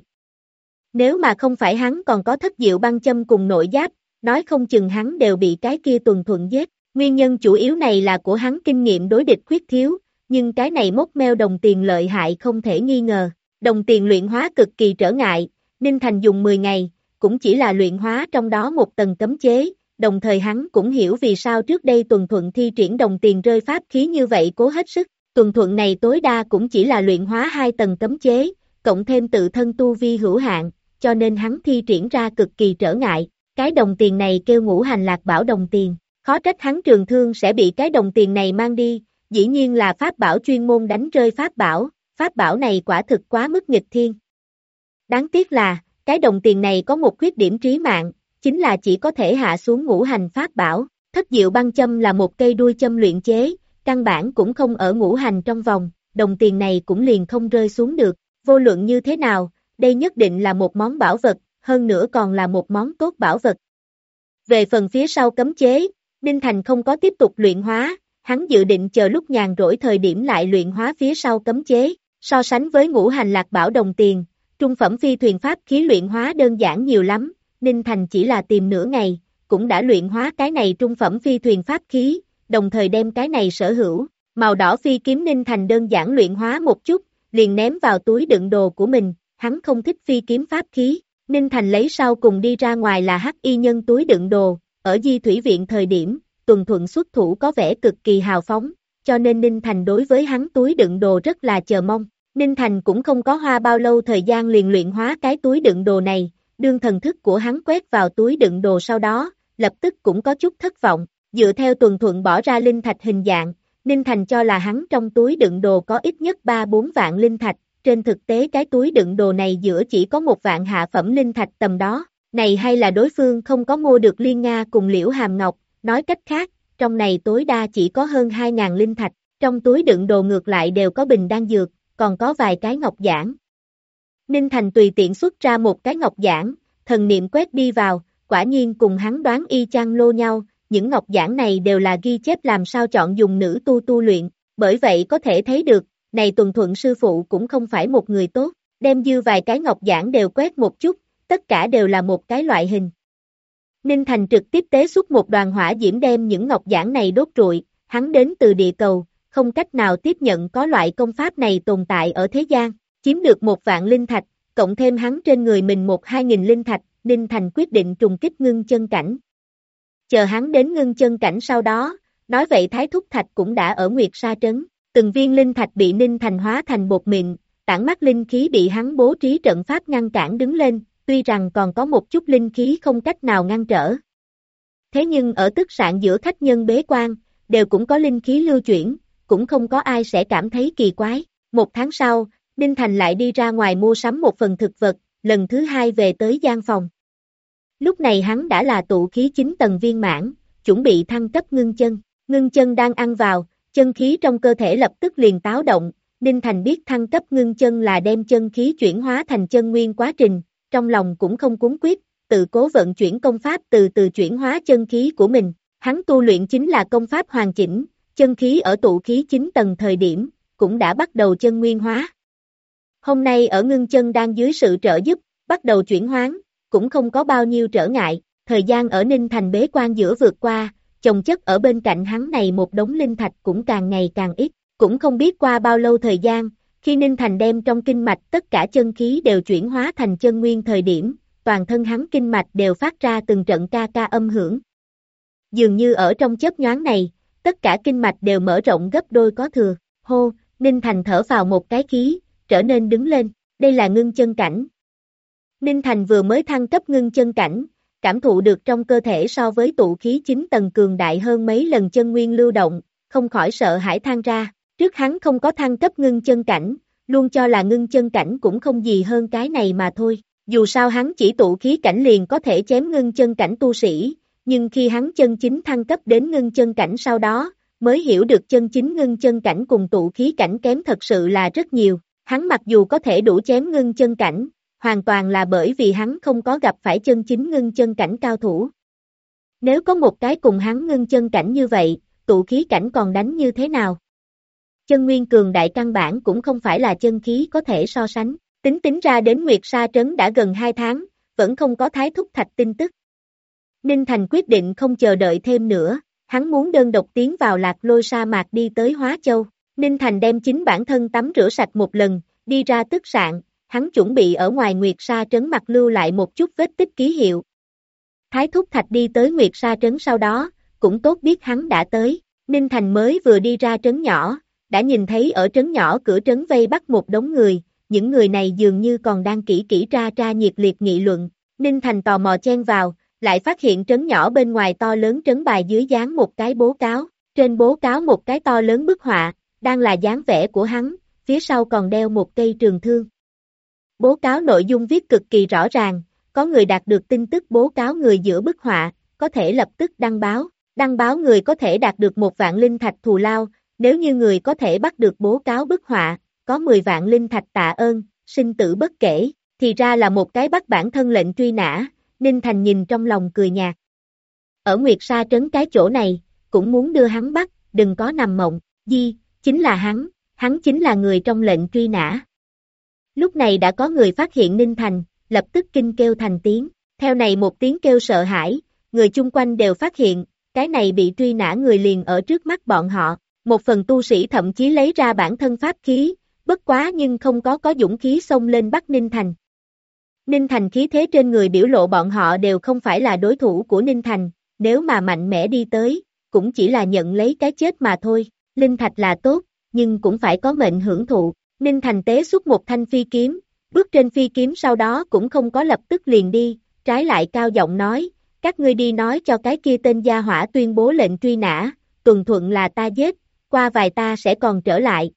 Nếu mà không phải hắn còn có thất diệu băng châm cùng nội giáp, nói không chừng hắn đều bị cái kia tuần thuận giết. Nguyên nhân chủ yếu này là của hắn kinh nghiệm đối địch khuyết thiếu, nhưng cái này mốc meo đồng tiền lợi hại không thể nghi ngờ. Đồng tiền luyện hóa cực kỳ trở ngại, Ninh Thành dùng 10 ngày, cũng chỉ là luyện hóa trong đó một tầng cấm chế, đồng thời hắn cũng hiểu vì sao trước đây tuần thuận thi triển đồng tiền rơi pháp khí như vậy cố hết sức. Tuần thuận này tối đa cũng chỉ là luyện hóa 2 tầng cấm chế, cộng thêm tự thân tu vi hữu hạn, cho nên hắn thi triển ra cực kỳ trở ngại. Cái đồng tiền này kêu Ngũ Hành Lạc Bảo đồng tiền, khó trách hắn trường thương sẽ bị cái đồng tiền này mang đi, dĩ nhiên là pháp bảo chuyên môn đánh rơi pháp bảo này quả thực quá mức nghịch thiên. Đáng tiếc là, cái đồng tiền này có một khuyết điểm trí mạng, chính là chỉ có thể hạ xuống ngũ hành pháp bảo. Thất diệu băng châm là một cây đuôi châm luyện chế, căn bản cũng không ở ngũ hành trong vòng, đồng tiền này cũng liền không rơi xuống được. Vô luận như thế nào, đây nhất định là một món bảo vật, hơn nữa còn là một món tốt bảo vật. Về phần phía sau cấm chế, Ninh Thành không có tiếp tục luyện hóa, hắn dự định chờ lúc nhàn rỗi thời điểm lại luyện hóa phía sau cấm chế. So sánh với ngũ hành lạc bảo đồng tiền, trung phẩm phi thuyền pháp khí luyện hóa đơn giản nhiều lắm, Ninh Thành chỉ là tìm nửa ngày, cũng đã luyện hóa cái này trung phẩm phi thuyền pháp khí, đồng thời đem cái này sở hữu, màu đỏ phi kiếm Ninh Thành đơn giản luyện hóa một chút, liền ném vào túi đựng đồ của mình, hắn không thích phi kiếm pháp khí, Ninh Thành lấy sau cùng đi ra ngoài là hắc y nhân túi đựng đồ, ở Di Thủy Viện thời điểm, Tuần Thuận xuất thủ có vẻ cực kỳ hào phóng, cho nên Ninh Thành đối với hắn túi đựng đồ rất là chờ mong. Ninh Thành cũng không có hoa bao lâu thời gian liền luyện hóa cái túi đựng đồ này, đương thần thức của hắn quét vào túi đựng đồ sau đó, lập tức cũng có chút thất vọng, dựa theo Tuần Thuận bỏ ra linh thạch hình dạng, Ninh Thành cho là hắn trong túi đựng đồ có ít nhất 3-4 vạn linh thạch, trên thực tế cái túi đựng đồ này giữa chỉ có 1 vạn hạ phẩm linh thạch tầm đó, này hay là đối phương không có mua được Liên Nga cùng Liễu Hàm Ngọc, nói cách khác, trong này tối đa chỉ có hơn 2.000 linh thạch, trong túi đựng đồ ngược lại đều có bình đan dược, còn có vài cái ngọc giản. Ninh Thành tùy tiện xuất ra một cái ngọc giản, thần niệm quét đi vào, quả nhiên cùng hắn đoán y chang lô nhau, những ngọc giản này đều là ghi chép làm sao chọn dùng nữ tu luyện, bởi vậy có thể thấy được, này Tuần Thuận sư phụ cũng không phải một người tốt, đem dư vài cái ngọc giản đều quét một chút, tất cả đều là một cái loại hình. Ninh Thành trực tiếp tế xuất một đoàn hỏa diễm đem những ngọc giản này đốt trụi, hắn đến từ địa cầu, không cách nào tiếp nhận có loại công pháp này tồn tại ở thế gian, chiếm được 1 vạn linh thạch, cộng thêm hắn trên người mình 1-2 nghìn linh thạch, Ninh Thành quyết định trùng kích ngưng chân cảnh. Chờ hắn đến ngưng chân cảnh sau đó, nói vậy Thái Thúc Thạch cũng đã ở Nguyệt Sa Trấn, từng viên linh thạch bị Ninh Thành hóa thành bột mịn, tản mát linh khí bị hắn bố trí trận pháp ngăn cản đứng lên, tuy rằng còn có một chút linh khí không cách nào ngăn trở. Thế nhưng ở tức sạn giữa khách nhân bế quan, đều cũng có linh khí lưu chuyển, cũng không có ai sẽ cảm thấy kỳ quái. 1 tháng sau, Ninh Thành lại đi ra ngoài mua sắm một phần thực vật, lần thứ 2 về tới gian phòng. Lúc này hắn đã là tụ khí 9 tầng viên mãn, chuẩn bị thăng cấp ngưng chân đang ăn vào, chân khí trong cơ thể lập tức liền táo động, Ninh Thành biết thăng cấp ngưng chân là đem chân khí chuyển hóa thành chân nguyên quá trình, trong lòng cũng không cuống quyết, tự cố vận chuyển công pháp từ từ chuyển hóa chân khí của mình, hắn tu luyện chính là công pháp hoàn chỉnh, chân khí ở tụ khí 9 tầng thời điểm, cũng đã bắt đầu chân nguyên hóa. Hôm nay ở ngưng chân đang dưới sự trợ giúp, bắt đầu chuyển hoán, cũng không có bao nhiêu trở ngại, thời gian ở Ninh Thành bế quan giữa vượt qua, chồng chất ở bên cạnh hắn này một đống linh thạch cũng càng ngày càng ít, cũng không biết qua bao lâu thời gian, khi Ninh Thành đem trong kinh mạch tất cả chân khí đều chuyển hóa thành chân nguyên thời điểm, toàn thân hắn kinh mạch đều phát ra từng trận ca ca âm hưởng. Dường như ở trong chớp nhoáng này, tất cả kinh mạch đều mở rộng gấp đôi có thừa, hô, Ninh Thành thở vào một cái khí, trở nên đứng lên, đây là ngưng chân cảnh. Ninh Thành vừa mới thăng cấp ngưng chân cảnh, cảm thụ được trong cơ thể so với tụ khí 9 tầng cường đại hơn mấy lần chân nguyên lưu động, không khỏi sợ hãi than ra, trước hắn không có thăng cấp ngưng chân cảnh, luôn cho là ngưng chân cảnh cũng không gì hơn cái này mà thôi, dù sao hắn chỉ tụ khí cảnh liền có thể chém ngưng chân cảnh tu sĩ, nhưng khi hắn chân chính thăng cấp đến ngưng chân cảnh sau đó, mới hiểu được chân chính ngưng chân cảnh cùng tụ khí cảnh kém thật sự là rất nhiều, hắn mặc dù có thể đủ chém ngưng chân cảnh, hoàn toàn là bởi vì hắn không có gặp phải chân chính ngưng chân cảnh cao thủ. Nếu có một cái cùng hắn ngưng chân cảnh như vậy, tụ khí cảnh còn đánh như thế nào? Chân nguyên cường đại căn bản cũng không phải là chân khí có thể so sánh, tính ra đến Nguyệt Sa Trấn đã gần 2 tháng, vẫn không có Thái Thúc Thạch tin tức. Ninh Thành quyết định không chờ đợi thêm nữa, hắn muốn đơn độc tiến vào Lạc Lôi sa mạc đi tới Hóa Châu. Ninh Thành đem chính bản thân tắm rửa sạch một lần, đi ra tức sạn, hắn chuẩn bị ở ngoài Nguyệt Sa Trấn mặt lưu lại một chút vết tích ký hiệu. Thái Thúc Thạch đi tới Nguyệt Sa Trấn sau đó, cũng tốt biết hắn đã tới, Ninh Thành mới vừa đi ra trấn nhỏ, đã nhìn thấy ở trấn nhỏ cửa trấn vây bắt một đống người, những người này dường như còn đang kỹ ra nhiệt liệt nghị luận, Ninh Thành tò mò chen vào, lại phát hiện trấn nhỏ bên ngoài to lớn trấn bài dưới dán một cái bố cáo, trên bố cáo một cái to lớn bức họa, đang là dáng vẻ của hắn, phía sau còn đeo một cây trường thương. Bố cáo nội dung viết cực kỳ rõ ràng, có người đạt được tin tức bố cáo người giữa bức họa, có thể lập tức đăng báo người có thể đạt được 1 vạn linh thạch thù lao, nếu như người có thể bắt được bố cáo bức họa, có 10 vạn linh thạch tạ ơn, sinh tử bất kể, thì ra là một cái bắt bản thân lệnh truy nã, Ninh Thành nhìn trong lòng cười nhạt. Ở Nguyệt Sa Trấn cái chỗ này, cũng muốn đưa hắn bắt, đừng có nằm mộng, chính là hắn chính là người trong lệnh truy nã. Lúc này đã có người phát hiện Ninh Thành, lập tức kinh kêu thành tiếng, theo này một tiếng kêu sợ hãi, người chung quanh đều phát hiện, cái này bị truy nã người liền ở trước mắt bọn họ, một phần tu sĩ thậm chí lấy ra bản thân pháp khí, bất quá nhưng không có dũng khí xông lên bắt Ninh Thành. Ninh Thành khí thế trên người biểu lộ bọn họ đều không phải là đối thủ của Ninh Thành, nếu mà mạnh mẽ đi tới, cũng chỉ là nhận lấy cái chết mà thôi. Linh thạch là tốt, nhưng cũng phải có mệnh hưởng thụ. Ninh Thành tế xuất một thanh phi kiếm, bước trên phi kiếm sau đó cũng không có lập tức liền đi, trái lại cao giọng nói, các ngươi đi nói cho cái kia tên gia hỏa tuyên bố lệnh truy nã, tuần thuận là ta giết, qua vài ta sẽ còn trở lại.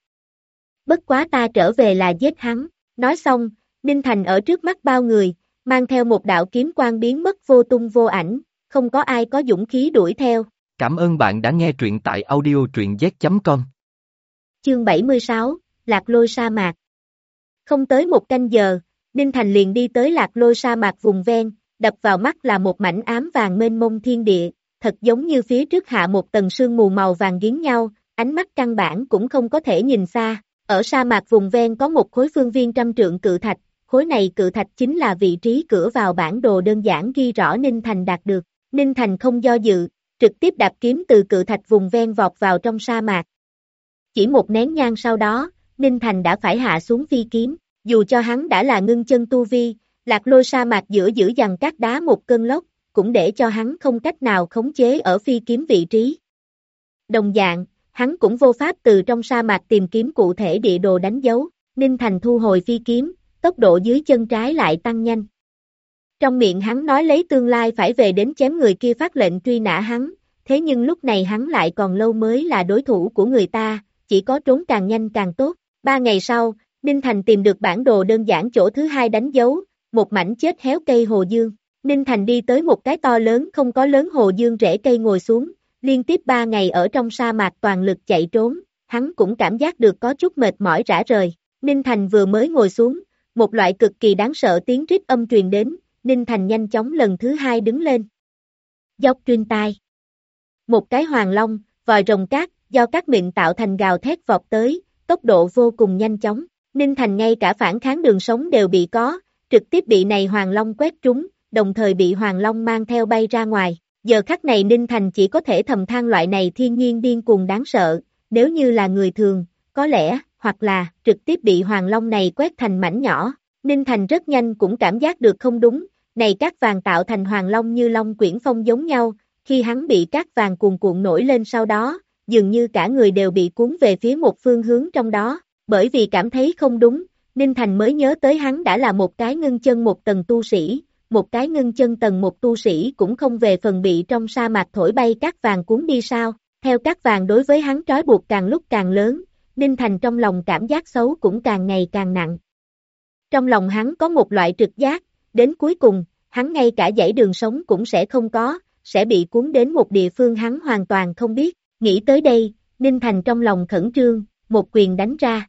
Bất quá ta trở về là giết hắn. Nói xong, Ninh Thành ở trước mắt bao người, mang theo một đạo kiếm quang biến mất vô tung vô ảnh, không có ai có dũng khí đuổi theo. Cảm ơn bạn đã nghe truyện tại audiotruyenz.com. Chương 76, Lạc Lôi sa mạc. Không tới một canh giờ, Ninh Thành liền đi tới Lạc Lôi sa mạc vùng ven, đập vào mắt là một mảnh ám vàng mênh mông thiên địa, thật giống như phía trước hạ một tầng sương mù màu vàng giếng nhau, ánh mắt căn bản cũng không có thể nhìn xa. Ở sa mạc vùng ven có một khối phương viên 100 trượng cự thạch, khối này cự thạch chính là vị trí cửa vào bản đồ đơn giản ghi rõ Ninh Thành đạt được. Ninh Thành không do dự, trực tiếp đạp kiếm từ cự thạch vùng ven vọt vào trong sa mạc. Chỉ một nén nhang sau đó, Ninh Thành đã phải hạ xuống phi kiếm, dù cho hắn đã là ngưng chân tu vi, Lạc Lôi sa mạc giữa giữ dằn các đá một cơn lốc, cũng để cho hắn không cách nào khống chế ở phi kiếm vị trí. Đồng dạng, hắn cũng vô pháp từ trong sa mạc tìm kiếm cụ thể địa đồ đánh dấu, Ninh Thành thu hồi phi kiếm, tốc độ dưới chân trái lại tăng nhanh. Trong miệng hắn nói lấy tương lai phải về đến chém người kia phát lệnh truy nã hắn, thế nhưng lúc này hắn lại còn lâu mới là đối thủ của người ta, chỉ có trốn càng nhanh càng tốt. 3 ngày sau, Ninh Thành tìm được bản đồ đơn giản chỗ thứ hai đánh dấu, một mảnh chết héo cây hồ dương. Ninh Thành đi tới một cái to lớn không có lớn hồ dương rễ cây ngồi xuống, liên tiếp 3 ngày ở trong sa mạc toàn lực chạy trốn, hắn cũng cảm giác được có chút mệt mỏi rã rời. Ninh Thành vừa mới ngồi xuống, một loại cực kỳ đáng sợ tiếng rít âm truyền đến, Ninh Thành nhanh chóng lần thứ hai đứng lên. Dốc truyền tai. Một cái hoàng long, vòi rồng cát, do các mịn tạo thành gào thét vọt tới, tốc độ vô cùng nhanh chóng. Ninh Thành ngay cả phản kháng đường sống đều bị có, trực tiếp bị này hoàng long quét trúng, đồng thời bị hoàng long mang theo bay ra ngoài. Giờ khắc này Ninh Thành chỉ có thể thầm than loại này thiên nhiên điên cuồng đáng sợ, nếu như là người thường, có lẽ, hoặc là, trực tiếp bị hoàng long này quét thành mảnh nhỏ. Ninh Thành rất nhanh cũng cảm giác được không đúng, này cát vàng tạo thành hoàng long như long quyển phong giống nhau, khi hắn bị cát vàng cuồn cuộn nổi lên sau đó, dường như cả người đều bị cuốn về phía một phương hướng trong đó, bởi vì cảm thấy không đúng, Ninh Thành mới nhớ tới hắn đã là một cái ngưng chân một tầng tu sĩ, một cái ngưng chân tầng một tu sĩ cũng không về phần bị trong sa mạc thổi bay cát vàng cuốn đi sao, theo cát vàng đối với hắn trói buộc càng lúc càng lớn, Ninh Thành trong lòng cảm giác xấu cũng càng ngày càng nặng. Trong lòng hắn có một loại trực giác, đến cuối cùng, hắn ngay cả dãy đường sống cũng sẽ không có, sẽ bị cuốn đến một địa phương hắn hoàn toàn không biết. Nghĩ tới đây, Ninh Thành trong lòng khẩn trương, một quyền đánh ra.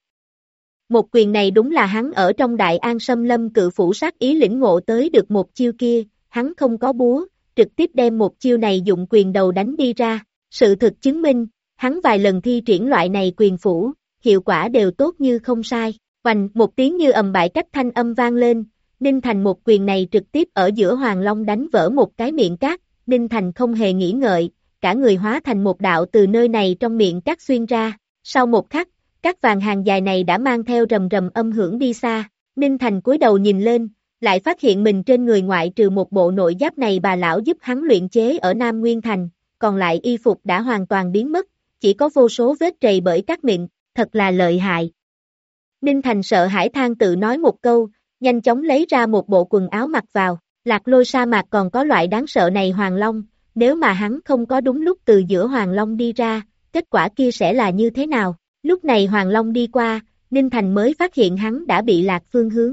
Một quyền này đúng là hắn ở trong Đại An Sâm Lâm cự phủ sát ý lĩnh ngộ tới được một chiêu kia, hắn không có búa, trực tiếp đem một chiêu này dụng quyền đầu đánh đi ra. Sự thực chứng minh, hắn vài lần thi triển loại này quyền phủ, hiệu quả đều tốt như không sai. Oành, một tiếng như ầm bại cách thanh âm vang lên, Ninh Thành một quyền này trực tiếp ở giữa Hoàng Long đánh vỡ một cái miệng cát, Ninh Thành không hề nghĩ ngợi, cả người hóa thành một đạo từ nơi này trong miệng cát xuyên ra. Sau một khắc, cát vàng hàng dài này đã mang theo rầm rầm âm hưởng đi xa. Ninh Thành cúi đầu nhìn lên, lại phát hiện mình trên người ngoại trừ một bộ nội giáp này bà lão giúp hắn luyện chế ở Nam Nguyên Thành, còn lại y phục đã hoàn toàn biến mất, chỉ có vô số vết trầy bởi cát mịn, thật là lợi hại. Ninh Thành sợ hãi than tự nói một câu, nhanh chóng lấy ra một bộ quần áo mặc vào. Lạc Lôi sa mạc còn có loại đáng sợ này Hoàng Long, nếu mà hắn không có đúng lúc từ giữa Hoàng Long đi ra, kết quả kia sẽ là như thế nào? Lúc này Hoàng Long đi qua, Ninh Thành mới phát hiện hắn đã bị lạc phương hướng.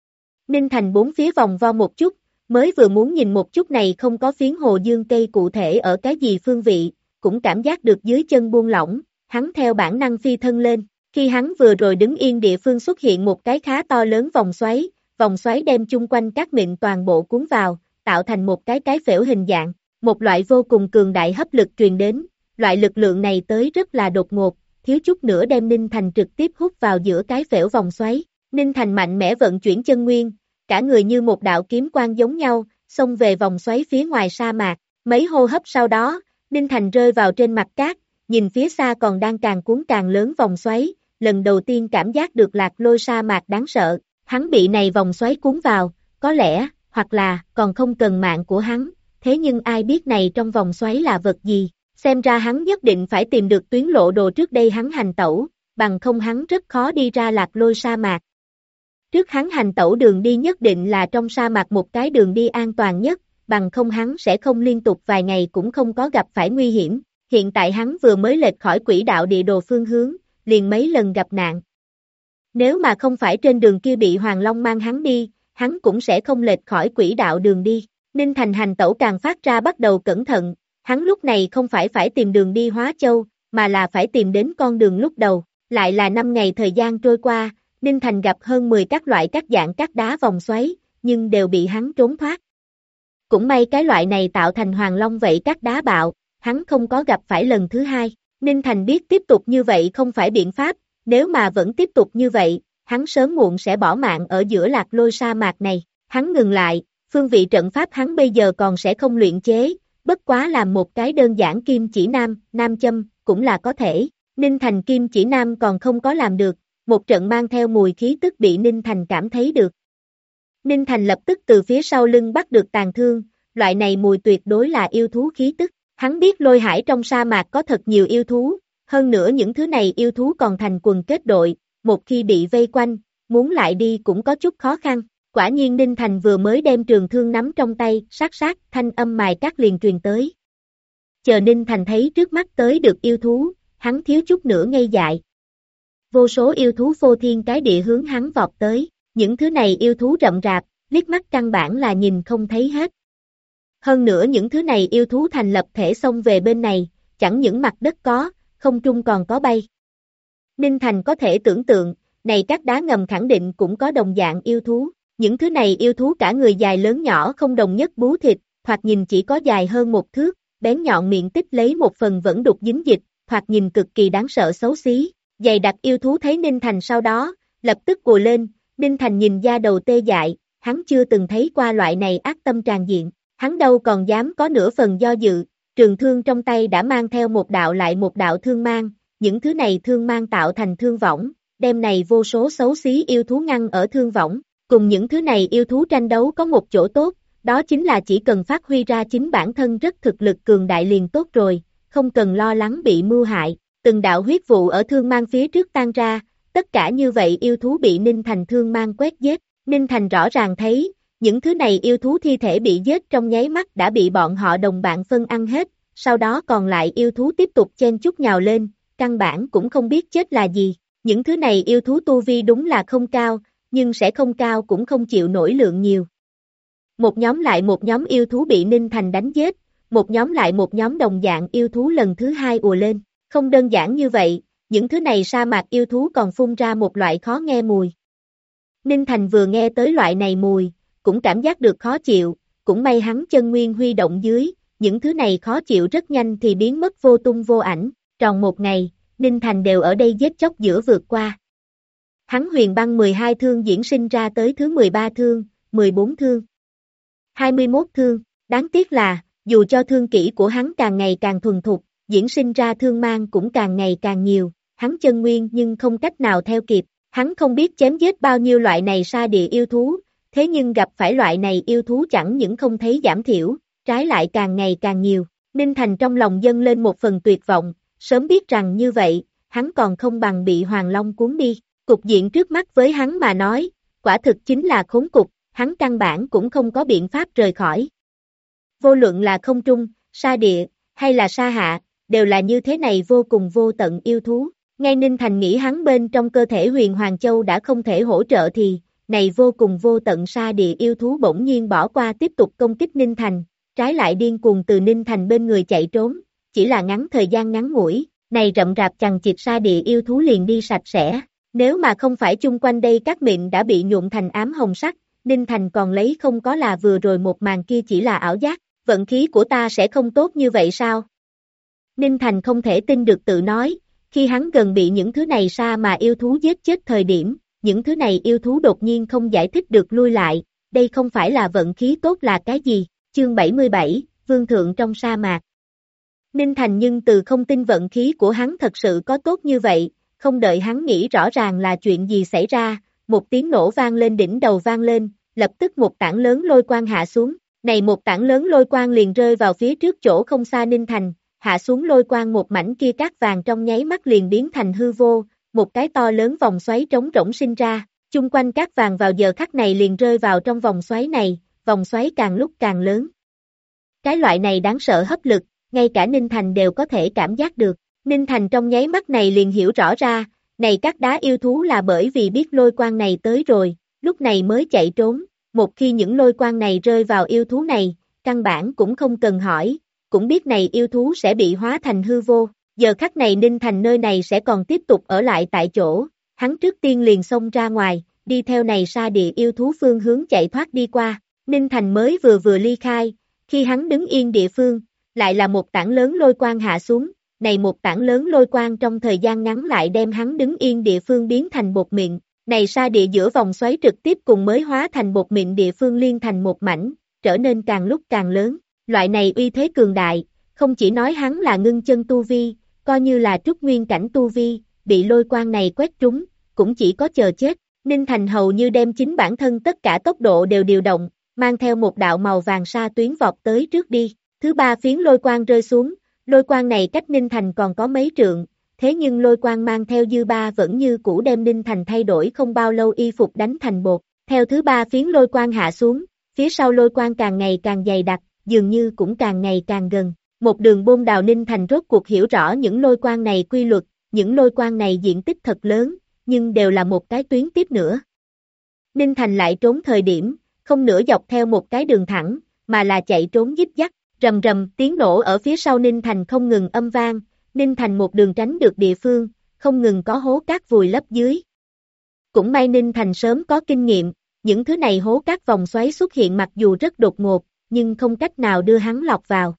Ninh Thành bốn phía vòng vo một chút, mới vừa muốn nhìn một chút này không có phiến hồ dương cây cụ thể ở cái gì phương vị, cũng cảm giác được dưới chân buông lỏng, hắn theo bản năng phi thân lên. Khi hắn vừa rồi đứng yên địa phương xuất hiện một cái khá to lớn vòng xoáy đem chung quanh các mịn toàn bộ cuốn vào, tạo thành một cái phễu hình dạng, một loại vô cùng cường đại hấp lực truyền đến, loại lực lượng này tới rất là đột ngột, thiếu chút nữa đem Ninh Thành trực tiếp hút vào giữa cái phễu vòng xoáy. Ninh Thành mạnh mẽ vận chuyển chân nguyên, cả người như một đạo kiếm quang giống nhau, xông về vòng xoáy phía ngoài sa mạc, mấy hô hấp sau đó, Ninh Thành rơi vào trên mặt cát, nhìn phía xa còn đang càng cuốn càng lớn vòng xoáy, lần đầu tiên cảm giác được Lạc Lôi sa mạc đáng sợ, hắn bị này vòng xoáy cuốn vào, có lẽ, hoặc là, còn không cần mạng của hắn, thế nhưng ai biết này trong vòng xoáy là vật gì, xem ra hắn nhất định phải tìm được tuyến lộ đồ trước đây hắn hành tẩu, bằng không hắn rất khó đi ra Lạc Lôi sa mạc. Trước hắn hành tẩu đường đi nhất định là trong sa mạc một cái đường đi an toàn nhất, bằng không hắn sẽ không liên tục vài ngày cũng không có gặp phải nguy hiểm, hiện tại hắn vừa mới lệch khỏi quỹ đạo địa đồ phương hướng, liền mấy lần gặp nạn. Nếu mà không phải trên đường kia bị Hoàng Long mang hắn đi, hắn cũng sẽ không lệch khỏi quỹ đạo đường đi. Ninh Thành hành tẩu càng phát ra bắt đầu cẩn thận, hắn lúc này không phải tìm đường đi Hóa Châu, mà là phải tìm đến con đường lúc đầu. Lại là 5 ngày thời gian trôi qua, Ninh Thành gặp hơn 10 các loại các dạng các đá vòng xoáy, nhưng đều bị hắn trốn thoát. Cũng may cái loại này tạo thành Hoàng Long vậy các đá bạo, hắn không có gặp phải lần thứ hai. Ninh Thành biết tiếp tục như vậy không phải biện pháp, nếu mà vẫn tiếp tục như vậy, hắn sớm muộn sẽ bỏ mạng ở giữa Lạc Lôi sa mạc này. Hắn ngừng lại, phương vị trận pháp hắn bây giờ còn sẽ không luyện chế, bất quá làm một cái đơn giản kim chỉ nam châm, cũng là có thể. Ninh Thành kim chỉ nam còn không có làm được, một trận mang theo mùi khí tức bị Ninh Thành cảm thấy được. Ninh Thành lập tức từ phía sau lưng bắt được tàn thương, loại này mùi tuyệt đối là yêu thú khí tức. Hắn biết Lôi Hải trong sa mạc có thật nhiều yêu thú, hơn nữa những thứ này yêu thú còn thành quần kết đội, một khi bị vây quanh, muốn lại đi cũng có chút khó khăn. Quả nhiên Ninh Thành vừa mới đem trường thương nắm trong tay, sát, thanh âm mài cắt liền truyền tới. Chờ Ninh Thành thấy trước mắt tới được yêu thú, hắn thiếu chút nữa ngây dại. Vô số yêu thú phô thiên cái địa hướng hắn vọt tới, những thứ này yêu thú rậm rạp, liếc mắt căn bản là nhìn không thấy hết. Hơn nữa những thứ này yêu thú thành lập thể xông về bên này, chẳng những mặt đất có, không trung còn có bay. Ninh Thành có thể tưởng tượng, này các đá ngầm khẳng định cũng có đồng dạng yêu thú. Những thứ này yêu thú cả người dài lớn nhỏ không đồng nhất bú thịt, thoạt nhìn chỉ có dài hơn một thước, bén nhọn miệng tích lấy một phần vẫn đục dính dịch, thoạt nhìn cực kỳ đáng sợ xấu xí. Dày đặc yêu thú thấy Ninh Thành sau đó, lập tức ùa lên, Ninh Thành nhìn da đầu tê dại, hắn chưa từng thấy qua loại này ác tâm tràn diện, hắn đâu còn dám có nửa phần do dự, trường thương trong tay đã mang theo một đạo lại một đạo thương mang, những thứ này thương mang tạo thành thương võng, đem này vô số xấu xí yêu thú ngăn ở thương võng. Cùng những thứ này yêu thú tranh đấu có một chỗ tốt, đó chính là chỉ cần phát huy ra chính bản thân rất thực lực cường đại liền tốt rồi, không cần lo lắng bị mưu hại. Từng đạo huyết vụ ở thương mang phía trước tan ra, tất cả như vậy yêu thú bị Ninh Thành thương mang quét giết. Ninh Thành rõ ràng thấy, những thứ này yêu thú thi thể bị giết trong nháy mắt đã bị bọn họ đồng bạn phân ăn hết, sau đó còn lại yêu thú tiếp tục chen chúc nhào lên, căn bản cũng không biết chết là gì. Những thứ này yêu thú tu vi đúng là không cao, nhưng sẽ không cao cũng không chịu nổi lượng nhiều. Một nhóm lại một nhóm yêu thú bị Ninh Thành đánh giết, một nhóm lại một nhóm đồng dạng yêu thú lần thứ hai ùa lên. Không đơn giản như vậy, những thứ này sa mạc yêu thú còn phun ra một loại khó nghe mùi. Ninh Thành vừa nghe tới loại này mùi, cũng cảm giác được khó chịu, cũng may hắn chân nguyên huy động dưới, những thứ này khó chịu rất nhanh thì biến mất vô tung vô ảnh, tròn một ngày, Ninh Thành đều ở đây giết chóc giữa vượt qua. Hắn huyền băng 12 thương diễn sinh ra tới thứ 13 thương, 14 thương, 21 thương, đáng tiếc là, dù cho thương kỹ của hắn càng ngày càng thuần thục, diễn sinh ra thương mang cũng càng ngày càng nhiều, hắn chân nguyên nhưng không cách nào theo kịp, hắn không biết chém giết bao nhiêu loại này sa địa yêu thú, thế nhưng gặp phải loại này yêu thú chẳng những không thấy giảm thiểu, trái lại càng ngày càng nhiều. Ninh Thành trong lòng dâng lên một phần tuyệt vọng, sớm biết rằng như vậy, hắn còn không bằng bị Hoàng Long cuốn đi. Cục diện trước mắt với hắn mà nói, quả thực chính là khốn cục, hắn căn bản cũng không có biện pháp rời khỏi. Vô luận là không trung, sa địa, hay là sa hạ, đều là như thế này vô cùng vô tận yêu thú. Ngay Ninh Thành nghĩ hắn bên trong cơ thể Huyền Hoàng Châu đã không thể hỗ trợ thì, này vô cùng vô tận sa địa yêu thú bỗng nhiên bỏ qua tiếp tục công kích Ninh Thành, trái lại điên cuồng từ Ninh Thành bên người chạy trốn, chỉ là ngắn thời gian ngắn ngủi, này rậm rạp chằng chịt sa địa yêu thú liền đi sạch sẽ. Nếu mà không phải chung quanh đây các mịn đã bị nhuộm thành ám hồng sắc, Ninh Thành còn lấy không có là vừa rồi một màn kia chỉ là ảo giác, vận khí của ta sẽ không tốt như vậy sao? Ninh Thành không thể tin được tự nói, khi hắn gần bị những thứ này sa mà yêu thú giết chết thời điểm, những thứ này yêu thú đột nhiên không giải thích được lui lại, đây không phải là vận khí tốt là cái gì? Chương 77, Vương Thượng trong sa mạc. Ninh Thành nhưng từ không tin vận khí của hắn thật sự có tốt như vậy, không đợi hắn nghĩ rõ ràng là chuyện gì xảy ra, một tiếng nổ vang lên đỉnh đầu vang lên, lập tức một tảng lớn lôi quang hạ xuống, này một tảng lớn lôi quang liền rơi vào phía trước chỗ không xa Ninh Thành, hạ xuống lôi quang một mảnh kia cát vàng trong nháy mắt liền biến thành hư vô, một cái to lớn vòng xoáy trống rỗng sinh ra, chung quanh cát vàng vào giờ khắc này liền rơi vào trong vòng xoáy này, vòng xoáy càng lúc càng lớn. Cái loại này đáng sợ hấp lực, ngay cả Ninh Thành đều có thể cảm giác được, Ninh Thành trong nháy mắt này liền hiểu rõ ra, này các đá yêu thú là bởi vì biết lôi quang này tới rồi, lúc này mới chạy trốn, một khi những lôi quang này rơi vào yêu thú này, căn bản cũng không cần hỏi, cũng biết này yêu thú sẽ bị hóa thành hư vô, giờ khắc này Ninh Thành nơi này sẽ còn tiếp tục ở lại tại chỗ, hắn trước tiên liền xông ra ngoài, đi theo này sa địa yêu thú phương hướng chạy thoát đi qua, Ninh Thành mới vừa ly khai, khi hắn đứng yên địa phương, lại là một tảng lớn lôi quang hạ xuống, này một tảng lớn lôi quang trong thời gian ngắn lại đem hắn đứng yên địa phương biến thành bột mịn, này sa địa giữa vòng xoáy trực tiếp cùng mới hóa thành bột mịn địa phương liên thành một mảnh, trở nên càng lúc càng lớn, loại này uy thế cường đại, không chỉ nói hắn là ngưng chân tu vi, coi như là trúc nguyên cảnh tu vi, bị lôi quang này quét trúng, cũng chỉ có chờ chết, Ninh Thành hầu như đem chính bản thân tất cả tốc độ đều điều động, mang theo một đạo màu vàng sa tuyến vọt tới trước đi, thứ ba phiến lôi quang rơi xuống, lôi quang này cách Ninh Thành còn có mấy trượng, thế nhưng lôi quang mang theo dư ba vẫn như cũ đem Ninh Thành thay đổi không bao lâu y phục đánh thành bột, theo thứ ba phiến lôi quang hạ xuống, phía sau lôi quang càng ngày càng dày đặc, dường như cũng càng ngày càng gần, một đường bôn đào Ninh Thành rốt cuộc hiểu rõ những lôi quang này quy luật, những lôi quang này diện tích thật lớn, nhưng đều là một cái tuyến tiếp nữa. Ninh Thành lại trốn thời điểm, không nửa dọc theo một cái đường thẳng, mà là chạy trốn díp dắt, rầm rầm tiếng nổ ở phía sau Ninh Thành không ngừng âm vang, Ninh Thành một đường tránh được địa phương, không ngừng có hố cát vùi lấp dưới. Cũng may Ninh Thành sớm có kinh nghiệm, những thứ này hố cát vòng xoáy xuất hiện mặc dù rất đột ngột, nhưng không cách nào đưa hắn lọt vào.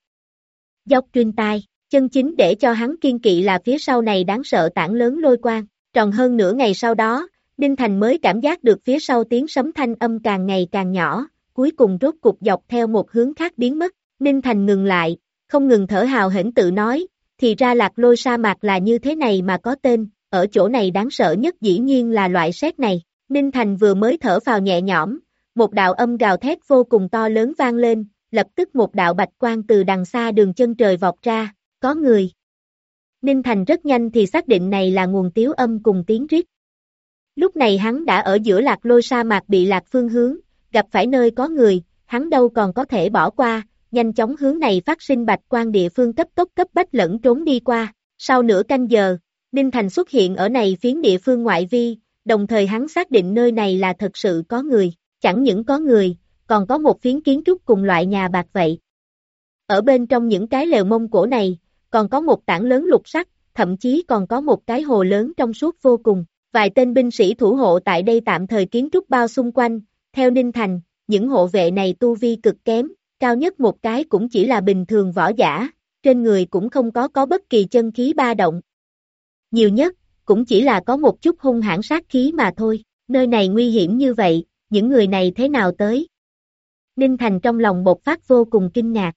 Dốc truyền tai, chân chính để cho hắn kiên kỵ là phía sau này đáng sợ tảng lớn lôi quang, tròn hơn nửa ngày sau đó, Ninh Thành mới cảm giác được phía sau tiếng sấm thanh âm càng ngày càng nhỏ, cuối cùng rốt cục dọc theo một hướng khác biến mất, Ninh Thành ngừng lại, không ngừng thở hào hển tự nói, thì ra Lạc Lôi sa mạc là như thế này mà có tên, ở chỗ này đáng sợ nhất dĩ nhiên là loại sét này, Ninh Thành vừa mới thở phào nhẹ nhõm, một đạo âm gào thét vô cùng to lớn vang lên, lập tức một đạo bạch quang từ đằng xa đường chân trời vọt ra, có người. Ninh Thành rất nhanh thì xác định này là nguồn tiếu âm cùng tiếng rít. Lúc này hắn đã ở giữa Lạc Lôi sa mạc bị lạc phương hướng, gặp phải nơi có người, hắn đâu còn có thể bỏ qua, nhanh chóng hướng này phát sinh bạch quang địa phương cấp tốc cấp bách lẫn trốn đi qua. Sau nửa canh giờ, Ninh Thành xuất hiện ở này phiến địa phương ngoại vi, đồng thời hắn xác định nơi này là thật sự có người, chẳng những có người, còn có một phiến kiến trúc cùng loại nhà bạc vậy. Ở bên trong những cái lều mông cổ này, còn có một tảng lớn lục sắt, thậm chí còn có một cái hồ lớn trong suốt vô cùng. Vài tên binh sĩ thủ hộ tại đây tạm thời kiến trúc bao xung quanh, theo Ninh Thành, những hộ vệ này tu vi cực kém, cao nhất một cái cũng chỉ là bình thường võ giả, trên người cũng không có bất kỳ chân khí ba động. Nhiều nhất, cũng chỉ là có một chút hung hãn sát khí mà thôi, nơi này nguy hiểm như vậy, những người này thế nào tới? Ninh Thành trong lòng bộc phát vô cùng kinh ngạc.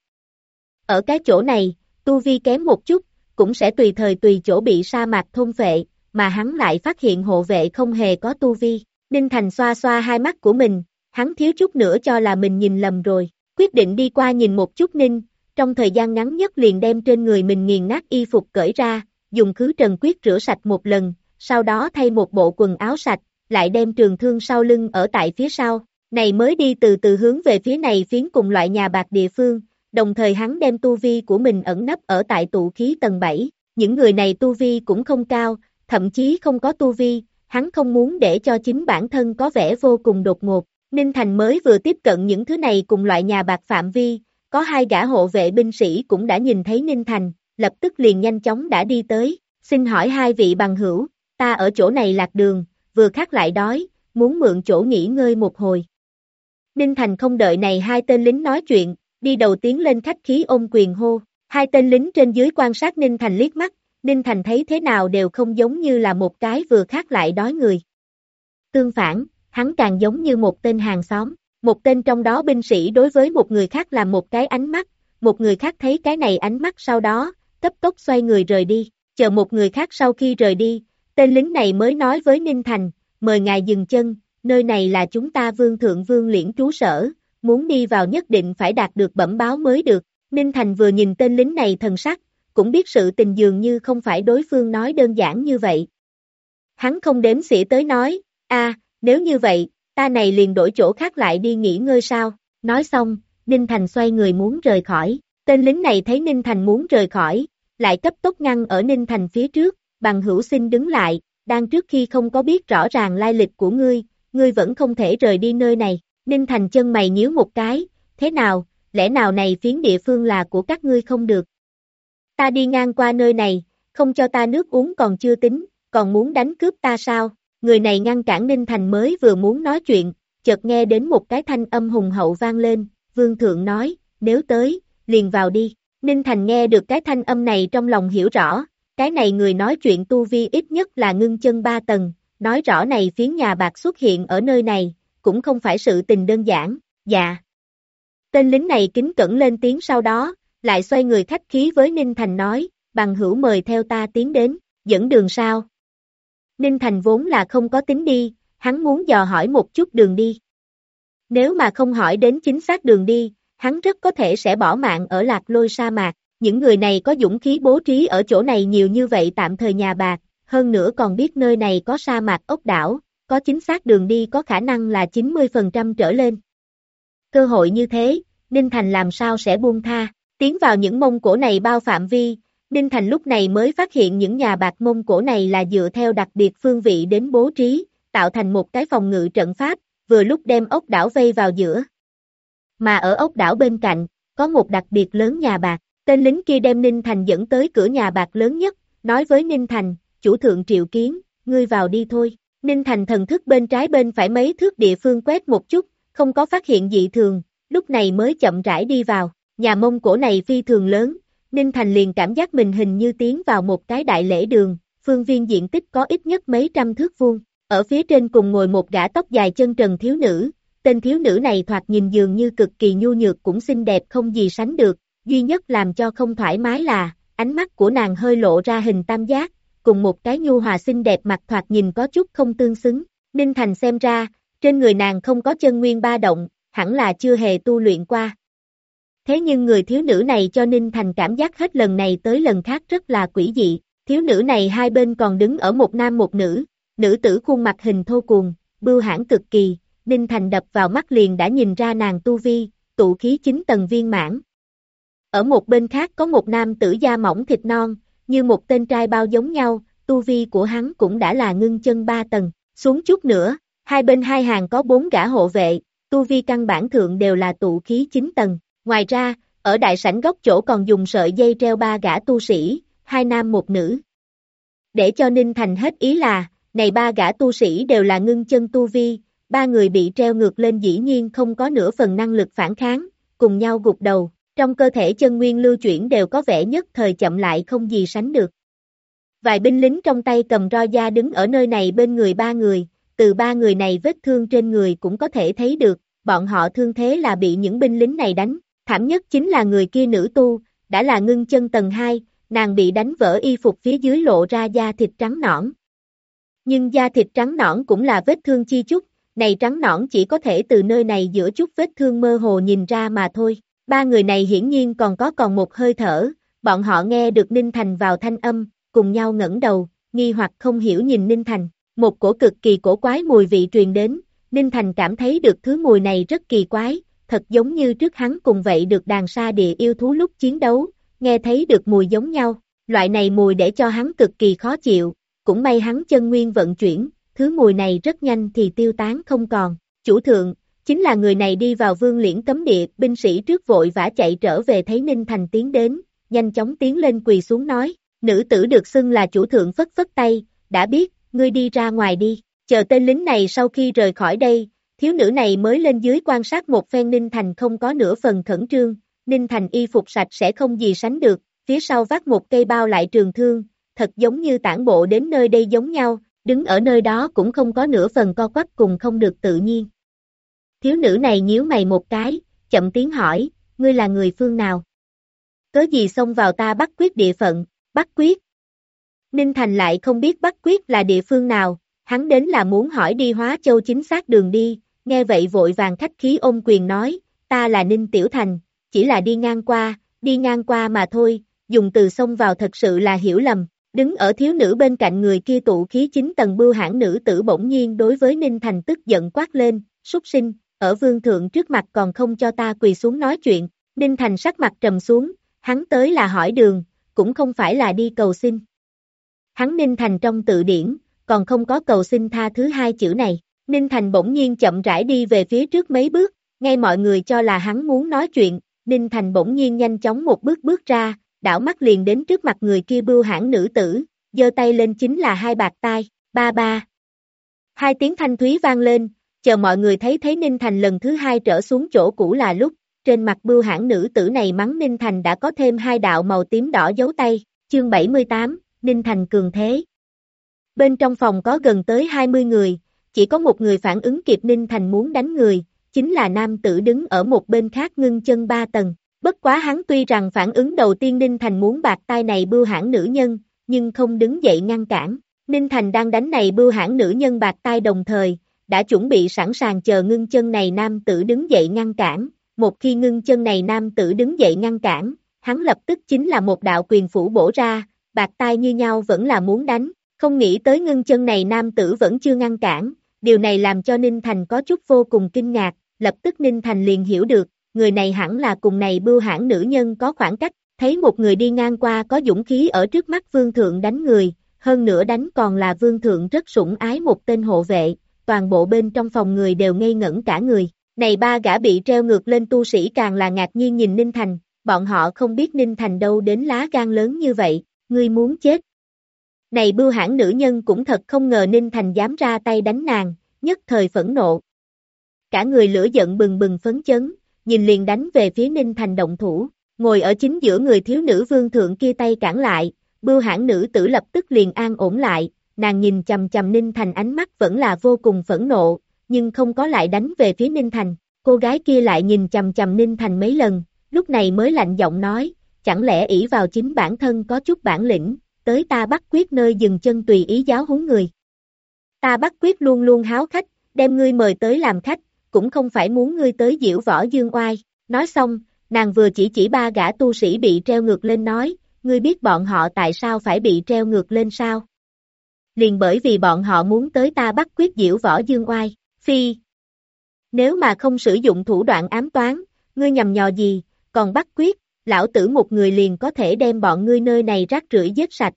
Ở cái chỗ này, tu vi kém một chút, cũng sẽ tùy thời tùy chỗ bị sa mạc thôn phệ, mà hắn lại phát hiện hộ vệ không hề có tu vi. Ninh Thành xoa xoa hai mắt của mình, hắn thiếu chút nữa cho là mình nhìn lầm rồi, quyết định đi qua nhìn một chút Ninh, trong thời gian ngắn nhất liền đem trên người mình nghiền nát y phục cởi ra, dùng khứ trần quyết rửa sạch một lần, sau đó thay một bộ quần áo sạch, lại đem trường thương sau lưng ở tại phía sau, này mới đi từ từ hướng về phía này phiến cùng loại nhà bạc địa phương, đồng thời hắn đem tu vi của mình ẩn nấp ở tại tụ khí tầng 7, những người này tu vi cũng không cao, thậm chí không có tu vi, hắn không muốn để cho chính bản thân có vẻ vô cùng đột ngột. Ninh Thành mới vừa tiếp cận những thứ này cùng loại nhà bạc phạm vi, có hai gã hộ vệ binh sĩ cũng đã nhìn thấy Ninh Thành, lập tức liền nhanh chóng đã đi tới, xin hỏi hai vị bằng hữu, ta ở chỗ này lạc đường, vừa khát lại đói, muốn mượn chỗ nghỉ ngơi một hồi. Ninh Thành không đợi này hai tên lính nói chuyện, đi đầu tiến lên khách khí ôm quyền hô, hai tên lính trên dưới quan sát Ninh Thành liếc mắt, Ninh Thành thấy thế nào đều không giống như là một cái vừa khát lại đói người. Tương phản, hắn càng giống như một tên hàng xóm, một tên trong đó binh sĩ đối với một người khác làm một cái ánh mắt, một người khác thấy cái này ánh mắt sau đó, cấp tốc xoay người rời đi, chờ một người khác sau khi rời đi, tên lính này mới nói với Ninh Thành, mời ngài dừng chân, nơi này là chúng ta Vương Thượng Vương Liễn trú sở, muốn đi vào nhất định phải đạt được bẩm báo mới được. Ninh Thành vừa nhìn tên lính này thần sắc, cũng biết sự tình dường như không phải đối phương nói đơn giản như vậy. Hắn không đếm xỉa tới nói, nếu như vậy, ta này liền đổi chỗ khác lại đi nghỉ ngơi sao? Nói xong, Ninh Thành xoay người muốn rời khỏi. Tên lính này thấy Ninh Thành muốn rời khỏi, lại cấp tốc ngăn ở Ninh Thành phía trước, Bằng hữu xin đứng lại, đang trước khi không có biết rõ ràng lai lịch của ngươi vẫn không thể rời đi nơi này. Ninh Thành chân mày nhíu một cái, thế nào, lẽ nào này phiến địa phương là của các ngươi không được? Ta đi ngang qua nơi này, không cho ta nước uống còn chưa tính, còn muốn đánh cướp ta sao? Người này ngăn cản Ninh Thành mới vừa muốn nói chuyện, chợt nghe đến một cái thanh âm hùng hậu vang lên, Vương Thượng nói, nếu tới, liền vào đi. Ninh Thành nghe được cái thanh âm này trong lòng hiểu rõ, cái này người nói chuyện tu vi ít nhất là ngưng chân 3 tầng, nói rõ này phiến nhà bạc xuất hiện ở nơi này, cũng không phải sự tình đơn giản, dạ. Tên lính này kính cẩn lên tiếng sau đó, lại xoay người khách khí với Ninh Thành nói, bằng hữu mời theo ta tiến đến, dẫn đường sao? Ninh Thành vốn là không có tính đi, hắn muốn dò hỏi một chút đường đi. Nếu mà không hỏi đến chính xác đường đi, hắn rất có thể sẽ bỏ mạng ở Lạc Lôi sa mạc. Những người này có dũng khí bố trí ở chỗ này nhiều như vậy tạm thời nhà bạc, hơn nữa còn biết nơi này có sa mạc ốc đảo, có chính xác đường đi có khả năng là 90% trở lên. Cơ hội như thế, Ninh Thành làm sao sẽ buông tha, tiến vào những Mông Cổ này bao phạm vi, Ninh Thành lúc này mới phát hiện những nhà bạc Mông Cổ này là dựa theo đặc biệt phương vị đến bố trí, tạo thành một cái phòng ngự trận pháp, vừa lúc đem ốc đảo vây vào giữa. Mà ở ốc đảo bên cạnh, có một đặc biệt lớn nhà bạc, tên lính kia đem Ninh Thành dẫn tới cửa nhà bạc lớn nhất, nói với Ninh Thành, chủ thượng triệu kiến, ngươi vào đi thôi. Ninh Thành thần thức bên trái bên phải mấy thước địa phương quét một chút, không có phát hiện dị thường, lúc này mới chậm rãi đi vào, nhà Mông Cổ này phi thường lớn, Ninh Thành liền cảm giác mình hình như tiến vào một cái đại lễ đường, phương viên diện tích có ít nhất mấy trăm thước vuông, ở phía trên cùng ngồi một gã tóc dài chân trần thiếu nữ, tên thiếu nữ này thoạt nhìn dường như cực kỳ nhu nhược cũng xinh đẹp không gì sánh được, duy nhất làm cho không thoải mái là, ánh mắt của nàng hơi lộ ra hình tam giác, cùng một cái nhu hòa xinh đẹp mặt thoạt nhìn có chút không tương xứng, Ninh Thành xem ra, trên người nàng không có chân nguyên ba động, hẳn là chưa hề tu luyện qua. Thế nhưng người thiếu nữ này cho Ninh Thành cảm giác hết lần này tới lần khác rất là quỷ dị, thiếu nữ này hai bên còn đứng ở một nam một nữ, nữ tử khuôn mặt hình thô cuồng, bưu hãn cực kỳ, Ninh Thành đập vào mắt liền đã nhìn ra nàng tu vi, tụ khí 9 tầng viên mãn. Ở một bên khác có một nam tử da mỏng thịt non, như một tên trai bao giống nhau, tu vi của hắn cũng đã là ngưng chân 3 tầng, xuống chút nữa, hai bên hai hàng có 4 gã hộ vệ, tu vi căn bản thượng đều là tụ khí 9 tầng. Ngoài ra, ở đại sảnh góc chỗ còn dùng sợi dây treo 3 gã tu sĩ, 2 nam 1 nữ. Để cho Ninh Thành hết ý là, này 3 gã tu sĩ đều là ngưng chân tu vi, 3 người bị treo ngược lên dĩ nhiên không có nửa phần năng lực phản kháng, cùng nhau gục đầu, trong cơ thể chân nguyên lưu chuyển đều có vẻ nhất thời chậm lại không gì sánh được. Vài binh lính trong tay cầm roi da đứng ở nơi này bên người 3 người, từ 3 người này vết thương trên người cũng có thể thấy được, bọn họ thương thế là bị những binh lính này đánh. Thảm nhất chính là người kia nữ tu, đã là ngưng chân tầng 2, nàng bị đánh vỡ y phục phía dưới lộ ra da thịt trắng nõn. Nhưng da thịt trắng nõn cũng là vết thương chi chút, này trắng nõn chỉ có thể từ nơi này giữa chút vết thương mơ hồ nhìn ra mà thôi. 3 người này hiển nhiên còn một hơi thở, bọn họ nghe được Ninh Thành vào thanh âm, cùng nhau ngẩng đầu, nghi hoặc không hiểu nhìn Ninh Thành. Một cổ cực kỳ cổ quái mùi vị truyền đến, Ninh Thành cảm thấy được thứ mùi này rất kỳ quái. Thật giống như trước hắn cùng vậy được đàn sa địa yêu thú lúc chiến đấu, nghe thấy được mùi giống nhau, loại này mùi để cho hắn cực kỳ khó chịu, cũng may hắn chân nguyên vận chuyển, thứ mùi này rất nhanh thì tiêu tán không còn. Chủ thượng, chính là người này đi vào Vương Liễn cấm địa, binh sĩ trước vội vã chạy trở về thấy Ninh Thành tiến đến, nhanh chóng tiến lên quỳ xuống nói, nữ tử được xưng là chủ thượng phất phất tay, đã biết, ngươi đi ra ngoài đi, chờ tên lính này sau khi rời khỏi đây. Thiếu nữ này mới lên dưới quan sát một phen Ninh Thành không có nửa phần khẩn trương, Ninh Thành y phục sạch sẽ không gì sánh được, phía sau vác một cây bao lại trường thương, thật giống như tản bộ đến nơi đây giống nhau, đứng ở nơi đó cũng không có nửa phần co quắp cùng không được tự nhiên. Thiếu nữ này nhíu mày một cái, chậm tiếng hỏi, ngươi là người phương nào? Cớ gì xông vào ta Bắc Quyết địa phận, Bắc Quyết? Ninh Thành lại không biết Bắc Quyết là địa phương nào, hắn đến là muốn hỏi đi Hóa Châu chính xác đường đi, nghe vậy vội vàng khách khí ôm quyền nói, ta là Ninh Tiểu Thành, chỉ là đi ngang qua mà thôi, dùng từ xông vào thật sự là hiểu lầm. Đứng ở thiếu nữ bên cạnh người kia tụ khí 9 tầng bưu hãn nữ tử bỗng nhiên đối với Ninh Thành tức giận quát lên, súc sinh, ở vương thượng trước mặt còn không cho ta quỳ xuống nói chuyện. Ninh Thành sắc mặt trầm xuống, hắn tới là hỏi đường, cũng không phải là đi cầu xin. Hắn Ninh Thành trong tự điển, còn không có cầu xin tha thứ hai chữ này. Ninh Thành bỗng nhiên chậm rãi đi về phía trước mấy bước, ngay mọi người cho là hắn muốn nói chuyện, Ninh Thành bỗng nhiên nhanh chóng một bước bước ra, đảo mắt liền đến trước mặt người kia bưu hãn nữ tử, giơ tay lên chính là hai bạt tai, ba ba. Hai tiếng thanh thúy vang lên, chờ mọi người thấy Ninh Thành lần thứ hai trở xuống chỗ cũ là lúc, trên mặt bưu hãn nữ tử này mắng Ninh Thành đã có thêm hai đạo màu tím đỏ dấu tay, chương 78, Ninh Thành cường thế. Bên trong phòng có gần tới 20 người, chỉ có một người phản ứng kịp Ninh Thành muốn đánh người, chính là nam tử đứng ở một bên khác ngưng chân 3 tầng. Bất quá hắn tuy rằng phản ứng đầu tiên Ninh Thành muốn bạt tai này bưu hãn nữ nhân, nhưng không đứng dậy ngăn cản. Ninh Thành đang đánh này bưu hãn nữ nhân bạt tai đồng thời, đã chuẩn bị sẵn sàng chờ ngưng chân này nam tử đứng dậy ngăn cản. Một khi ngưng chân này nam tử đứng dậy ngăn cản, hắn lập tức chính là một đạo quyền phủ bổ ra, bạt tai như nhau vẫn là muốn đánh. Không nghĩ tới ngưng chân này nam tử vẫn chưa ngăn cản, điều này làm cho Ninh Thành có chút vô cùng kinh ngạc, lập tức Ninh Thành liền hiểu được, người này hẳn là cùng này bưu hãn nữ nhân có khoảng cách, thấy một người đi ngang qua có dũng khí ở trước mắt vương thượng đánh người, hơn nữa đánh còn là vương thượng rất sủng ái một tên hộ vệ, toàn bộ bên trong phòng người đều ngây ngẩn cả người. Này ba gã bị treo ngược lên tu sĩ càng là ngạc nhiên nhìn Ninh Thành, bọn họ không biết Ninh Thành đâu đến lá gan lớn như vậy, ngươi muốn chết. Này bưu hãn nữ nhân cũng thật không ngờ Ninh Thành dám ra tay đánh nàng, nhất thời phẫn nộ. Cả người lửa giận bừng bừng phấn chấn, nhìn liền đánh về phía Ninh Thành động thủ, ngồi ở chính giữa người thiếu nữ vương thượng kia tay cản lại, bưu hãn nữ tử lập tức liền an ổn lại, nàng nhìn chằm chằm Ninh Thành ánh mắt vẫn là vô cùng phẫn nộ, nhưng không có lại đánh về phía Ninh Thành, cô gái kia lại nhìn chằm chằm Ninh Thành mấy lần, lúc này mới lạnh giọng nói, chẳng lẽ ỷ vào chính bản thân có chút bản lĩnh, tới ta Bắc Quyết nơi dừng chân tùy ý giáo huấn người. Ta Bắc Quyết luôn luôn háo khách, đem ngươi mời tới làm khách, cũng không phải muốn ngươi tới diễu võ dương oai. Nói xong, nàng vừa chỉ ba gã tu sĩ bị treo ngược lên nói, ngươi biết bọn họ tại sao phải bị treo ngược lên sao? Liền bởi vì bọn họ muốn tới ta Bắc Quyết diễu võ dương oai. Phi, nếu mà không sử dụng thủ đoạn ám toán, ngươi nhầm nhò gì, còn Bắc Quyết, lão tử một người liền có thể đem bọn ngươi nơi này rác rưởi giết sạch.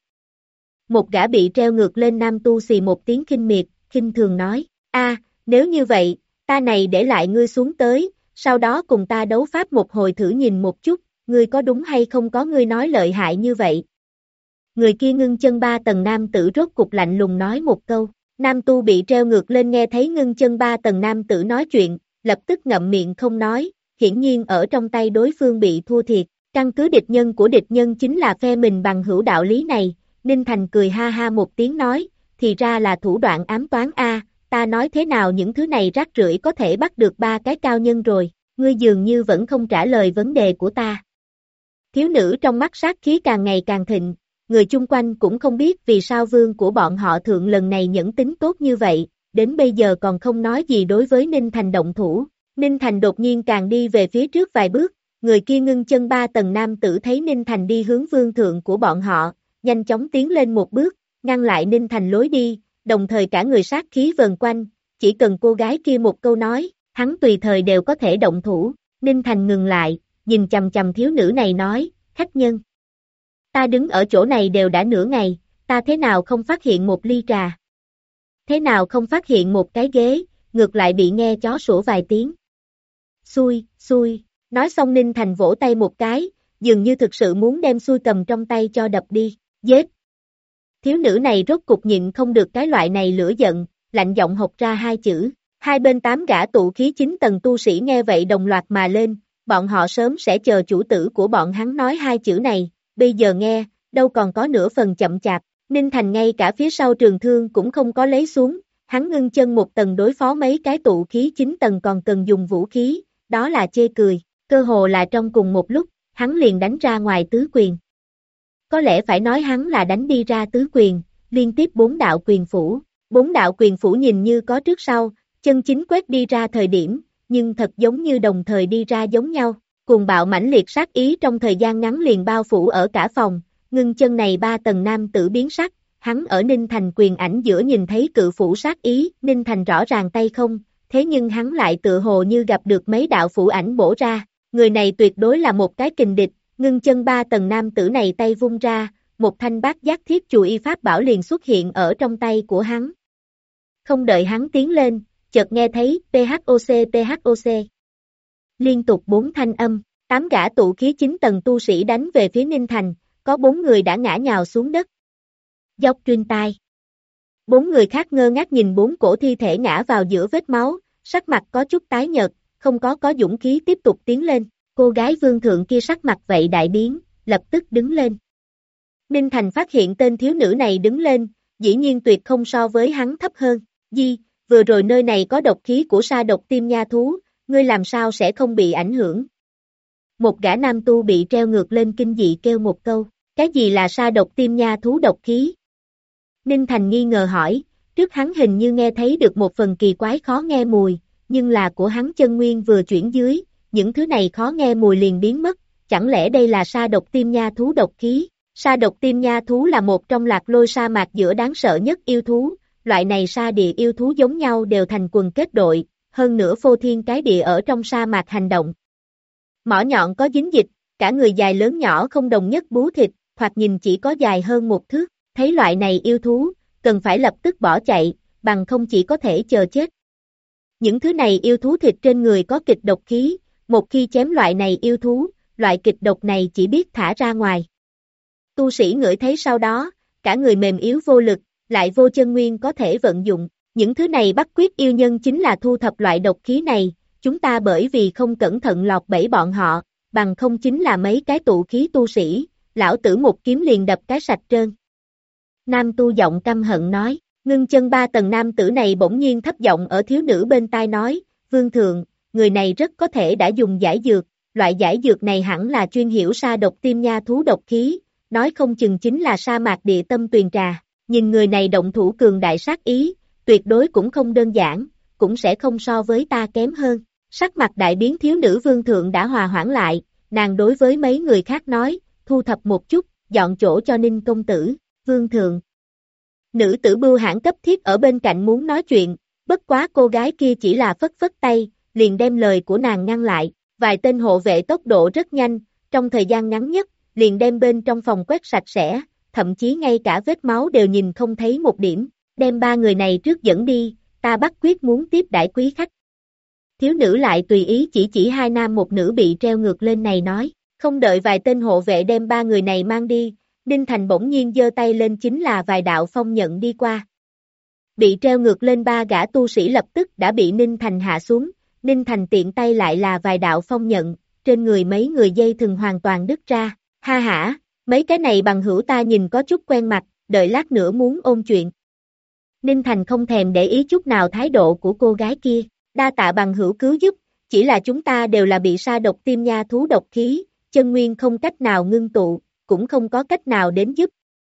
Một gã bị treo ngược lên nam tu xì một tiếng khinh miệt, khinh thường nói, nếu như vậy, ta này để lại ngươi xuống tới, sau đó cùng ta đấu pháp một hồi thử nhìn một chút, ngươi có đúng hay không có ngươi nói lợi hại như vậy. Người kia ngưng chân 3 tầng nam tử rốt cục lạnh lùng nói một câu, nam tu bị treo ngược lên nghe thấy ngưng chân 3 tầng nam tử nói chuyện, lập tức ngậm miệng không nói, hiển nhiên ở trong tay đối phương bị thua thiệt, căn cứ địch nhân của địch nhân chính là phe mình bằng hữu đạo lý này, Ninh Thành cười ha ha một tiếng nói, thì ra là thủ đoạn ám toán ta nói thế nào những thứ này rác rưởi có thể bắt được ba cái cao nhân rồi, ngươi dường như vẫn không trả lời vấn đề của ta. Thiếu nữ trong mắt sát khí càng ngày càng thịnh, người chung quanh cũng không biết vì sao vương của bọn họ thượng lần này nhẫn tính tốt như vậy, đến bây giờ còn không nói gì đối với Ninh Thành động thủ. Ninh Thành đột nhiên càng đi về phía trước vài bước, người kia ngưng chân 3 tầng nam tử thấy Ninh Thành đi hướng vương thượng của bọn họ, nhanh chóng tiến lên một bước, ngăn lại Ninh Thành lối đi, đồng thời cả người sát khí vần quanh, chỉ cần cô gái kia một câu nói, hắn tùy thời đều có thể động thủ. Ninh Thành ngừng lại, nhìn chằm chằm thiếu nữ này nói, khách nhân. Ta đứng ở chỗ này đều đã nửa ngày, ta thế nào không phát hiện một ly trà? Thế nào không phát hiện một cái ghế, ngược lại bị nghe chó sủa vài tiếng. Xui, nói xong Ninh Thành vỗ tay một cái, dường như thực sự muốn đem xui cầm trong tay cho đập đi, giết. Thiếu nữ này rốt cục nhịn không được cái loại này lửa giận, lạnh giọng hộc ra hai chữ, hai bên 8 gã tụ khí 9 tầng tu sĩ nghe vậy đồng loạt mà lên, bọn họ sớm sẽ chờ chủ tử của bọn hắn nói hai chữ này, bây giờ nghe, đâu còn có nửa phần chậm chạp, Ninh Thành ngay cả phía sau trường thương cũng không có lấy xuống, hắn ngưng chân một tầng đối phó mấy cái tụ khí 9 tầng còn cần dùng vũ khí, đó là chê cười, cơ hồ là trong cùng một lúc, hắn liền đánh ra ngoài tứ quyền. Có lẽ phải nói hắn là đánh đi ra tứ quyền, liên tiếp 4 đạo quyền phủ, 4 đạo quyền phủ nhìn như có trước sau, chân chính quét đi ra thời điểm, nhưng thật giống như đồng thời đi ra giống nhau. Cuồng bạo mãnh liệt sát ý trong thời gian ngắn liền bao phủ ở cả phòng, ngưng chân này 3 tầng nam tử biến sắc, hắn ở Ninh Thành quyền ảnh giữa nhìn thấy cự phủ sát ý, Ninh Thành rõ ràng tay không, thế nhưng hắn lại tựa hồ như gặp được mấy đạo phủ ảnh bổ ra, người này tuyệt đối là một cái kình địch, ngưng chân 3 tầng nam tử này tay vung ra, một thanh bát giác thiết chùy y pháp bảo liền xuất hiện ở trong tay của hắn. Không đợi hắn tiến lên, chợt nghe thấy PHOC. Liên tục 4 thanh âm, 8 gã tụ khí 9 tầng tu sĩ đánh về phía Ninh Thành, có 4 người đã ngã nhào xuống đất. Dốc truyền tai. 4 người khác ngơ ngác nhìn 4 cổ thi thể ngã vào giữa vết máu, sắc mặt có chút tái nhợt, không có dũng khí tiếp tục tiến lên. Cô gái vương thượng kia sắc mặt vậy đại biến, lập tức đứng lên. Ninh Thành phát hiện tên thiếu nữ này đứng lên, dĩ nhiên tuyệt không so với hắn thấp hơn. Vừa rồi nơi này có độc khí của sa độc tim nha thú, ngươi làm sao sẽ không bị ảnh hưởng? Một gã nam tu bị treo ngược lên kinh dị kêu một câu, cái gì là sa độc tim nha thú độc khí? Ninh Thành nghi ngờ hỏi, trước hắn hình như nghe thấy được một phần kỳ quái khó nghe mùi, nhưng là của hắn chân nguyên vừa chuyển dưới, những thứ này khó nghe mùi liền biến mất, chẳng lẽ đây là sa độc tim nha thú độc khí? Sa độc tim nha thú là một trong lạc lôi sa mạc giữa đáng sợ nhất yêu thú, loại này sa địa yêu thú giống nhau đều thành quần kết đội, hơn nữa phô thiên cái địa ở trong sa mạc hành động. Mỏ nhọn có dính dịch, cả người dài lớn nhỏ không đồng nhất bú thịt, thoạt nhìn chỉ có dài hơn 1 thước, thấy loại này yêu thú, cần phải lập tức bỏ chạy, bằng không chỉ có thể chờ chết. Những thứ này yêu thú thịt trên người có kịch độc khí, một khi chém loại này yêu thú, loại kịch độc này chỉ biết thả ra ngoài. Tu sĩ ngửi thấy sau đó, cả người mềm yếu vô lực, lại vô chân nguyên có thể vận dụng, những thứ này bắt quyết yêu nhân chính là thu thập loại độc khí này, chúng ta bởi vì không cẩn thận lọt bẫy bọn họ, bằng không chính là mấy cái tụ khí tu sĩ, lão tử một kiếm liền đập cái sạch trơn. Nam tu giọng căm hận nói, ngưng chân 3 tầng nam tử này bỗng nhiên thấp giọng ở thiếu nữ bên tai nói, vương thượng, người này rất có thể đã dùng giải dược, loại giải dược này hẳn là chuyên hiểu sa độc tim nha thú độc khí, nói không chừng chính là sa mạc địa tâm tuyền trà, nhìn người này động thủ cường đại sát ý, tuyệt đối cũng không đơn giản, cũng sẽ không so với ta kém hơn. Sắc mặt đại biến thiếu nữ vương thượng đã hòa hoãn lại, nàng đối với mấy người khác nói, thu thập một chút, dọn chỗ cho Ninh công tử, vương thượng. Nữ tử Bưu Hãn cấp thiết ở bên cạnh muốn nói chuyện, bất quá cô gái kia chỉ là phất phất tay, liền đem lời của nàng ngăn lại, vài tên hộ vệ tốc độ rất nhanh, trong thời gian ngắn nhất, liền đem bên trong phòng quét sạch sẽ, thậm chí ngay cả vết máu đều nhìn không thấy một điểm, đem 3 người này trước dẫn đi, ta bắt quyết muốn tiếp đãi quý khách. Thiếu nữ lại tùy ý chỉ 2 nam 1 nữ bị treo ngược lên này nói, không đợi vài tên hộ vệ đem 3 người này mang đi, Ninh Thành bỗng nhiên giơ tay lên chính là vài đạo phong nhận đi qua. Bị treo ngược lên 3 gã tu sĩ lập tức đã bị Ninh Thành hạ xuống, Ninh Thành tiện tay lại là vài đạo phong nhận, trên người mấy người dây thừng hoàn toàn đứt ra, ha hả, mấy cái này bằng hữu ta nhìn có chút quen mặt, đợi lát nữa muốn ôn chuyện. Ninh Thành không thèm để ý chút nào thái độ của cô gái kia, đa tạ bằng hữu cứu giúp, chỉ là chúng ta đều là bị sa độc tim nha thú độc khí, chân nguyên không cách nào ngưng tụ, cũng không có cách nào đến giúp.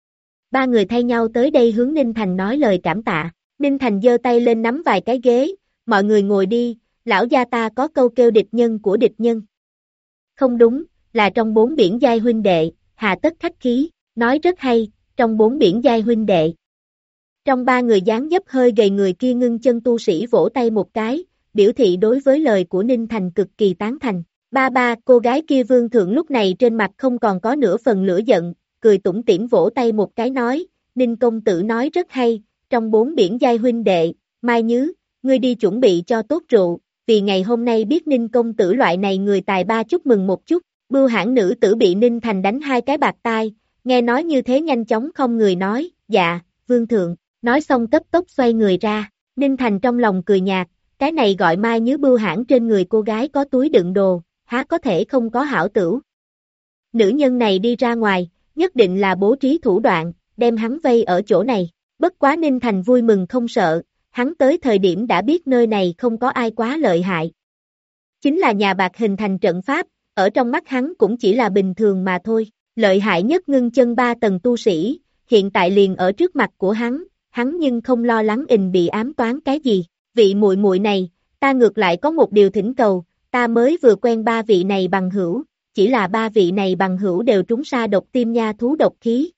3 người thay nhau tới đây hướng Ninh Thành nói lời cảm tạ, Ninh Thành giơ tay lên nắm vài cái ghế, mọi người ngồi đi, lão gia ta có câu kêu địch nhân của địch nhân. Không đúng, là trong 4 biển giai huynh đệ, hà tất khách khí, nói rất hay, trong 4 biển giai huynh đệ. Trong 3 người dáng dấp hơi gầy người kia ngưng chân tu sĩ vỗ tay một cái, biểu thị đối với lời của Ninh Thành cực kỳ tán thành. Ba, cô gái kia vương thượng lúc này trên mặt không còn có nửa phần lửa giận, cười tủm tỉm vỗ tay một cái nói, Ninh công tử nói rất hay, trong 4 biển giai huynh đệ, Mai Nhứ, ngươi đi chuẩn bị cho tốt rượu, vì ngày hôm nay biết Ninh công tử loại này người tài ba chúc mừng một chút. Bưu Hãn nữ tử bị Ninh Thành đánh 2 cái bạc tai, nghe nói như thế nhanh chóng không người nói, dạ, vương thượng, nói xong cấp tốc xoay người ra, Ninh Thành trong lòng cười nhạt, cái này gọi Mai Nhứ Bưu Hãn trên người cô gái có túi đựng đồ, há có thể không có hảo tửu. Nữ nhân này đi ra ngoài, nhất định là bố trí thủ đoạn, đem hắn vây ở chỗ này, bất quá Ninh Thành vui mừng không sợ, hắn tới thời điểm đã biết nơi này không có ai quá lợi hại. Chính là nhà bạc hình thành trận pháp, ở trong mắt hắn cũng chỉ là bình thường mà thôi, lợi hại nhất ngưng chân 3 tầng tu sĩ, hiện tại liền ở trước mặt của hắn hắn nhưng không lo lắng bị ám toán cái gì. Vị muội muội này, ta ngược lại có một điều thỉnh cầu, ta mới vừa quen ba vị này bằng hữu, chỉ là ba vị này bằng hữu đều trúng sa độc tim nha thú độc khí.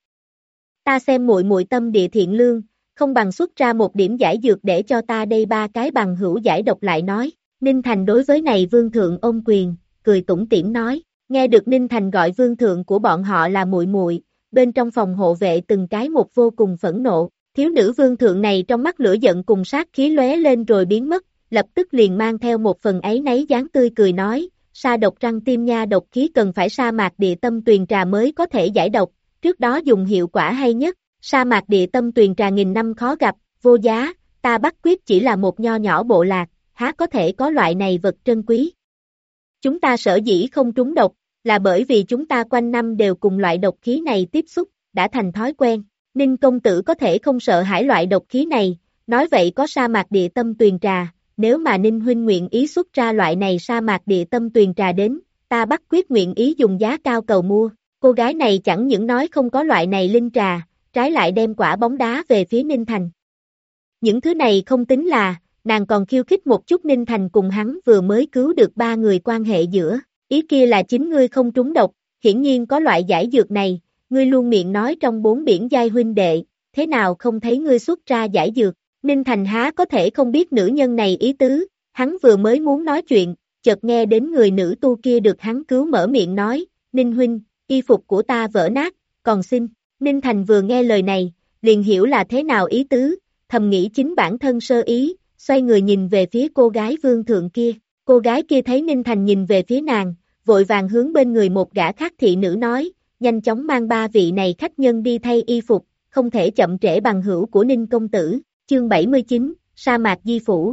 Ta xem muội muội tâm địa thiện lương, không bằng xuất ra một điểm giải dược để cho ta đây ba cái bằng hữu giải độc lại nói. Ninh Thành đối với này vương thượng ôm quyền, cười tủm tỉm nói, nghe được Ninh Thành gọi vương thượng của bọn họ là muội muội, bên trong phòng hộ vệ từng cái một vô cùng phẫn nộ, thiếu nữ vương thượng này trong mắt lửa giận cùng sát khí lóe lên rồi biến mất, lập tức liền mang theo một phần áy náy dáng tươi cười nói, sa độc răng tim nha độc khí cần phải sa mạc địa tâm tuyền trà mới có thể giải độc, trước đó dùng hiệu quả hay nhất, sa mạc địa tâm tuyền trà nghìn năm khó gặp, vô giá, ta Bắc Quyết chỉ là một nho nhỏ bộ lạc, há có thể có loại này vật trân quý. Chúng ta sở dĩ không trúng độc, là bởi vì chúng ta quanh năm đều cùng loại độc khí này tiếp xúc, đã thành thói quen. Ninh công tử có thể không sợ hãi loại độc khí này, nói vậy có sa mạc địa tâm tuyền trà, nếu mà Ninh huynh nguyện ý xuất ra loại này sa mạc địa tâm tuyền trà đến, ta Bắc Quyết nguyện ý dùng giá cao cầu mua. Cô gái này chẳng những nói không có loại này linh trà, trái lại đem quả bóng đá về phía Ninh Thành. Những thứ này không tính là, nàng còn khiêu khích một chút Ninh Thành cùng hắn vừa mới cứu được ba người quan hệ giữa, ý kia là chính ngươi không trúng độc, hiển nhiên có loại giải dược này, ngươi luôn miệng nói trong bốn biển giai huynh đệ, thế nào không thấy ngươi xuất ra giải dược, Ninh Thành há có thể không biết nữ nhân này ý tứ, hắn vừa mới muốn nói chuyện, chợt nghe đến người nữ tu kia được hắn cứu mở miệng nói, Ninh huynh, y phục của ta vỡ nát, còn xin, Ninh Thành vừa nghe lời này, liền hiểu là thế nào ý tứ, thầm nghĩ chính bản thân sơ ý, xoay người nhìn về phía cô gái vương thượng kia, cô gái kia thấy Ninh Thành nhìn về phía nàng, vội vàng hướng bên người một gã khác thị nữ nói, nhanh chóng mang ba vị này khách nhân đi thay y phục, không thể chậm trễ bằng hữu của Ninh công tử, chương 79, sa mạc di phủ.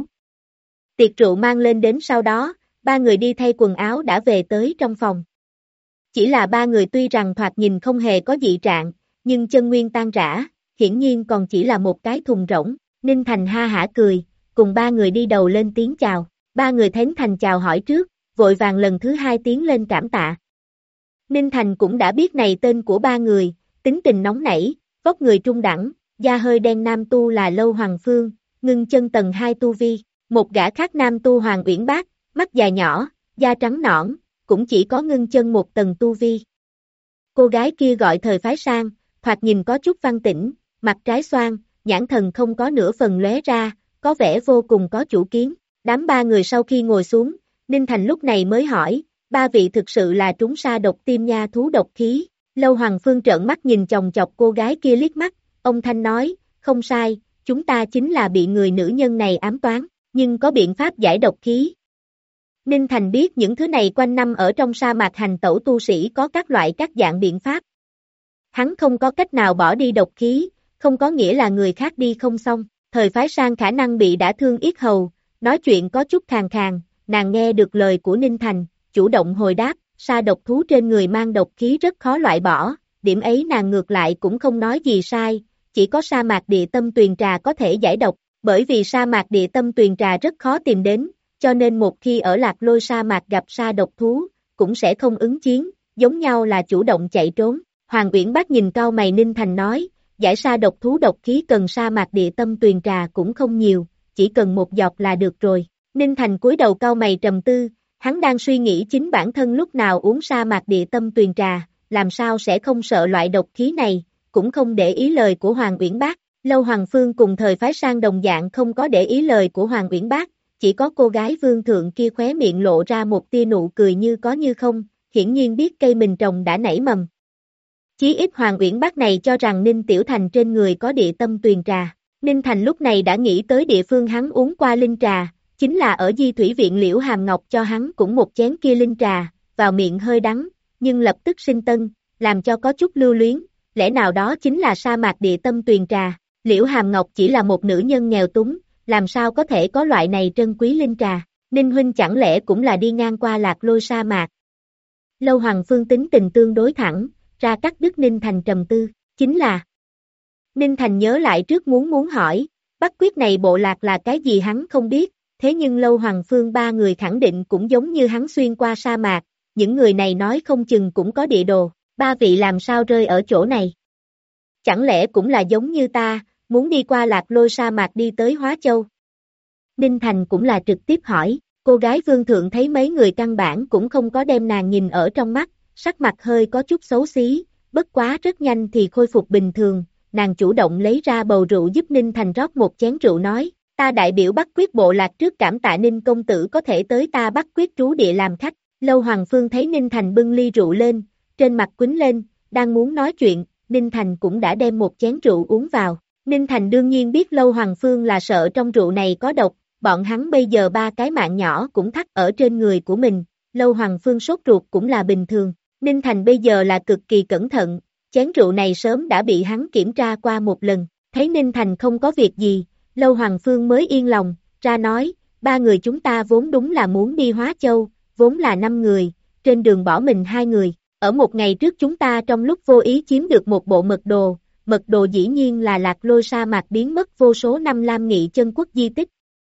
Tiệc rượu mang lên đến sau đó, ba người đi thay quần áo đã về tới trong phòng. Chỉ là ba người tuy rằng thoạt nhìn không hề có dị trạng, nhưng chân nguyên tan rã, hiển nhiên còn chỉ là một cái thùng rỗng, Ninh Thành ha hả cười, cùng ba người đi đầu lên tiếng chào, ba người thấy Thành chào hỏi trước, vội vàng lần thứ hai tiến lên cảm tạ. Ninh Thành cũng đã biết này tên của ba người, tính tình nóng nảy, vóc người trung đẳng, da hơi đen nam tu là Lâu Hoàng Phương, ngưng chân tầng 2 tu vi, một gã khác nam tu Hoàng Uyển Bác, mắt dài nhỏ, da trắng nõn, cũng chỉ có ngưng chân một tầng tu vi. Cô gái kia gọi Thời Phái Sang, thoạt nhìn có chút văn tĩnh, mặt trái xoan, nhãn thần không có nửa phần lóe ra, có vẻ vô cùng có chủ kiến. Đám ba người sau khi ngồi xuống, Ninh Thành lúc này mới hỏi, ba vị thực sự là trúng sa độc tim nha thú độc khí. Lâu Hoàng Phương trợn mắt nhìn chòng chọc cô gái kia liếc mắt, ông Thanh nói, không sai, chúng ta chính là bị người nữ nhân này ám toán, nhưng có biện pháp giải độc khí. Ninh Thành biết những thứ này quanh năm ở trong sa mạc hành tẩu tu sĩ có các loại các dạng biện pháp. Hắn không có cách nào bỏ đi độc khí, không có nghĩa là người khác đi không xong. Thời Phái Sang khả năng bị đã thương yết hầu, nói chuyện có chút khàn khàn, nàng nghe được lời của Ninh Thành, chủ động hồi đáp, sa độc thú trên người mang độc khí rất khó loại bỏ, điểm ấy nàng ngược lại cũng không nói gì sai, chỉ có sa mạc địa tâm tuyền trà có thể giải độc, bởi vì sa mạc địa tâm tuyền trà rất khó tìm đến, cho nên một khi ở Lạc Lôi sa mạc gặp sa độc thú, cũng sẽ không ứng chiến, giống nhau là chủ động chạy trốn. Hoàng Uyển Bác nhìn cau mày Ninh Thành nói, giải sa độc thú độc khí cần sa mạc địa tâm tuyền trà cũng không nhiều, chỉ cần một giọt là được rồi. Ninh Thành cúi đầu cau mày trầm tư, hắn đang suy nghĩ chính bản thân lúc nào uống sa mạc địa tâm tuyền trà, làm sao sẽ không sợ loại độc khí này, cũng không để ý lời của Hoàng Uyển Bác. Lâu Hoàng Phương cùng Thời Phái Sang đồng dạng không có để ý lời của Hoàng Uyển Bác, chỉ có cô gái vương thượng kia khóe miệng lộ ra một tia nụ cười như có như không, hiển nhiên biết cây mình trồng đã nảy mầm. Chí ít Hoàng Uyển Bác này cho rằng Ninh Tiểu Thành trên người có địa tâm tuyền trà. Ninh Thành lúc này đã nghĩ tới địa phương hắn uống qua linh trà, chính là ở Di Thủy Viện Liễu Hàm Ngọc cho hắn cũng một chén kia linh trà, vào miệng hơi đắng, nhưng lập tức sinh tân, làm cho có chút lưu luyến, lẽ nào đó chính là sa mạc địa tâm tuyền trà. Liễu Hàm Ngọc chỉ là một nữ nhân nghèo túng, làm sao có thể có loại này trân quý linh trà, Ninh huynh chẳng lẽ cũng là đi ngang qua Lạc Lôi sa mạc. Lâu Hoàng Phương tính tình tương đối thẳng, ra cắt đứt Ninh Thành trầm tư, chính là. Ninh Thành nhớ lại trước muốn hỏi, Bắc Quyết này bộ lạc là cái gì hắn không biết, thế nhưng Lâu Hoàng Phương ba người khẳng định cũng giống như hắn xuyên qua sa mạc, những người này nói không chừng cũng có địa đồ, ba vị làm sao rơi ở chỗ này. Chẳng lẽ cũng là giống như ta, muốn đi qua Lạc Lôi sa mạc đi tới Hóa Châu. Ninh Thành cũng là trực tiếp hỏi, cô gái vương thượng thấy mấy người căn bản cũng không có đem nàng nhìn ở trong mắt, sắc mặt hơi có chút xấu xí, bất quá rất nhanh thì khôi phục bình thường, nàng chủ động lấy ra bầu rượu giúp Ninh Thành rót một chén rượu nói, ta đại biểu Bắc Quyết bộ lạc trước cảm tạ Ninh công tử có thể tới ta Bắc Quyết trú địa làm khách. Lâu Hoàng Phương thấy Ninh Thành bưng ly rượu lên, trên mặt quýnh lên, đang muốn nói chuyện, Ninh Thành cũng đã đem một chén rượu uống vào. Ninh Thành đương nhiên biết Lâu Hoàng Phương là sợ trong rượu này có độc, bọn hắn bây giờ 3 cái mạng nhỏ cũng thắt ở trên người của mình, Lâu Hoàng Phương sốt ruột cũng là bình thường. Ninh Thành bây giờ là cực kỳ cẩn thận, chén rượu này sớm đã bị hắn kiểm tra qua một lần, thấy Ninh Thành không có việc gì, Lâu Hoàng Phương mới yên lòng, ra nói, 3 người chúng ta vốn đúng là muốn đi Hóa Châu, vốn là 5 người, trên đường bỏ mình 2 người, ở một ngày trước chúng ta trong lúc vô ý chiếm được một bộ mật đồ dĩ nhiên là Lạc Lôi sa mạc biến mất vô số năm Lam Nghị chân quốc di tích.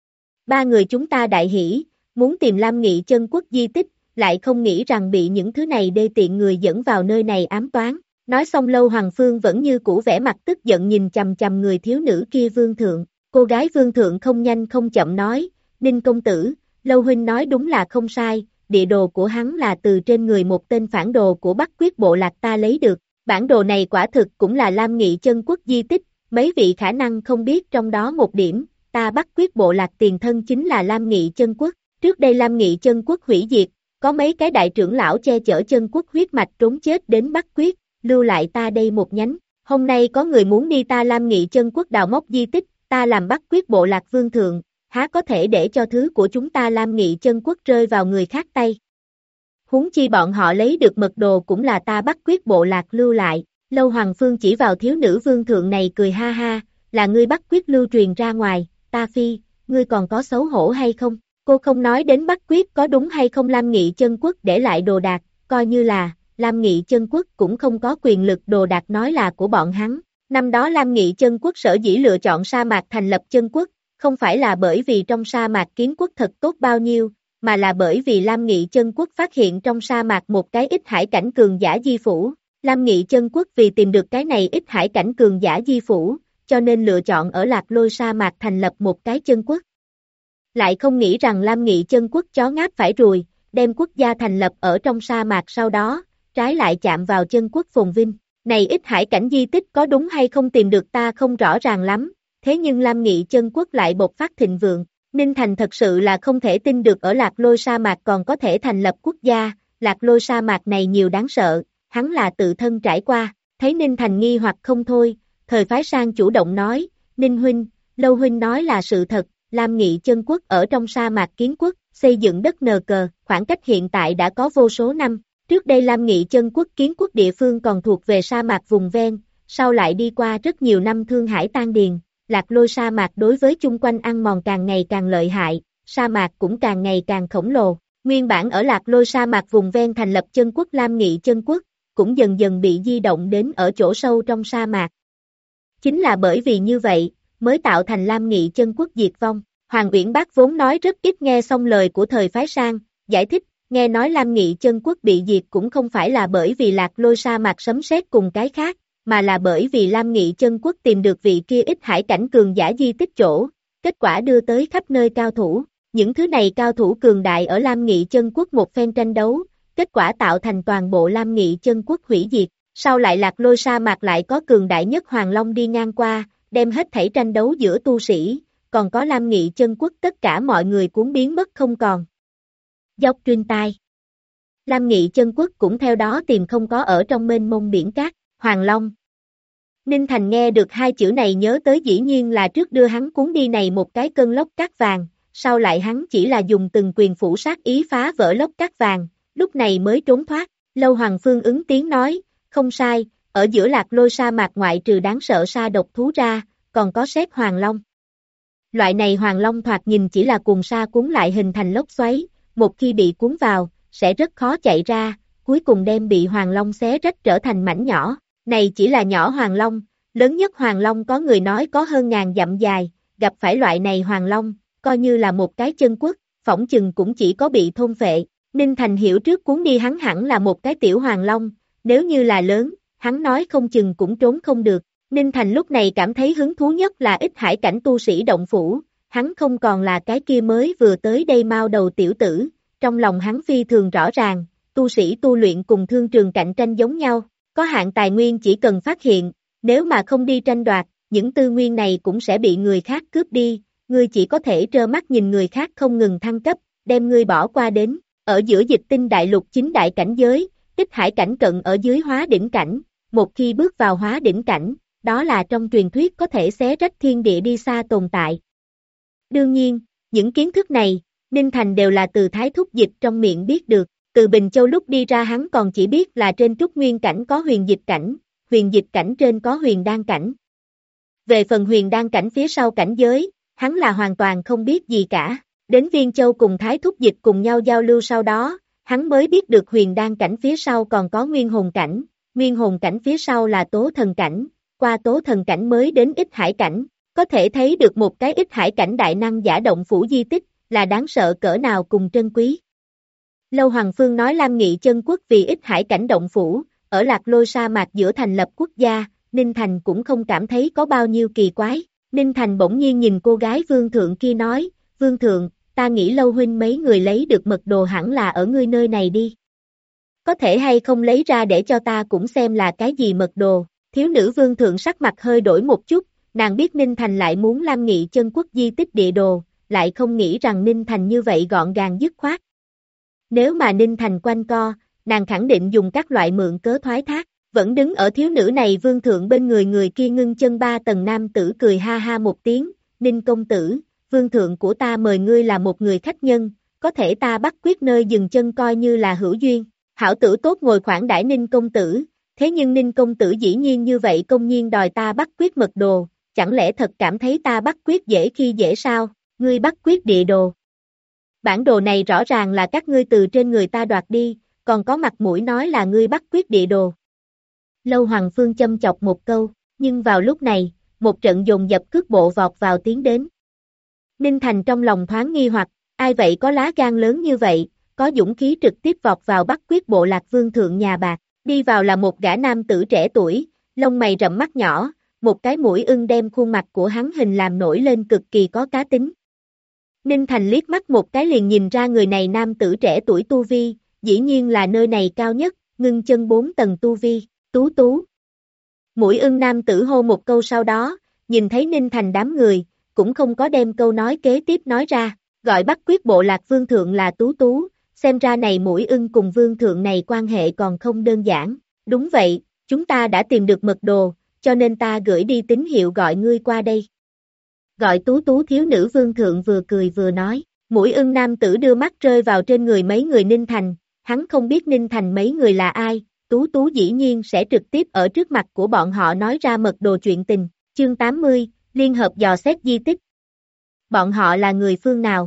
3 người chúng ta đại hỉ, muốn tìm Lam Nghị chân quốc di tích, lại không nghĩ rằng bị những thứ này đê tiện người dẫn vào nơi này ám toán. Nói xong Lâu Hoàng Phương vẫn như cũ vẻ mặt tức giận nhìn chằm chằm người thiếu nữ kia vương thượng, cô gái vương thượng không nhanh không chậm nói, Ninh công tử, Lâu huynh nói đúng là không sai, địa đồ của hắn là từ trên người một tên phản đồ của Bắc Quyết bộ lạc ta lấy được, bản đồ này quả thực cũng là Lam Nghị chân quốc di tích, mấy vị khả năng không biết trong đó một điểm, ta Bắc Quyết bộ lạc tiền thân chính là Lam Nghị chân quốc, trước đây Lam Nghị chân quốc hủy diệt, có mấy cái đại trưởng lão che chở chân quốc huyết mạch trốn chết đến Bắc Quyết, lưu lại ta đây một nhánh, hôm nay có người muốn đi ta Lam Nghị chân quốc đào móc di tích, ta làm Bắc Quyết bộ lạc vương thượng, há có thể để cho thứ của chúng ta Lam Nghị chân quốc rơi vào người khác tay. Huống chi bọn họ lấy được mật đồ cũng là ta Bắc Quyết bộ lạc lưu lại, Lâu Hoàng Phương chỉ vào thiếu nữ vương thượng này cười ha ha, là ngươi Bắc Quyết lưu truyền ra ngoài, ta phi, ngươi còn có xấu hổ hay không? Cô không nói đến Bắc Quyết có đúng hay không Lam Nghị chân quốc để lại đồ đạc, coi như là, Lam Nghị chân quốc cũng không có quyền lực đồ đạc nói là của bọn hắn. Năm đó Lam Nghị chân quốc sở dĩ lựa chọn sa mạc thành lập chân quốc, không phải là bởi vì trong sa mạc kiến quốc thật tốt bao nhiêu, mà là bởi vì Lam Nghị chân quốc phát hiện trong sa mạc một cái ít hải cảnh cường giả di phủ. Lam Nghị chân quốc vì tìm được cái này ít hải cảnh cường giả di phủ, cho nên lựa chọn ở Lạc Lôi sa mạc thành lập một cái chân quốc. Lại không nghĩ rằng Lam Nghị chân quốc chó ngáp phải ruồi, đem quốc gia thành lập ở trong sa mạc sau đó, trái lại chạm vào chân quốc phồn vinh. Này ít hải cảnh di tích có đúng hay không tìm được ta không rõ ràng lắm, thế nhưng Lam Nghị chân quốc lại bộc phát thịnh vượng. Ninh Thành thật sự là không thể tin được ở Lạc Lôi sa mạc còn có thể thành lập quốc gia, Lạc Lôi sa mạc này nhiều đáng sợ, hắn là tự thân trải qua, thấy Ninh Thành nghi hoặc không thôi, Thời Phái Sang chủ động nói, Ninh huynh, Lâu huynh nói là sự thật, Lam Nghị chân quốc ở trong sa mạc kiến quốc, xây dựng đất nờ cờ, khoảng cách hiện tại đã có vô số năm. Trước đây Lam Nghị chân quốc kiến quốc địa phương còn thuộc về sa mạc vùng ven, sau lại đi qua rất nhiều năm thương hải tan điền, Lạc Lôi sa mạc đối với chung quanh ăn mòn càng ngày càng lợi hại, sa mạc cũng càng ngày càng khổng lồ. Nguyên bản ở Lạc Lôi sa mạc vùng ven thành lập chân quốc Lam Nghị chân quốc, cũng dần dần bị di động đến ở chỗ sâu trong sa mạc. Chính là bởi vì như vậy, mới tạo thành Lam Nghị chân quốc diệt vong. Hoàng Uyển Bác vốn nói rất ít nghe xong lời của Thời Phái Sang, giải thích, nghe nói Lam Nghị chân quốc bị diệt cũng không phải là bởi vì Lạc Lôi sa mạc sấm sét cùng cái khác, mà là bởi vì Lam Nghị chân quốc tìm được vị kia ít hải cảnh cường giả di tích chỗ, kết quả đưa tới khắp nơi cao thủ. Những thứ này cao thủ cường đại ở Lam Nghị chân quốc một phen tranh đấu, kết quả tạo thành toàn bộ Lam Nghị chân quốc hủy diệt. Sau lại Lạc Lôi sa mạc lại có cường đại nhất Hoàng Long đi ngang qua, đem hết thảy tranh đấu giữa tu sĩ, còn có Lam Nghị chân quốc tất cả mọi người cuốn biến mất không còn. Dốc truyền tai. Lam Nghị chân quốc cũng theo đó tìm không có ở trong mênh mông biển cát, Hoàng Long. Ninh Thành nghe được hai chữ này nhớ tới dĩ nhiên là trước đưa hắn cuốn đi này một cái cơn lốc cát vàng, sau lại hắn chỉ là dùng từng quyền phủ sát ý phá vỡ lốc cát vàng, lúc này mới trốn thoát. Lâu Hoàng Phương ứng tiếng nói, không sai, ở giữa Lạc Lôi sa mạc ngoại trừ đáng sợ sa độc thú ra, còn có sét Hoàng Long. Loại này Hoàng Long thoạt nhìn chỉ là cùng sa cuốn lại hình thành lốc xoáy, một khi bị cuốn vào, sẽ rất khó chạy ra, cuối cùng đem bị Hoàng Long xé rách trở thành mảnh nhỏ. Này chỉ là nhỏ Hoàng Long, lớn nhất Hoàng Long có người nói có hơn 1000 dặm dài, gặp phải loại này Hoàng Long, coi như là một cái chân quốc, phỏng chừng cũng chỉ có bị thôn phệ. Ninh Thành hiểu trước cuốn đi hắn hẳn là một cái tiểu Hoàng Long, nếu như là lớn, hắn nói không chừng cũng trốn không được. Ninh Thành lúc này cảm thấy hứng thú nhất là Ích Hải cảnh tu sĩ động phủ, hắn không còn là cái kia mới vừa tới đây mao đầu tiểu tử, trong lòng hắn phi thường rõ ràng, tu sĩ tu luyện cùng thương trường cạnh tranh giống nhau, có hạn tài nguyên chỉ cần phát hiện, nếu mà không đi tranh đoạt, những tư nguyên này cũng sẽ bị người khác cướp đi, ngươi chỉ có thể trơ mắt nhìn người khác không ngừng thăng cấp, đem ngươi bỏ qua đến, ở giữa Dịch Tinh đại lục chính đại cảnh giới, Ích Hải cảnh cận ở dưới hóa đỉnh cảnh, một khi bước vào hóa đỉnh cảnh, đó là trong truyền thuyết có thể xé rách thiên địa đi xa tồn tại. Đương nhiên, những kiến thức này, Ninh Thành đều là từ Thái Thúc Dịch trong miệng biết được, từ Bình Châu lúc đi ra hắn còn chỉ biết là trên Trúc Nguyên cảnh có huyền dịch cảnh trên có huyền đan cảnh. Về phần huyền đan cảnh phía sau cảnh giới, hắn là hoàn toàn không biết gì cả, đến Viên Châu cùng Thái Thúc Dịch cùng nhau giao lưu sau đó, hắn mới biết được huyền đan cảnh phía sau còn có nguyên hồn cảnh phía sau là tố thần cảnh, qua tố thần cảnh mới đến Ích Hải cảnh, có thể thấy được một cái Ích Hải cảnh đại năng giả động phủ di tích, là đáng sợ cỡ nào cùng trân quý. Lâu Hoàng Phương nói Lam Nghị chân quốc vì Ích Hải cảnh động phủ, ở Lạc Lôi sa mạc giữa thành lập quốc gia, Ninh Thành cũng không cảm thấy có bao nhiêu kỳ quái, Ninh Thành bỗng nhiên nhìn cô gái Vương Thượng kia nói, Vương Thượng, ta nghĩ Lâu huynh mấy người lấy được mật đồ hẳn là ở ngươi nơi này đi. Có thể hay không lấy ra để cho ta cũng xem là cái gì mật đồ, thiếu nữ Vương Thượng sắc mặt hơi đổi một chút, nàng biết Ninh Thành lại muốn Lam Nghị chân quốc di tích địa đồ, lại không nghĩ rằng Ninh Thành như vậy gọn gàng dứt khoát. Nếu mà Ninh Thành quanh co, nàng khẳng định dùng các loại mượn cớ thoái thác, vẫn đứng ở thiếu nữ này Vương Thượng bên người kia ngưng chân 3 tầng nam tử cười ha ha một tiếng, Ninh công tử, Vương Thượng của ta mời ngươi là một người khách nhân, có thể ta bắt quyết nơi dừng chân coi như là hữu duyên, hảo tử tốt ngồi khoản đãi Ninh công tử, thế nhưng Ninh công tử dĩ nhiên như vậy công nhiên đòi ta bắt quyết mật đồ, chẳng lẽ thật cảm thấy ta bắt quyết dễ khi dễ sao, ngươi bắt quyết địa đồ. Bản đồ này rõ ràng là các ngươi từ trên người ta đoạt đi, còn có mặt mũi nói là ngươi bắt quyết địa đồ. Lâu Hoàng Phương châm chọc một câu, nhưng vào lúc này, một trận dồn dập cước bộ vọt vào tiến đến. Ninh Thành trong lòng thoáng nghi hoặc, ai vậy có lá gan lớn như vậy, có dũng khí trực tiếp vọt vào bắt quyết bộ Lạc Vương Thượng nhà bạc, đi vào là một gã nam tử trẻ tuổi, lông mày rậm mắt nhỏ, một cái mũi ưng đem khuôn mặt của hắn hình làm nổi lên cực kỳ có cá tính. Ninh Thành liếc mắt một cái liền nhìn ra người này nam tử trẻ tuổi tu vi, dĩ nhiên là nơi này cao nhất, ngưng chân 4 tầng tu vi, Tú Tú. Mũi ưng nam tử hô một câu sau đó, nhìn thấy Ninh Thành đám người, cũng không có đem câu nói kế tiếp nói ra, gọi bắt quyết bộ Lạc Vương Thượng là Tú Tú, xem ra này mũi ưng cùng Vương Thượng này quan hệ còn không đơn giản, đúng vậy, chúng ta đã tìm được mật đồ, cho nên ta gửi đi tín hiệu gọi ngươi qua đây. Gọi Tú Tú thiếu nữ Vương Thượng vừa cười vừa nói, mũi ưng nam tử đưa mắt rơi vào trên người mấy người Ninh Thành, hắn không biết Ninh Thành mấy người là ai, Tú Tú dĩ nhiên sẽ trực tiếp ở trước mặt của bọn họ nói ra mật đồ chuyện tình, chương 80, liên hợp dò xét di tích. Bọn họ là người phương nào?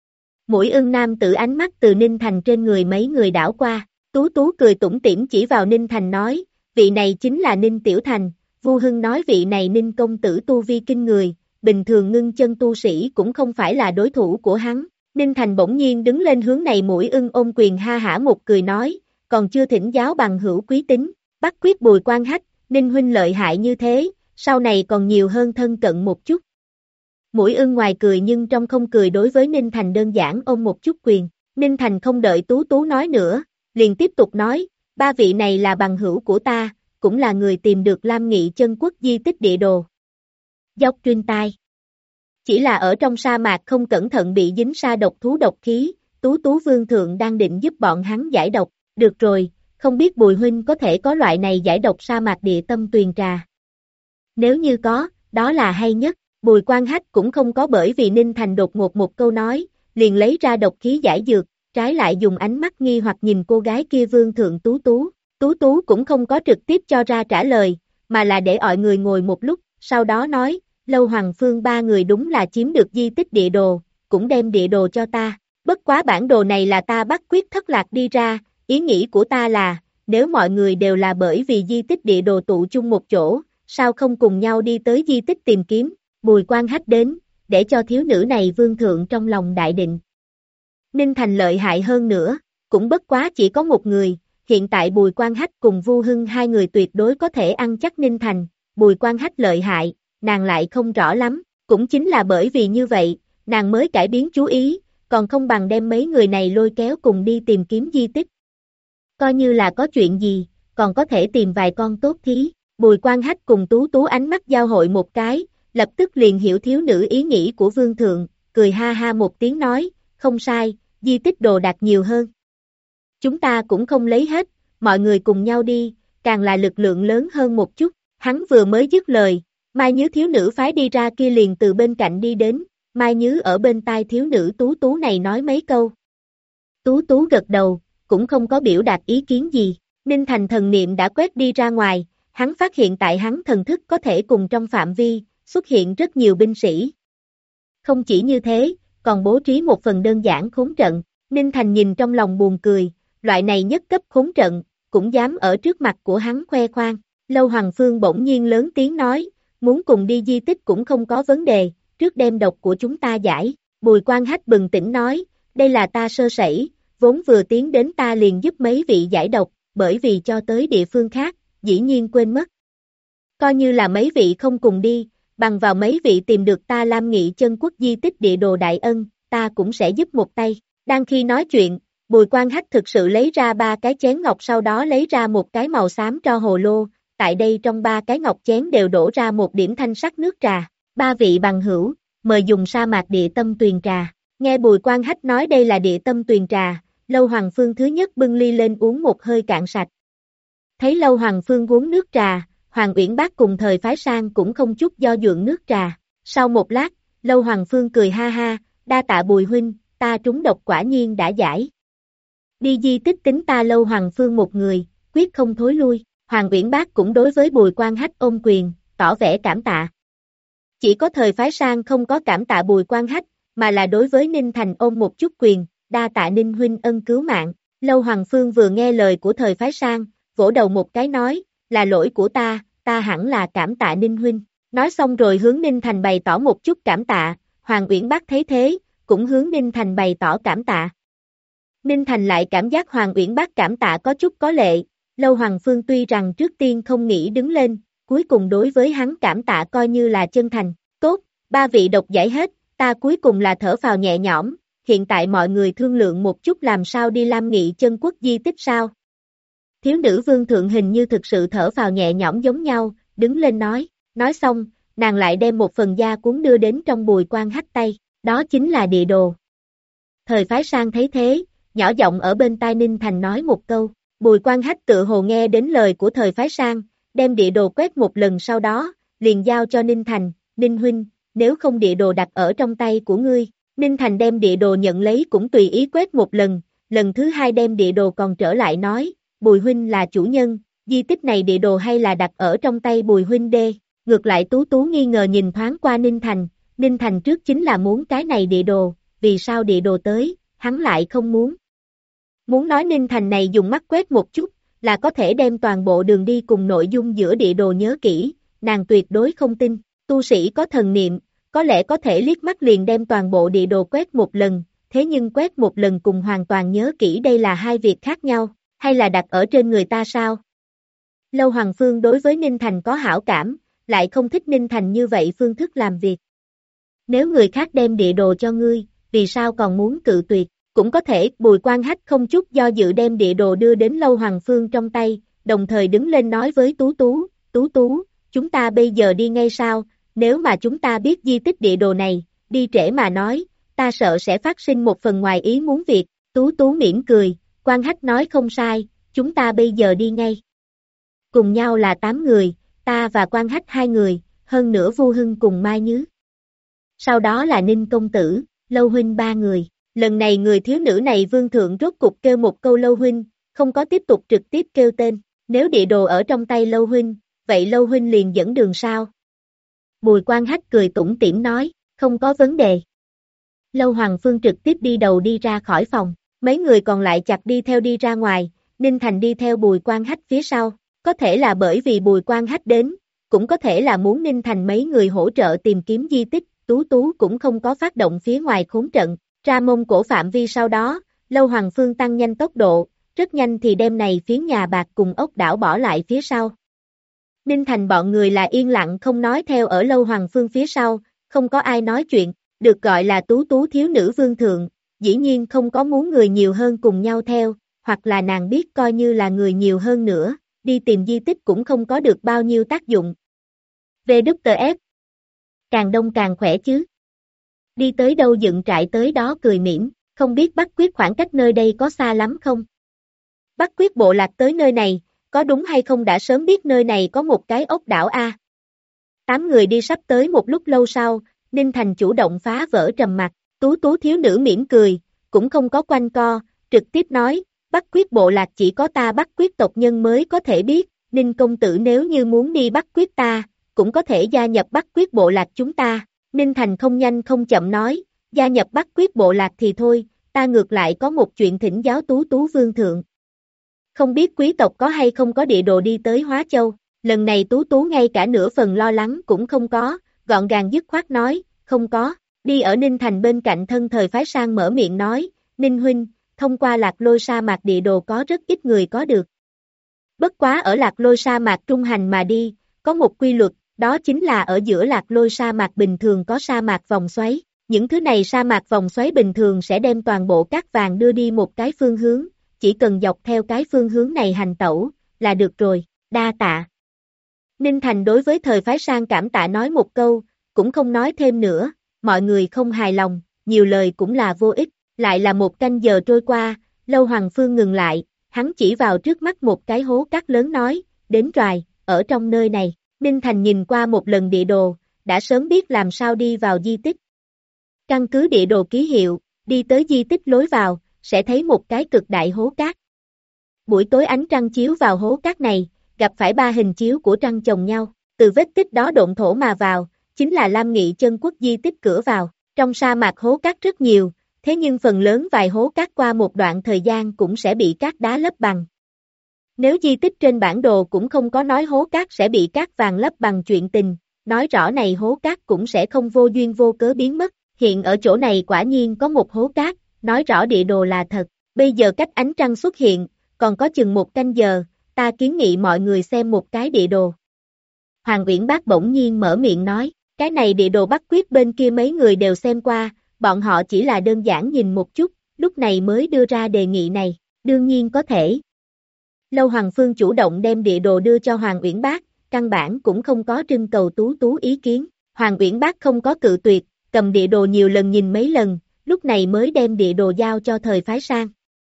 Mũi ưng nam tử ánh mắt từ Ninh Thành trên người mấy người đảo qua, Tú Tú cười tủm tỉm chỉ vào Ninh Thành nói, vị này chính là Ninh Tiểu Thành, Vu Hưng nói vị này Ninh công tử tu vi kinh người, bình thường ngưng chân tu sĩ cũng không phải là đối thủ của hắn. Ninh Thành bỗng nhiên đứng lên hướng này mũi ưng ôm quyền ha hả một cười nói, còn chưa thỉnh giáo bằng hữu quý tính, bắt quyết Bùi Quan Hách, Ninh huynh lợi hại như thế, sau này còn nhiều hơn thân cận một chút. Mũi ưng ngoài cười nhưng trong không cười đối với Ninh Thành đơn giản ôm một chút quyền, Ninh Thành không đợi Tú Tú nói nữa, liền tiếp tục nói, ba vị này là bằng hữu của ta, cũng là người tìm được Lam Nghị chân quốc di tích địa đồ. Dốc truyền tai. Chỉ là ở trong sa mạc không cẩn thận bị dính sa độc thú độc khí, Tú Tú Vương Thượng đang định giúp bọn hắn giải độc, được rồi, không biết Bùi huynh có thể có loại này giải độc sa mạc địa tâm tuyền trà. Nếu như có, đó là hay nhất, Bùi Quan Hách cũng không có bởi vì Ninh Thành đột ngột một câu nói, liền lấy ra độc khí giải dược, trái lại dùng ánh mắt nghi hoặc nhìn cô gái kia Vương Thượng Tú Tú. Tú Tú cũng không có trực tiếp cho ra trả lời, mà là để mọi người ngồi một lúc, sau đó nói, Lâu Hoàng Phương ba người đúng là chiếm được di tích địa đồ, cũng đem địa đồ cho ta, bất quá bản đồ này là ta bắt quyết thất lạc đi ra, ý nghĩ của ta là, nếu mọi người đều là bởi vì di tích địa đồ tụ chung một chỗ, sao không cùng nhau đi tới di tích tìm kiếm, Bùi Quan Hách đến, để cho thiếu nữ này Vương Thượng trong lòng đại định. Ninh Thành lợi hại hơn nữa, cũng bất quá chỉ có một người, hiện tại Bùi Quan Hách cùng Vu Hưng hai người tuyệt đối có thể ăn chắc Ninh Thành, Bùi Quan Hách lợi hại, nàng lại không rõ lắm, cũng chính là bởi vì như vậy, nàng mới cải biến chú ý, còn không bằng đem mấy người này lôi kéo cùng đi tìm kiếm di tích. Coi như là có chuyện gì, còn có thể tìm vài con tốt thí. Bùi Quan Hách cùng Tú Tú ánh mắt giao hội một cái, lập tức liền hiểu thiếu nữ ý nghĩ của vương thượng, cười ha ha một tiếng nói, không sai, di tích đồ đạc nhiều hơn. Chúng ta cũng không lấy hết, mọi người cùng nhau đi, càng là lực lượng lớn hơn một chút. Hắn vừa mới dứt lời, Mai Nhứ thiếu nữ phái đi ra kia liền từ bên cạnh đi đến, Mai Nhứ ở bên tai thiếu nữ Tú Tú này nói mấy câu. Tú Tú gật đầu, cũng không có biểu đạt ý kiến gì, Ninh Thành thần niệm đã quét đi ra ngoài, hắn phát hiện tại hắn thần thức có thể cùng trong phạm vi, xuất hiện rất nhiều binh sĩ. Không chỉ như thế, còn bố trí một phần đơn giản khốn trận, Ninh Thành nhìn trong lòng buồn cười, loại này nhất cấp khốn trận, cũng dám ở trước mặt của hắn khoe khoang. Lâu Hoàng Phương bỗng nhiên lớn tiếng nói, muốn cùng đi di tích cũng không có vấn đề, trước đem độc của chúng ta giải. Bùi Quan Hách bừng tỉnh nói, đây là ta sơ sẩy, vốn vừa tiến đến ta liền giúp mấy vị giải độc, bởi vì cho tới địa phương khác, dĩ nhiên quên mất. Coi như là mấy vị không cùng đi, bằng vào mấy vị tìm được ta Lam Nghị chân quốc di tích địa đồ đại ân, ta cũng sẽ giúp một tay. Đang khi nói chuyện, Bùi Quan Hách thực sự lấy ra 3 cái chén ngọc, sau đó lấy ra một cái màu xám tro hồ lô, tại đây trong 3 cái ngọc chén đều đổ ra một điểm thanh sắc nước trà. 3 vị bằng hữu, mời dùng sa mạc địa tâm tuyền trà. Nghe Bùi Quan Hách nói đây là địa tâm tuyền trà, Lâu Hoàng Phương thứ nhất bưng ly lên uống một hơi cạn sạch. Thấy Lâu Hoàng Phương uống nước trà, Hoàng Uyển Bác cùng Thời Phái Sang cũng không chút do dự nước trà. Sau một lát, Lâu Hoàng Phương cười ha ha, đa tạ Bùi huynh, ta trúng độc quả nhiên đã giải. Đi di tích tính ta Lâu Hoàng Phương một người, quyết không thối lui. Hoàng Uyển Bác cũng đối với Bùi Quan Hách ôm quyền, tỏ vẻ cảm tạ. Chỉ có Thời Phái Sang không có cảm tạ Bùi Quan Hách, mà là đối với Ninh Thành ôm một chút quyền, đa tạ Ninh huynh ân cứu mạng. Lâu Hoàng Phương vừa nghe lời của Thời Phái Sang, vỗ đầu một cái nói, là lỗi của ta hẳn là cảm tạ Ninh huynh. Nói xong rồi hướng Ninh Thành bày tỏ một chút cảm tạ, Hoàng Uyển Bác thấy thế, cũng hướng Ninh Thành bày tỏ cảm tạ. Ninh Thành lại cảm giác Hoàng Uyển Bác cảm tạ có chút có lệ, Lâu Hoàng Phương tuy rằng trước tiên không nghĩ đứng lên, cuối cùng đối với hắn cảm tạ coi như là chân thành. Tốt, 3 vị độc giải hết, ta cuối cùng là thở phào nhẹ nhõm, hiện tại mọi người thương lượng một chút làm sao đi Lam Nghị chân quốc di tích sao. Thiếu nữ vương thượng hình như thực sự thở phào nhẹ nhõm giống nhau, đứng lên nói xong, nàng lại đem một phần da cuốn đưa đến trong Bùi Quan Hách tay, đó chính là địa đồ. Thời Phái Sang thấy thế, nhỏ giọng ở bên tai Ninh Thành nói một câu, Bùi Quan Hách tự hồ nghe đến lời của Thời Phái Sang, đem địa đồ quét một lần sau đó, liền giao cho Ninh Thành, Ninh huynh, nếu không địa đồ đặt ở trong tay của ngươi. Ninh Thành đem địa đồ nhận lấy cũng tùy ý quét một lần, lần thứ 2 đem địa đồ còn trở lại nói, Bùi huynh là chủ nhân, di tích này địa đồ hay là đặt ở trong tay Bùi huynh đê. Ngược lại Tú Tú nghi ngờ nhìn thoáng qua Ninh Thành trước chính là muốn cái này địa đồ, vì sao địa đồ tới, hắn lại không muốn. Muốn nói Ninh Thành này dùng mắt quét một chút, là có thể đem toàn bộ đường đi cùng nội dung giữa địa đồ nhớ kỹ, nàng tuyệt đối không tin, tu sĩ có thần niệm, có lẽ có thể liếc mắt liền đem toàn bộ địa đồ quét một lần, thế nhưng quét một lần cùng hoàn toàn nhớ kỹ đây là hai việc khác nhau, hay là đặt ở trên người ta sao? Lâu Hoàng Phương đối với Ninh Thành có hảo cảm, lại không thích Ninh Thành như vậy phương thức làm việc. Nếu người khác đem địa đồ cho ngươi, vì sao còn muốn cự tuyệt? Cũng có thể, Bùi Quan Hách không chút do dự đem địa đồ đưa đến Lâu Hoàng Phương trong tay, đồng thời đứng lên nói với Tú Tú, chúng ta bây giờ đi ngay sao, nếu mà chúng ta biết di tích địa đồ này, đi trễ mà nói, ta sợ sẽ phát sinh một phần ngoài ý muốn việc. Tú Tú mỉm cười, Quan Hách nói không sai, chúng ta bây giờ đi ngay. Cùng nhau là 8 người, ta và Quan Hách 2 người, hơn nữa Vu Hưng cùng Mai Nhứ. Sau đó là Ninh công tử, Lâu huynh 3 người. Lần này người thiếu nữ này vương thượng rốt cục kêu một câu Lâu huynh, không có tiếp tục trực tiếp kêu tên. Nếu địa đồ ở trong tay Lâu huynh, vậy Lâu huynh liền dẫn đường sao? Bùi Quan Hách cười tủm tỉm nói, không có vấn đề. Lâu Hoàng Phương trực tiếp đi đầu đi ra khỏi phòng, mấy người còn lại chặt đi theo đi ra ngoài, Ninh Thành đi theo Bùi Quan Hách phía sau, có thể là bởi vì Bùi Quan Hách đến, cũng có thể là muốn Ninh Thành mấy người hỗ trợ tìm kiếm di tích, Tú Tú cũng không có phát động phía ngoài khốn trận, ra Mông Cổ phạm vi sau đó, Lâu Hoàng Phương tăng nhanh tốc độ, rất nhanh thì đem này phiến nhà bạc cùng ốc đảo bỏ lại phía sau. Ninh Thành bọn người là yên lặng không nói theo ở Lâu Hoàng Phương phía sau, không có ai nói chuyện, được gọi là tú tú thiếu nữ vương thượng, dĩ nhiên không có muốn người nhiều hơn cùng nhau theo, hoặc là nàng biết coi như là người nhiều hơn nữa, đi tìm di tích cũng không có được bao nhiêu tác dụng. VWF càng đông càng khỏe chứ. Đi tới đâu dựng trại tới đó cười mỉm, không biết Bắc Quyết khoảng cách nơi đây có xa lắm không? Bắc Quyết bộ lạc tới nơi này, có đúng hay không đã sớm biết nơi này có một cái ốc đảo A. 8 người đi sắp tới một lúc lâu sau, Ninh Thành chủ động phá vỡ trầm mặc, tú tú thiếu nữ mỉm cười, cũng không có quanh co, trực tiếp nói, Bắc Quyết bộ lạc chỉ có ta Bắc Quyết tộc nhân mới có thể biết, Ninh công tử nếu như muốn đi Bắc Quyết ta, cũng có thể gia nhập Bắc Quyết bộ lạc chúng ta. Ninh Thành không nhanh không chậm nói, gia nhập Bắc Quyết bộ lạc thì thôi, ta ngược lại có một chuyện thỉnh giáo tú tú vương thượng. Không biết quý tộc có hay không có địa đồ đi tới Hóa Châu, lần này tú tú ngay cả nửa phần lo lắng cũng không có, gọn gàng dứt khoát nói, không có, đi ở Ninh Thành bên cạnh thân thời phái sang mở miệng nói, Ninh huynh, thông qua Lạc Lôi sa mạc địa đồ có rất ít người có được. Bất quá ở Lạc Lôi sa mạc trung hành mà đi, có một quy luật, đó chính là ở giữa Lạc Lôi sa mạc bình thường có sa mạc vòng xoáy, những thứ này sa mạc vòng xoáy bình thường sẽ đem toàn bộ cát vàng đưa đi một cái phương hướng, chỉ cần dọc theo cái phương hướng này hành tẩu, là được rồi, đa tạ. Ninh Thành đối với thời phái sang cảm tạ nói một câu, cũng không nói thêm nữa, mọi người không hài lòng, nhiều lời cũng là vô ích, lại là một canh giờ trôi qua, Lâu Hoàng Phương ngừng lại, hắn chỉ vào trước mắt một cái hố cát lớn nói, đến rồi, ở trong nơi này, Ninh Thành nhìn qua một lần địa đồ, đã sớm biết làm sao đi vào di tích. Căn cứ địa đồ ký hiệu, đi tới di tích lối vào, sẽ thấy một cái cực đại hố cát. Buổi tối ánh trăng chiếu vào hố cát này, gặp phải 3 hình chiếu của trăng chồng nhau, từ vết tích đó độn thổ mà vào, chính là Lam Nghị chân quốc di tích cửa vào, trong sa mạc hố cát rất nhiều, thế nhưng phần lớn vài hố cát qua một đoạn thời gian cũng sẽ bị cát đá lấp bằng. Nếu di tích trên bản đồ cũng không có nói hố cát sẽ bị cát vàng lấp bằng chuyện tình, nói rõ này hố cát cũng sẽ không vô duyên vô cớ biến mất, hiện ở chỗ này quả nhiên có một hố cát, nói rõ địa đồ là thật, bây giờ cách ánh trăng xuất hiện, còn có chừng một canh giờ, ta kiến nghị mọi người xem một cái địa đồ. Hoàng Uyển Bác bỗng nhiên mở miệng nói, cái này địa đồ Bắc Quyết bên kia mấy người đều xem qua, bọn họ chỉ là đơn giản nhìn một chút, lúc này mới đưa ra đề nghị này, đương nhiên có thể. Lâu Hoàng Phương chủ động đem địa đồ đưa cho Hoàng Uyển Bác, căn bản cũng không có trưng cầu tú tú ý kiến, Hoàng Uyển Bác không có cự tuyệt, cầm địa đồ nhiều lần nhìn mấy lần, lúc này mới đem địa đồ giao cho thời phái sang.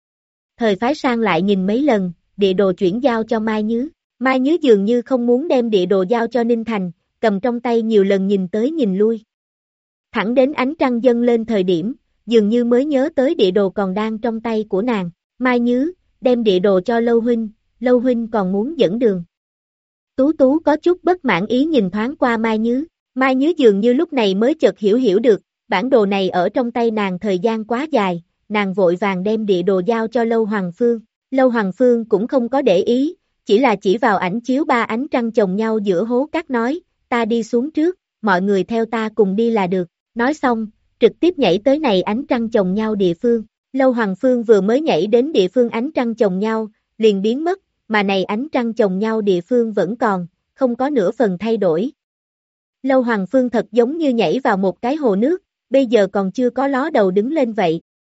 Thời phái sang lại nhìn mấy lần, địa đồ chuyển giao cho Mai Nhứ. Mai Nhứ dường như không muốn đem địa đồ giao cho Ninh Thành, cầm trong tay nhiều lần nhìn tới nhìn lui. Thẳng đến ánh trăng dâng lên thời điểm, dường như mới nhớ tới địa đồ còn đang trong tay của nàng. Mai Nhứ, đem địa đồ cho Lâu huynh còn muốn dẫn đường. Tú Tú có chút bất mãn ý nhìn thoáng qua Mai Nhứ. Mai Nhứ dường như lúc này mới chợt hiểu được, bản đồ này ở trong tay nàng thời gian quá dài, nàng vội vàng đem địa đồ giao cho Lâu Hoàng Phương. Lâu Hoàng Phương cũng không có để ý, chỉ là chỉ vào ảnh chiếu 3 ánh trăng chồng nhau giữa hố cát nói, ta đi xuống trước, mọi người theo ta cùng đi là được. Nói xong, trực tiếp nhảy tới này ánh trăng chồng nhau địa phương. Lâu Hoàng Phương vừa mới nhảy đến địa phương ánh trăng chồng nhau, liền biến mất, mà này ánh trăng chồng nhau địa phương vẫn còn, không có nửa phần thay đổi. Lâu Hoàng Phương thật giống như nhảy vào một cái hồ nước, bây giờ còn chưa có ló đầu đứng lên vậy,